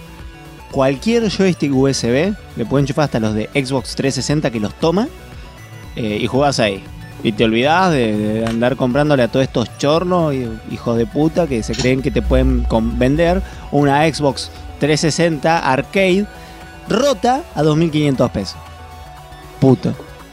le pueden enchufar hasta los de Xbox 360 que los toma, y jugás ahí. Y te olvidás de andar comprándole a todos estos chornos, hijos de puta, que se creen que te pueden vender una Xbox 360 Arcade rota a 2500 pesos. Puto.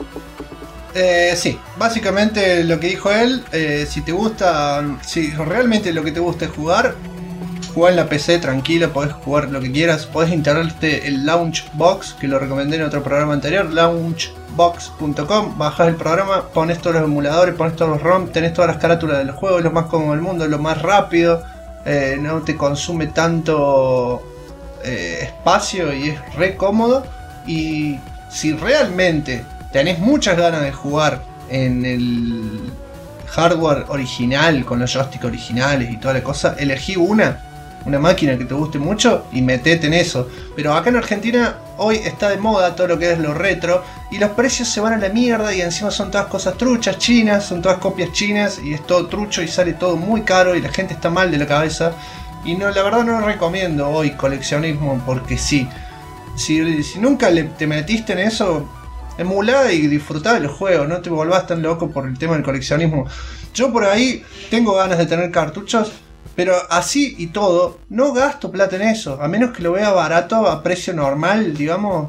Sí, básicamente lo que dijo él, si te gusta, si realmente lo que te gusta es jugar en la PC tranquilo, podés jugar lo que quieras, podés instalarte el Launchbox, que lo recomendé en otro programa anterior, launchbox.com, bajás el programa, pones todos los emuladores, pones todos los ROM, tenés todas las carátulas del juego, es lo más cómodo del mundo, es lo más rápido, no te consume tanto espacio y es re cómodo. Y si realmente tenés muchas ganas de jugar en el hardware original, con los joysticks originales y toda la cosa, elegí una máquina que te guste mucho y metete en eso. Pero acá en Argentina hoy está de moda todo lo que es lo retro y los precios se van a la mierda y encima son todas cosas truchas chinas, son todas copias chinas y es todo trucho y sale todo muy caro y la gente está mal de la cabeza. Y no, la verdad no recomiendo hoy coleccionismo porque sí. Si nunca te metiste en eso, emulá y disfrutá de los juegos, no te volvás tan loco por el tema del coleccionismo. Yo por ahí tengo ganas de tener cartuchos, pero así y todo, no gasto plata en eso, a menos que lo vea barato a precio normal, digamos.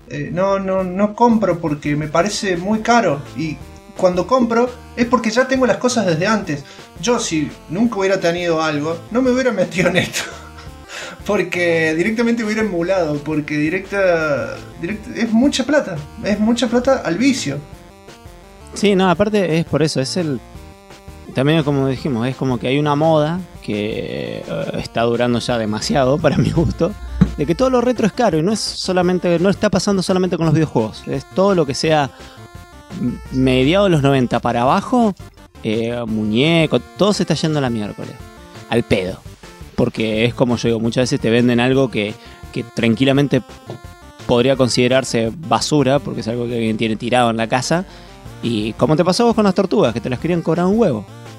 No compro porque me parece muy caro y cuando compro es porque ya tengo las cosas desde antes. Yo si nunca hubiera tenido algo, no me hubiera metido en esto. Porque directamente hubiera emulado. Porque directa es mucha plata al vicio. Sí, no, aparte es por eso, también es como dijimos, es como que hay una moda que está durando ya demasiado para mi gusto, de que todo lo retro es caro y no está pasando solamente con los videojuegos, es todo lo que sea mediados de los 90 para abajo, muñeco, todo se está yendo a la miércoles, al pedo. Porque es como yo digo, muchas veces te venden algo que tranquilamente podría considerarse basura, porque es algo que alguien tiene tirado en la casa. Y como te pasó vos con las tortugas, que te las querían cobrar un huevo.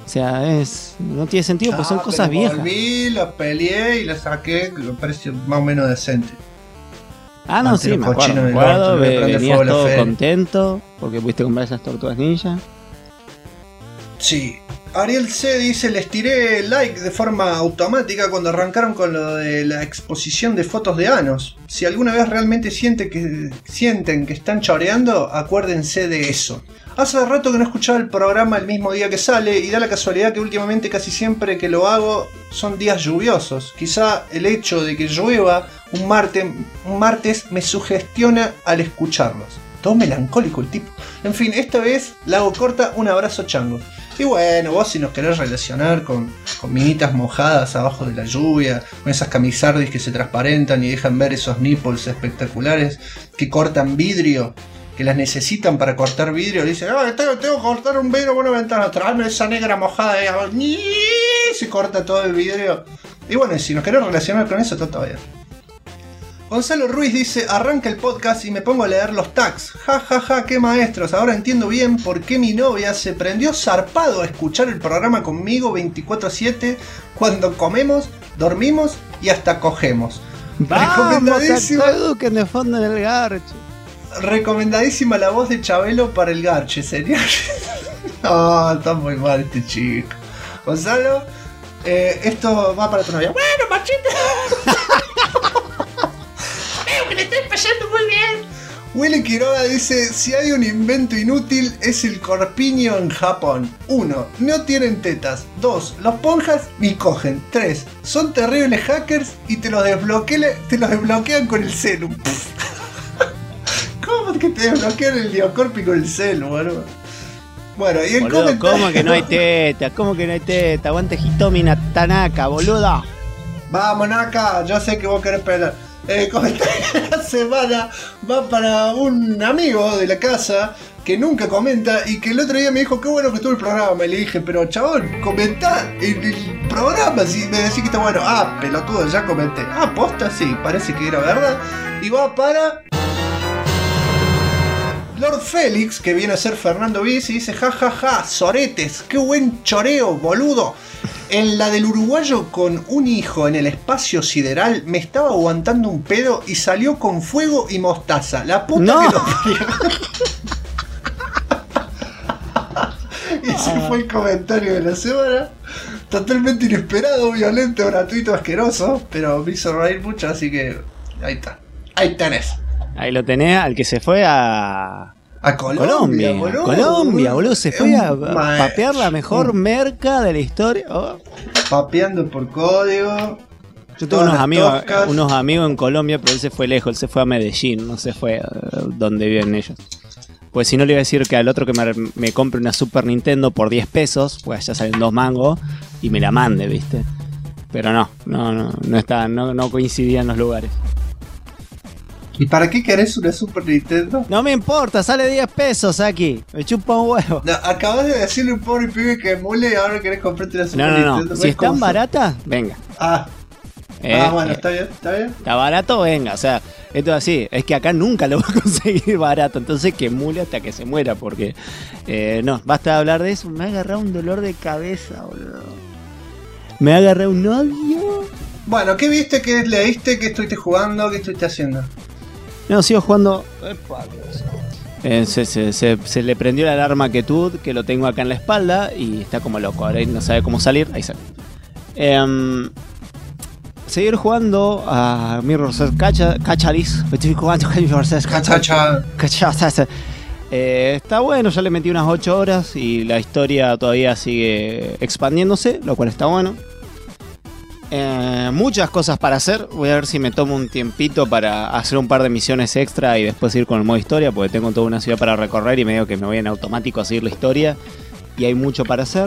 O sea, no tiene sentido porque son cosas viejas. Volví, los peleé y los saqué, que me pareció más o menos decente. Ah, no, sí, me acuerdo. Venías todo contento porque pudiste comprar esas tortugas ninja. Sí. Ariel C dice, les tiré like de forma automática cuando arrancaron con lo de la exposición de fotos de anos. Si alguna vez realmente sienten que están choreando, acuérdense de eso. Hace rato que no escuchaba el programa el mismo día que sale y da la casualidad que últimamente casi siempre que lo hago son días lluviosos. Quizá el hecho de que llueva un martes me sugestiona al escucharlos. Todo melancólico el tipo. En fin, esta vez la hago corta, un abrazo chango. Y bueno, vos si nos querés relacionar con minitas mojadas abajo de la lluvia, con esas camisardis que se transparentan y dejan ver esos nipples espectaculares que cortan vidrio, que las necesitan para cortar vidrio, dicen, tengo que cortar un vidrio por una ventana, tráeme esa negra mojada y se corta todo el vidrio. Y bueno, si nos querés relacionar con eso, todo bien. Gonzalo Ruiz dice, arranca el podcast y me pongo a leer los tags. Ja, ja, ja, qué maestros. Ahora entiendo bien por qué mi novia se prendió zarpado a escuchar el programa conmigo 24/7 cuando comemos, dormimos y hasta cogemos. Recomendadísima. Que de fondo en el garche. Recomendadísima la voz de Chabelo para el garche, señor. No, está muy mal este chico. Gonzalo, esto va para tu novia. Bueno, machita. Que le estoy pasando muy bien. Willy Quiroga dice, si hay un invento inútil es el corpiño en Japón. 1. No tienen tetas. 2. Los ponjas ni cogen. 3. Son terribles hackers y te los desbloquean con el celu. ¿Cómo que te desbloquean el Diocorpi con el celu, boludo? Bueno, y el comentario... ¿Cómo que no hay teta? ¿Cómo que no hay teta? Aguante Hitomi Tanaka, boludo. Vamos, Naka, yo sé que vos querés pelear. El comentario de la semana va para un amigo de la casa que nunca comenta y que el otro día me dijo qué bueno que estuvo el programa. Y le dije, pero chabón, comentá el programa si me decís que está bueno. Ah, pelotudo, ya comenté. Ah, posta, sí, parece que era verdad. Y va para Lord Félix, que viene a ser Fernando Viz, y dice, jajaja, soretes, qué buen choreo, boludo. En la del uruguayo con un hijo en el espacio sideral me estaba aguantando un pedo y salió con fuego y mostaza. La puta no. Que lo parió. Y ese fue el comentario de la semana. Totalmente inesperado, violento, gratuito, asqueroso. Pero me hizo reír mucho, así que ahí está. Ahí tenés. Ahí lo tenés, al que se fue a Colombia, boludo. Se fue a papear la mejor merca de la historia. Oh. Papeando por código. Yo tuve unos amigos en Colombia, pero él se fue lejos, él se fue a Medellín, no se fue donde viven ellos. Pues si no le iba a decir que al otro que me compre una Super Nintendo por 10 pesos, pues ya salen 2 mangos, y me la mande, ¿viste? Pero no coincidían los lugares. ¿Y para qué querés una Super Nintendo? No me importa, sale 10 pesos aquí. Me chupa un huevo. No, acabas de decirle a un pobre pibe que emule y ahora querés comprarte una Super Nintendo. No. Si es tan barata, venga. Bueno, está bien. Está barato, venga. O sea, esto es así. Es que acá nunca lo va a conseguir barato. Entonces que emule hasta que se muera. Porque, no, basta de hablar de eso. Me ha agarrado un dolor de cabeza, boludo. Me ha agarrado un odio. Bueno, ¿qué viste? ¿Qué leíste? ¿Qué estuviste jugando? ¿Qué estuviste haciendo? No, sigo jugando. Se le prendió la alarma quietud, que lo tengo acá en la espalda y está como loco. Ahora no sabe cómo salir. Ahí sale. Seguir jugando a Mirror's Edge Cachalis. Estoy jugando a Mirror's Edge Cachalis. Está bueno, ya le metí unas 8 horas y la historia todavía sigue expandiéndose, lo cual está bueno. Muchas cosas para hacer. Voy a ver si me tomo un tiempito para hacer un par de misiones extra y después ir con el modo historia, porque tengo toda una ciudad para recorrer y medio que me voy en automático a seguir la historia y hay mucho para hacer.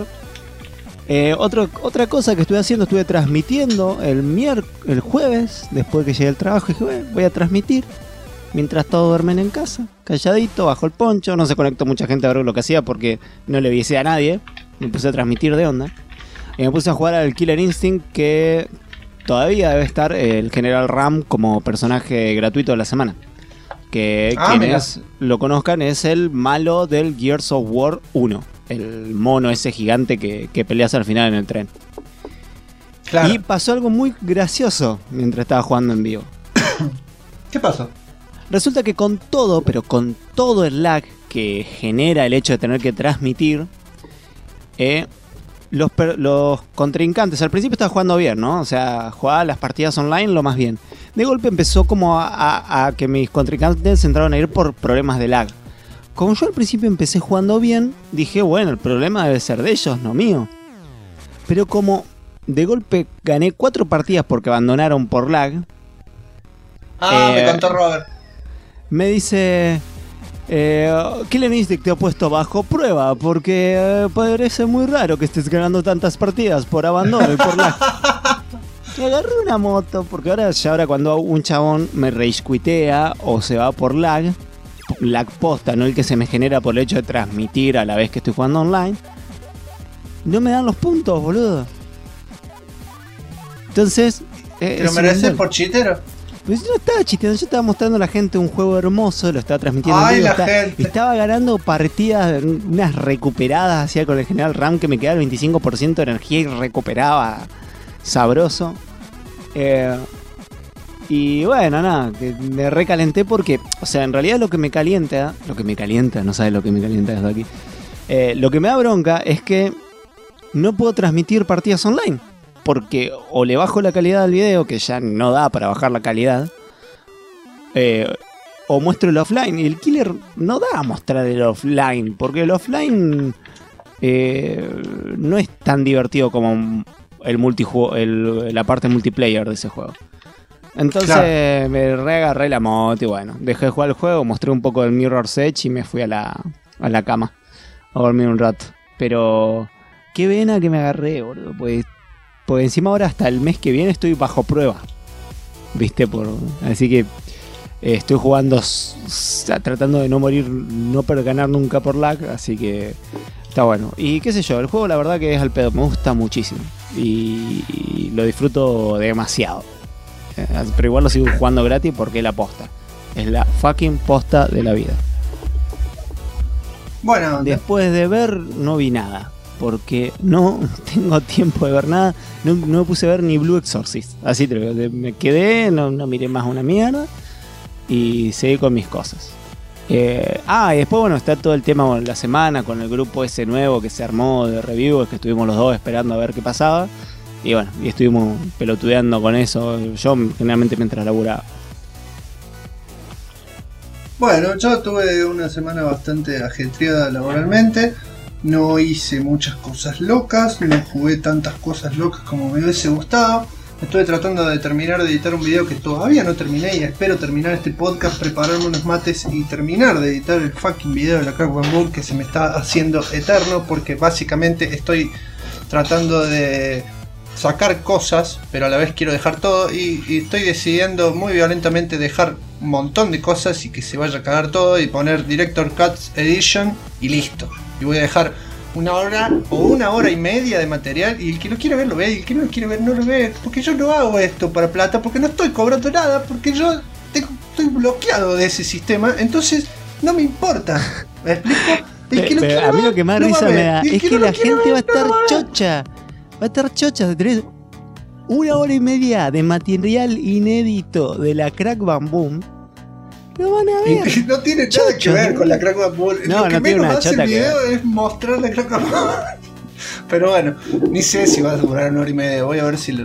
Otra cosa que estuve haciendo, estuve transmitiendo el jueves, después que llegué al trabajo, dije, voy a transmitir mientras todos duermen en casa, calladito, bajo el poncho. No se conectó mucha gente a ver lo que hacía porque no le avisé a nadie. Me puse a transmitir de onda. Y me puse a jugar al Killer Instinct, que todavía debe estar el General Ram como personaje gratuito de la semana. Que quienes lo conozcan es el malo del Gears of War 1. el mono ese gigante que peleas al final en el tren. Claro. Y pasó algo muy gracioso mientras estaba jugando en vivo. ¿Qué pasó? Resulta que con todo, pero con todo el lag que genera el hecho de tener que transmitir, los contrincantes, al principio estaba jugando bien, ¿no? O sea, jugaba las partidas online lo más bien. De golpe empezó como a que mis contrincantes entraron a ir por problemas de lag. Como yo al principio empecé jugando bien, dije, bueno, el problema debe ser de ellos, no mío. Pero como de golpe gané 4 partidas porque abandonaron por lag. Me contó Robert. Me dice... Killing Instinct te ha puesto bajo prueba porque parece muy raro que estés ganando tantas partidas por abandono y por lag. Agarré una moto porque ahora cuando un chabón me rage quitea o se va por lag posta, no el que se me genera por el hecho de transmitir a la vez que estoy jugando online, no me dan los puntos, boludo. Entonces ¿te lo mereces por chitero? Pues yo no estaba chisteando, yo estaba mostrando a la gente un juego hermoso, lo estaba transmitiendo en vivo, estaba ganando partidas, unas recuperadas, hacía con el general Ram que me quedaba el 25% de energía y recuperaba sabroso. Y bueno, nada, que me recalenté porque, o sea, en realidad lo que me calienta, no sabes lo que me calienta desde aquí, lo que me da bronca es que no puedo transmitir partidas online. Porque o le bajo la calidad al video, que ya no da para bajar la calidad, o muestro el offline. Y el killer no da a mostrar el offline, porque el offline no es tan divertido como el multijuego, la parte multiplayer de ese juego. Entonces claro, me reagarré la moto y bueno, dejé de jugar el juego, mostré un poco del Mirror's Edge y me fui a la cama a dormir un rato. Pero qué vena que me agarré, boludo, pues encima ahora hasta el mes que viene estoy bajo prueba. ¿Viste? Así que estoy jugando tratando de no morir, no ganar nunca por lag, así que está bueno. Y qué sé yo, el juego la verdad que es al pedo, me gusta muchísimo y lo disfruto demasiado. Pero igual lo sigo jugando gratis porque es la posta. Es la fucking posta de la vida. Bueno, después de ver no vi nada. Porque no tengo tiempo de ver nada. No me puse a ver ni Blue Exorcist. Así te lo digo. Me quedé, no miré más una mierda. Y seguí con mis cosas. Y después bueno, está todo el tema de la semana con el grupo ese nuevo que se armó de reviews, que estuvimos los dos esperando a ver qué pasaba. Y bueno, y estuvimos pelotudeando con eso. Yo generalmente mientras laburaba. Bueno, yo tuve una semana bastante ajetreada laboralmente. No hice muchas cosas locas, no jugué tantas cosas locas como me hubiese gustado. Estuve tratando de terminar de editar un video que todavía no terminé y espero terminar este podcast, prepararme unos mates y terminar de editar el fucking video de la Crack Bamboo que se me está haciendo eterno porque básicamente estoy tratando de sacar cosas, pero a la vez quiero dejar todo y estoy decidiendo muy violentamente dejar un montón de cosas y que se vaya a cagar todo y poner Director Cuts Edition y listo. Y voy a dejar 1 hora o 1 hora y media de material y el que lo quiere ver lo ve y el que no lo quiere ver no lo ve, porque yo no hago esto para plata, porque no estoy cobrando nada, porque yo estoy bloqueado de ese sistema, entonces no me importa. ¿Me explico? A mí lo que más risa me da es que la gente va a estar chocha. Va a estar chocha de tener 1 hora y media de material inédito de la Crack Bamboo. Lo van a ver. Y no tiene nada que ver con la Crack Bamboo. No, lo que no tiene menos una hace chota el video es mostrar la Crack Bamboo. Pero bueno, ni sé si va a durar 1 hora y media. Voy a ver si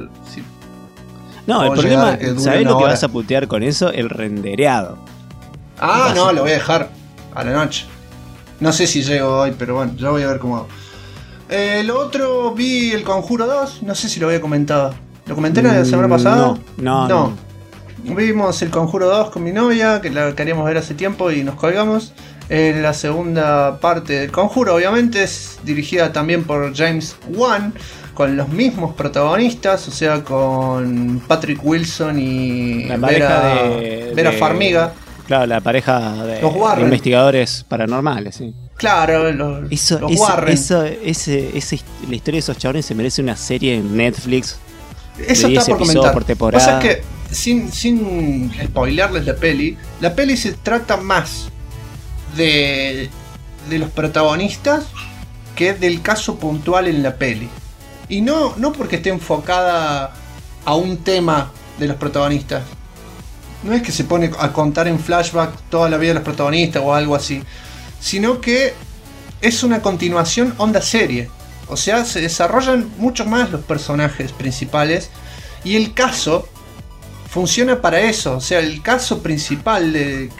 no, el problema, ¿sabés lo que vas a putear con eso? El rendereado. No, lo voy a dejar a la noche. No sé si llego hoy, pero bueno, ya voy a ver cómo hago. Lo otro, vi El Conjuro 2, no sé si lo había comentado. ¿Lo comenté la semana pasada? No. Vimos El Conjuro 2 con mi novia, que la queríamos ver hace tiempo y nos colgamos. La segunda parte del Conjuro, obviamente, es dirigida también por James Wan, con los mismos protagonistas, o sea, con Patrick Wilson y la pareja Vera Farmiga. Claro, la pareja de investigadores paranormales, sí. Claro, los Warren. La historia de esos chabones se merece una serie en Netflix. Eso está por comentar. Por temporada. O sea que, sin spoilearles la peli se trata más de los protagonistas que del caso puntual en la peli. Y no porque esté enfocada a un tema de los protagonistas. No es que se pone a contar en flashback toda la vida de los protagonistas o algo así, sino que es una continuación onda serie. O sea, se desarrollan mucho más los personajes principales y el caso funciona para eso. O sea, el caso principal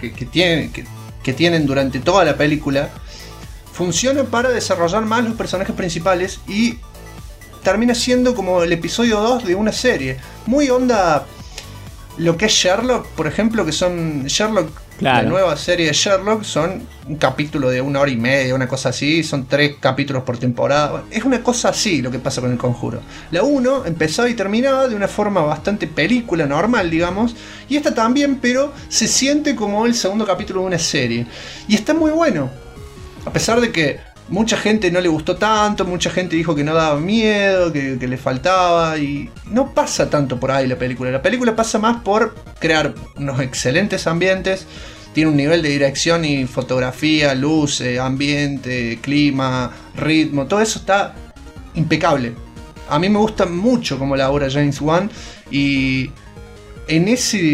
que tienen durante toda la película funciona para desarrollar más los personajes principales y termina siendo como el episodio 2 de una serie. Muy onda lo que es Sherlock, por ejemplo, que son Sherlock, claro. La nueva serie de Sherlock son un capítulo de 1 hora y media, una cosa así, son 3 capítulos por temporada. Bueno, es una cosa así lo que pasa con El Conjuro. La 1 empezaba y terminaba de una forma bastante película normal, digamos, y esta también, pero se siente como el segundo capítulo de una serie. Y está muy bueno, a pesar de que mucha gente no le gustó tanto, mucha gente dijo que no daba miedo, que le faltaba, y no pasa tanto por ahí la película. La película pasa más por crear unos excelentes ambientes, tiene un nivel de dirección y fotografía, luz, ambiente, clima, ritmo, todo eso está impecable. A mí me gusta mucho como labora James Wan y en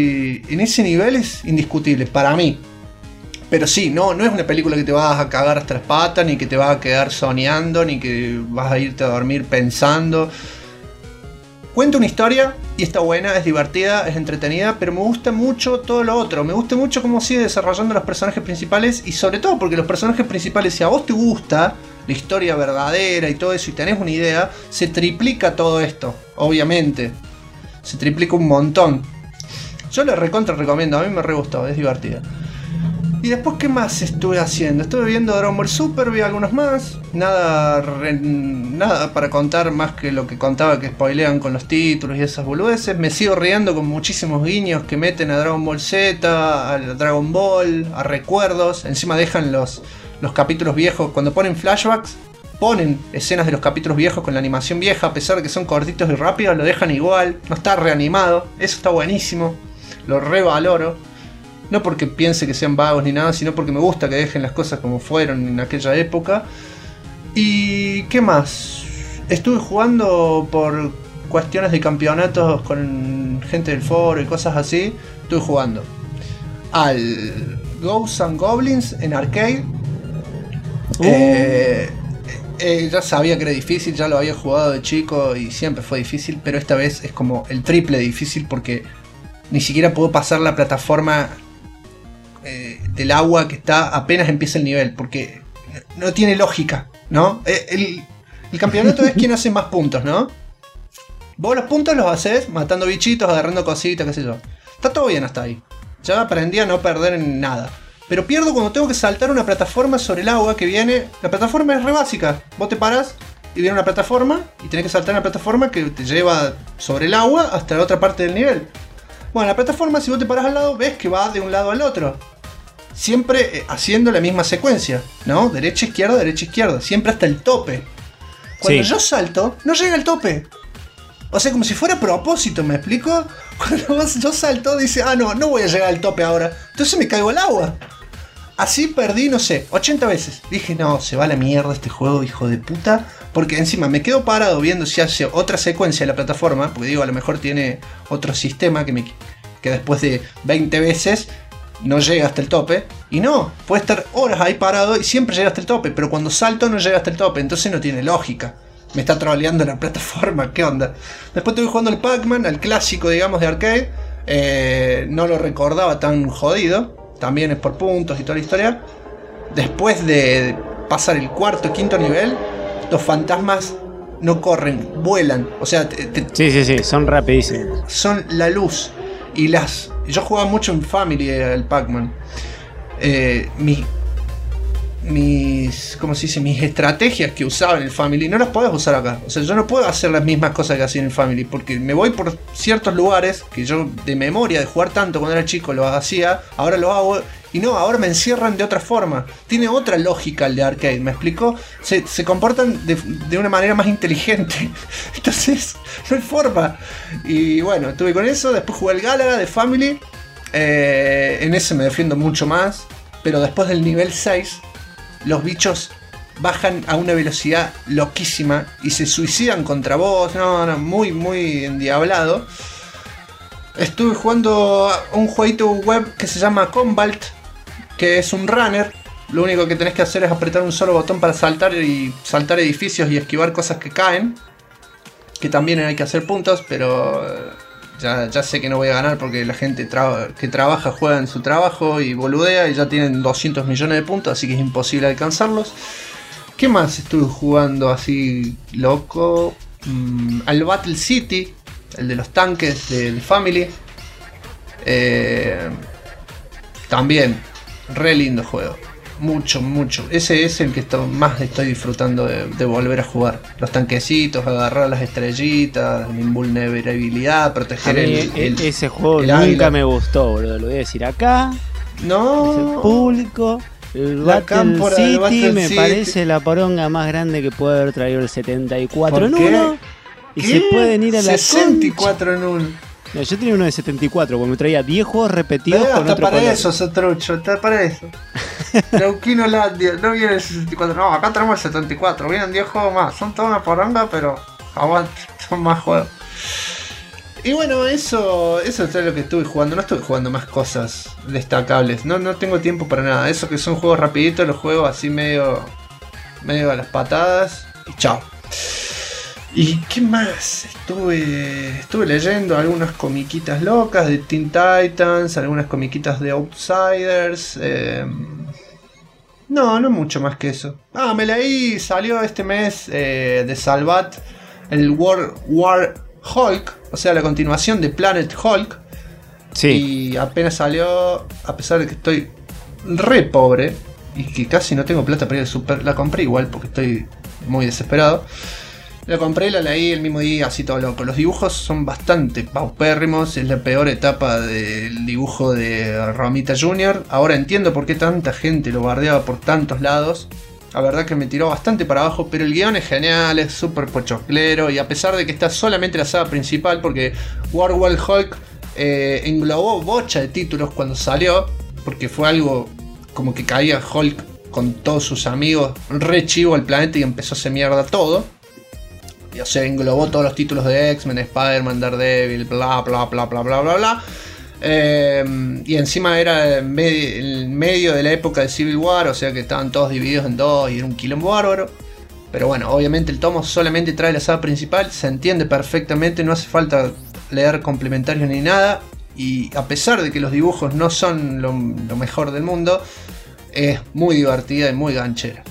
ese nivel es indiscutible para mí. Pero sí, no es una película que te vas a cagar hasta las patas, ni que te vas a quedar soñando, ni que vas a irte a dormir pensando. Cuenta una historia y está buena, es divertida, es entretenida, pero me gusta mucho todo lo otro. Me gusta mucho cómo sigue desarrollando los personajes principales y sobre todo porque los personajes principales, si a vos te gusta la historia verdadera y todo eso y tenés una idea, se triplica todo esto, obviamente. Se triplica un montón. Yo la recontra recomiendo, a mí me re gustó, es divertida. Y después, ¿qué más estuve haciendo? Estuve viendo Dragon Ball Super, vi algunos más. Nada para contar más que lo que contaba, que spoilean con los títulos y esas boludeces. Me sigo riendo con muchísimos guiños que meten a Dragon Ball Z, a Dragon Ball, a recuerdos. Encima dejan los capítulos viejos. Cuando ponen flashbacks, ponen escenas de los capítulos viejos con la animación vieja. A pesar de que son cortitos y rápidos, lo dejan igual. No está reanimado. Eso está buenísimo. Lo revaloro. No porque piense que sean vagos ni nada, sino porque me gusta que dejen las cosas como fueron en aquella época. ¿Y qué más? Estuve jugando por cuestiones de campeonatos con gente del foro y cosas así. Estuve jugando al Ghosts and Goblins en arcade. Ya sabía que era difícil, ya lo había jugado de chico y siempre fue difícil, pero esta vez es como el triple de difícil porque ni siquiera puedo pasar la plataforma del agua que está apenas empieza el nivel, porque no tiene lógica, ¿no? El campeonato es quien hace más puntos, ¿no? Vos los puntos los haces matando bichitos, agarrando cositas, qué sé yo. Está todo bien hasta ahí. Ya aprendí a no perder en nada. Pero pierdo cuando tengo que saltar una plataforma sobre el agua que viene. La plataforma es re básica. Vos te parás y viene una plataforma y tenés que saltar una plataforma que te lleva sobre el agua hasta la otra parte del nivel. Bueno, la plataforma, si vos te parás al lado, ves que va de un lado al otro. Siempre haciendo la misma secuencia, ¿no? Derecha, izquierda. Siempre hasta el tope. Cuando yo salto, no llega al tope. O sea, como si fuera a propósito, ¿me explico? Cuando yo salto, dice, no voy a llegar al tope ahora. Entonces me caigo al agua. Así perdí, no sé, 80 veces. Dije, no, se va a la mierda este juego, hijo de puta. Porque encima me quedo parado viendo si hace otra secuencia de la plataforma. Porque digo, a lo mejor tiene otro sistema que después de 20 veces no llega hasta el tope. Y no, puede estar horas ahí parado y siempre llega hasta el tope. Pero cuando salto no llega hasta el tope, entonces no tiene lógica. Me está troleando la plataforma, ¿qué onda? Después estuve jugando al Pac-Man, al clásico, digamos, de arcade. No lo recordaba tan jodido. También es por puntos y toda la historia. Después de pasar el cuarto, quinto nivel, los fantasmas no corren, vuelan. O sea, sí, son rapidísimos. Son la luz. Y yo jugaba mucho en Family al Pac-Man. ¿Cómo se dice? Mis estrategias que usaba en el Family no las podés usar acá. O sea, yo no puedo hacer las mismas cosas que hacía en el Family, porque me voy por ciertos lugares que yo de memoria de jugar tanto cuando era chico lo hacía, ahora lo hago y no, ahora me encierran de otra forma. Tiene otra lógica el de arcade, ¿me explico? Se comportan de una manera más inteligente. Entonces, no hay forma. Y bueno, estuve con eso, después jugué el Galaga de Family. En ese me defiendo mucho más, pero después del nivel 6 los bichos bajan a una velocidad loquísima y se suicidan contra vos. No, muy, muy endiablado. Estuve jugando un jueguito web que se llama Combalt, que es un runner. Lo único que tenés que hacer es apretar un solo botón para saltar edificios y esquivar cosas que caen. Que también hay que hacer puntos, pero ya sé que no voy a ganar porque la gente que trabaja juega en su trabajo y boludea y ya tienen 200 millones de puntos, así que es imposible alcanzarlos. ¿Qué más estuve jugando así loco? Al Battle City, el de los tanques del Family. También, re lindo juego. Mucho. Ese es el que más estoy disfrutando de volver a jugar. Los tanquecitos, agarrar las estrellitas, la invulnerabilidad, proteger ese juego el nunca águila. Me gustó, boludo. Lo voy a decir acá. No. Es el público. El Battle City me parece la poronga más grande que puede haber traído el 74 en uno. Y se pueden ir a la 64 en uno. No, yo tenía uno de 74, porque me traía 10 juegos repetidos con hasta otro para color. eso, Sotrucho, está para eso. Neuquinolandia, no viene el 64. No, acá tenemos el 74, vienen 10 juegos más. Son toda una poronga, pero aguanta, son más juegos. Y bueno, eso es todo lo que estuve jugando. No estuve jugando más cosas destacables. No tengo tiempo para nada. Eso que son juegos rapiditos, los juegos así medio a las patadas. Y chao. ¿Y qué más? Estuve leyendo algunas comiquitas locas de Teen Titans, algunas comiquitas de Outsiders. No mucho más que eso. Salió este mes de Salvat el War Hulk, o sea, la continuación de Planet Hulk. Sí. Y apenas salió, a pesar de que estoy re pobre y que casi no tengo plata para ir al super, la compré igual porque estoy muy desesperado. La compré, la leí el mismo día, así todo loco. Los dibujos son bastante paupérrimos. Es la peor etapa del dibujo de Romita Jr. Ahora entiendo por qué tanta gente lo bardeaba por tantos lados. La verdad que me tiró bastante para abajo, pero el guión es genial, es súper pochoclero. Y a pesar de que está solamente la saga principal, porque War Hulk englobó bocha de títulos cuando salió, porque fue algo como que caía Hulk con todos sus amigos re chivo al planeta y empezó a hacer mierda todo. O sea, englobó todos los títulos de X-Men, Spider-Man, Daredevil, bla bla bla bla bla bla bla. Y encima era en medio de la época de Civil War, o sea que estaban todos divididos en dos y era un quilombo bárbaro. Pero bueno, obviamente el tomo solamente trae la saga principal, se entiende perfectamente, no hace falta leer complementarios ni nada. Y a pesar de que los dibujos no son lo mejor del mundo, es muy divertida y muy ganchera.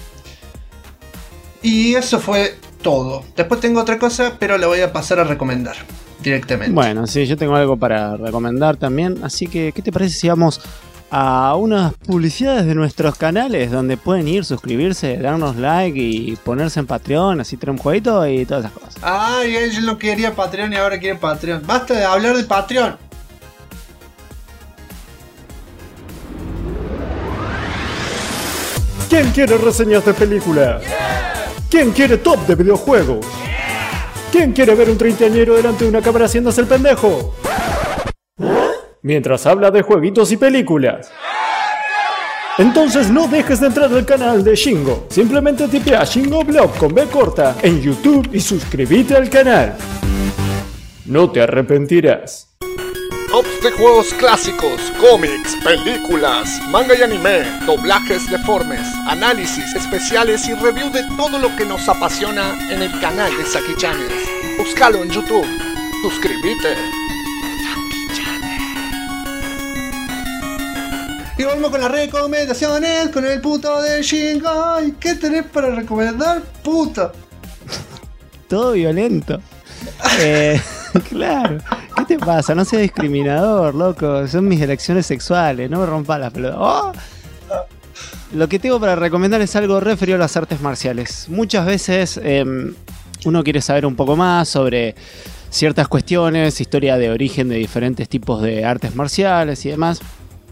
Y eso fue todo. Después tengo otra cosa, pero la voy a pasar a recomendar directamente. Bueno, sí, yo tengo algo para recomendar también. Así que, ¿qué te parece si vamos a unas publicidades de nuestros canales donde pueden ir, suscribirse, darnos like y ponerse en Patreon, así traer un jueguito y todas esas cosas? Ay, él no quería Patreon y ahora quiere Patreon. Basta de hablar de Patreon. ¿Quién quiere reseñas de películas? ¿Quién quiere top de videojuegos? ¿Quién quiere ver un treintañero delante de una cámara haciéndose el pendejo? Mientras habla de jueguitos y películas. Entonces no dejes de entrar al canal de Shingo. Simplemente tipea Shingo Blog con B corta en YouTube y suscríbete al canal. No te arrepentirás. Tops de juegos clásicos, cómics, películas, manga y anime, doblajes deformes, análisis especiales y review de todo lo que nos apasiona en el canal de Saki Channels. Búscalo en YouTube. Suscríbete. Y volvemos con las recomendaciones con el puto de Shingo. ¿Y qué tenés para recomendar, puto? Todo violento. Claro. ¿Qué te pasa? No seas discriminador, loco. Son mis elecciones sexuales. No me rompas la pelota. ¡Oh! Lo que tengo para recomendar es algo referido a las artes marciales. Muchas veces uno quiere saber un poco más sobre ciertas cuestiones, historia de origen de diferentes tipos de artes marciales y demás.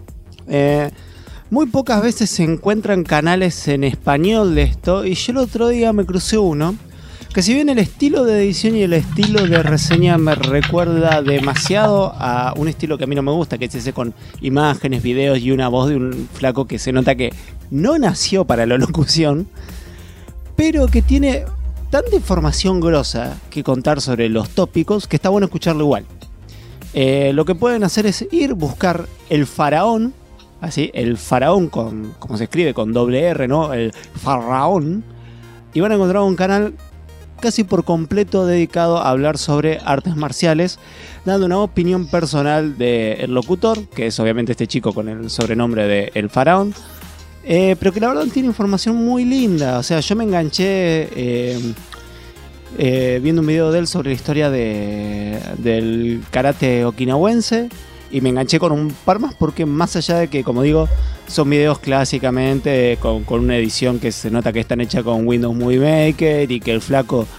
Muy pocas veces se encuentran canales en español de esto. Y yo el otro día me crucé uno que, si bien el estilo de edición y el estilo de reseña me recuerda demasiado a un estilo que a mí no me gusta, que es ese con imágenes, videos y una voz de un flaco que se nota que no nació para la locución, pero que tiene tanta información grosa que contar sobre los tópicos que está bueno escucharlo igual. Lo que pueden hacer es ir buscar El Faraón, así, El Faraón como se escribe con doble R, ¿no? El Faraón, y van a encontrar un canal casi por completo dedicado a hablar sobre artes marciales, dando una opinión personal del locutor, que es obviamente este chico con el sobrenombre de El Faraón, pero que la verdad tiene información muy linda. O sea, yo me enganché viendo un video de él sobre la historia del karate okinawense, y me enganché con un par más porque, más allá de que, como digo, son videos clásicamente con una edición que se nota que están hechas con Windows Movie Maker y que el flaco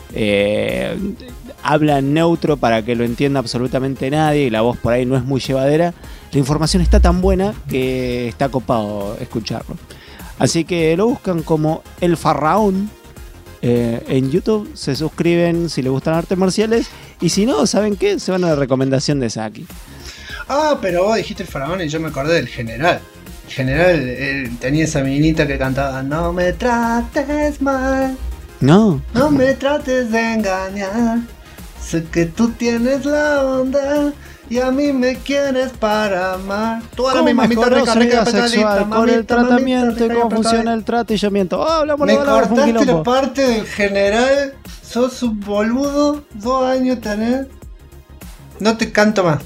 habla neutro para que lo entienda absolutamente nadie y la voz por ahí no es muy llevadera, la información está tan buena que está copado escucharlo. Así que lo buscan como El Faraón en YouTube, se suscriben si les gustan artes marciales, y si no, ¿saben qué? Se van a la recomendación de Saki. Ah, pero vos dijiste El Faraón y yo me acordé del General. El General tenía esa minita que cantaba: no me trates mal, No me trates de engañar, sé que tú tienes la onda y a mí me quieres para amar. Tú ahora mi mamita mejoró su vida petadita, sexual con mamita, el tratamiento mamita, y cómo petadita. funciona el trato y yo miento. Hablamos Me de palabras, fue un cortaste la quilombo. parte del General, sos un boludo, 2 años tenés. No te canto más.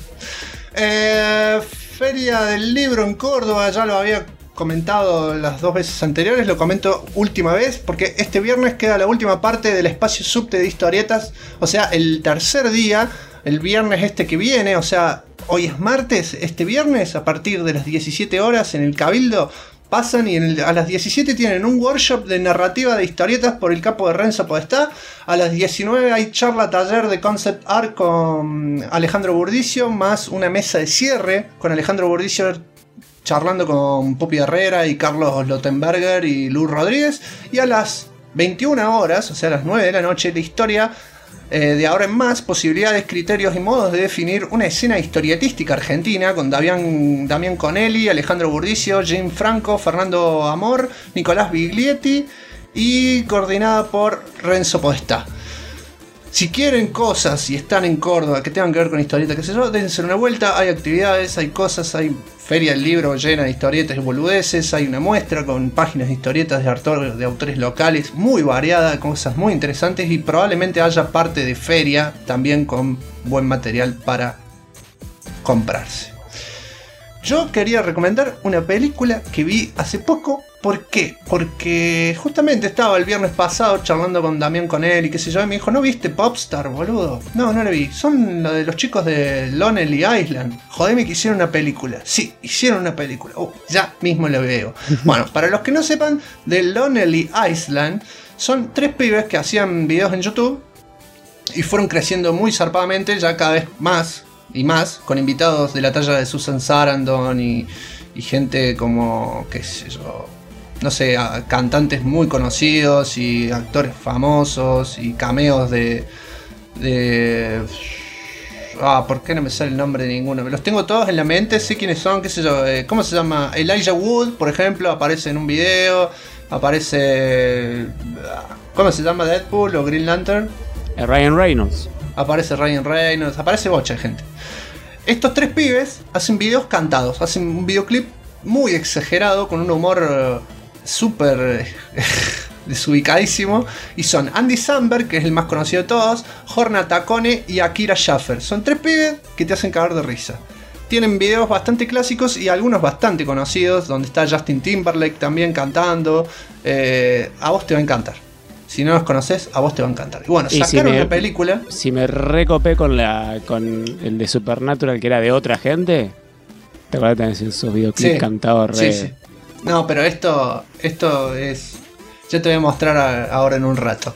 Feria del Libro en Córdoba, ya lo había comentado las 2 veces anteriores, lo comento última vez porque este viernes queda la última parte del espacio subte de historietas, o sea, el tercer día, el viernes este que viene, o sea, hoy es martes, este viernes a partir de las 17 horas en el Cabildo pasan y a las 17 tienen un workshop de narrativa de historietas por el capo de Renzo Podestá. A las 19 hay charla taller de concept art con Alejandro Burdicio, más una mesa de cierre con Alejandro Burdicio charlando con Pupi Herrera y Carlos Lotenberger y Luz Rodríguez. Y a las 21 horas, o sea a las 9 de la noche, la historia de ahora en más, posibilidades, criterios y modos de definir una escena historietística argentina con Damián Conelli, Alejandro Burdicio, Jim Franco, Fernando Amor, Nicolás Biglietti y coordinada por Renzo Podestá. Si quieren cosas y están en Córdoba que tengan que ver con historietas, qué sé yo, dense una vuelta, hay actividades, hay cosas, hay feria del libro llena de historietas y boludeces, hay una muestra con páginas de historietas de autores locales muy variada, cosas muy interesantes, y probablemente haya parte de feria también con buen material para comprarse. Yo quería recomendar una película que vi hace poco. ¿Por qué? Porque justamente estaba el viernes pasado charlando con Damián Conelli y qué sé yo, y me dijo: ¿no viste Popstar, boludo? No, no la vi. Son lo de los chicos de Lonely Island. Jodeme que hicieron una película. Sí, hicieron una película. Ya mismo la veo. Bueno, para los que no sepan, de Lonely Island son 3 pibes que hacían videos en YouTube y fueron creciendo muy zarpadamente, ya cada vez más y más, con invitados de la talla de Susan Sarandon y gente como, qué sé yo, no sé, cantantes muy conocidos y actores famosos y cameos de ¿por qué no me sale el nombre de ninguno? Los tengo todos en la mente, sé quiénes son, qué sé yo, ¿cómo se llama? Elijah Wood, por ejemplo, aparece en un video, aparece, ¿cómo se llama? Deadpool o Green Lantern. Ryan Reynolds. Aparece Ryan Reynolds, aparece bocha de gente. Estos 3 pibes hacen videos cantados, hacen un videoclip muy exagerado, con un humor súper desubicadísimo, y son Andy Samberg, que es el más conocido de todos, Jorna Tacone y Akira Schaffer. Son 3 pibes que te hacen cagar de risa. Tienen videos bastante clásicos y algunos bastante conocidos, donde está Justin Timberlake también cantando. A vos te va a encantar. Si no los conoces, a vos te va a encantar. Y bueno, Y sacaron si una película. Si me recopé con el de Supernatural, que era de otra gente, ¿te acuerdas de tener esos videoclips cantados re? Sí. No, pero esto es... Ya te voy a mostrar ahora en un rato.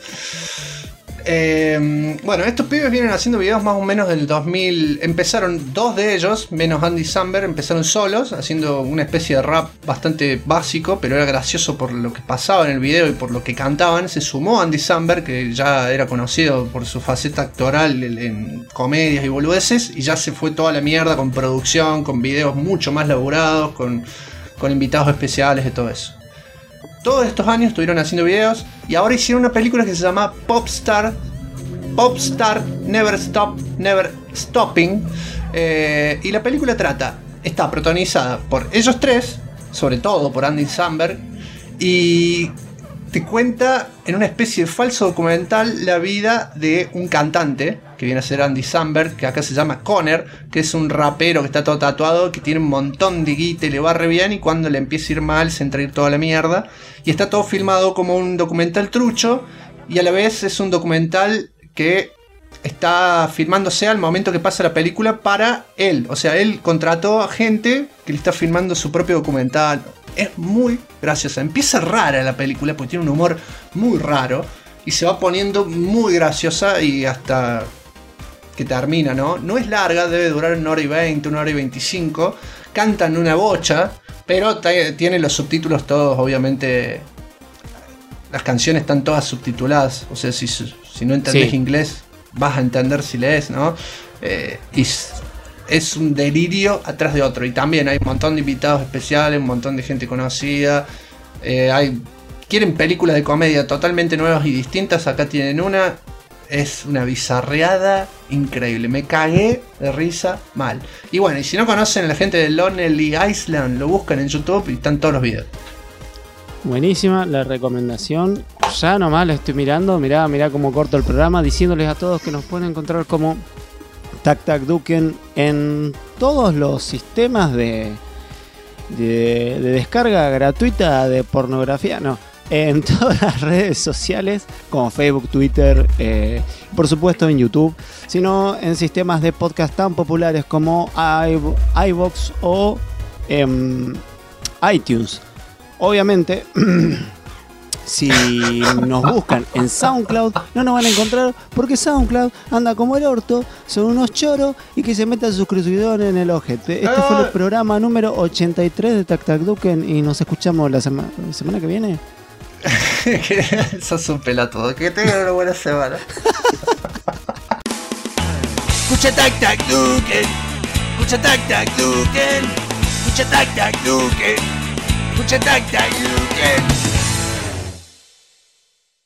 Bueno, estos pibes vienen haciendo videos más o menos del 2000. Empezaron 2 de ellos, menos Andy Samberg, empezaron solos, haciendo una especie de rap bastante básico, pero era gracioso por lo que pasaba en el video y por lo que cantaban. Se sumó Andy Samberg, que ya era conocido por su faceta actoral en comedias y boludeces, y ya se fue toda la mierda con producción, con videos mucho más laburados, con invitados especiales y todo eso. todos estos años estuvieron haciendo videos y ahora hicieron una película que se llama Popstar Never Stopping. Y la película está protagonizada por ellos tres, sobre todo por Andy Samberg, y te cuenta en una especie de falso documental la vida de un cantante que viene a ser Andy Samberg, que acá se llama Conner, que es un rapero que está todo tatuado, que tiene un montón de guita y le va re bien, y cuando le empieza a ir mal se entra a ir toda la mierda, y está todo filmado como un documental trucho, y a la vez es un documental que está filmándose al momento que pasa la película para él. O sea, él contrató a gente que le está filmando su propio documental. Es muy graciosa. Empieza rara la película porque tiene un humor muy raro y se va poniendo muy graciosa y hasta que termina, ¿no? No es larga, debe durar 1 hora y 20, 1 hora y 25. Cantan una bocha, pero tiene los subtítulos todos, obviamente. Las canciones están todas subtituladas. O sea, si no entendés inglés, vas a entender si lees, ¿no? Y es un delirio atrás de otro. Y también hay un montón de invitados especiales, un montón de gente conocida. Quieren películas de comedia totalmente nuevas y distintas. Acá tienen una. Es una bizarreada increíble. Me cagué de risa mal. Y bueno, y si no conocen a la gente de Lonely Island, lo buscan en YouTube y están todos los videos. Buenísima la recomendación. Ya nomás la estoy mirando. Mirá cómo corto el programa. Diciéndoles a todos que nos pueden encontrar como Tac Tac Duken en todos los sistemas de descarga gratuita de pornografía. No, en todas las redes sociales como Facebook, Twitter, por supuesto en YouTube, sino en sistemas de podcast tan populares como iVoox o iTunes. Obviamente, si nos buscan en SoundCloud, no nos van a encontrar porque SoundCloud anda como el orto, son unos choros y que se metan suscriptores en el ojete. Este fue el programa número 83 de Tac Tac Duken y nos escuchamos la semana que viene. Sos un pelotudo, que tengan una buena semana. Escucha Tac Tac Duken, escucha Tac Tac Duken, escucha Tac Tac Duken, escucha Tac Tac Duken.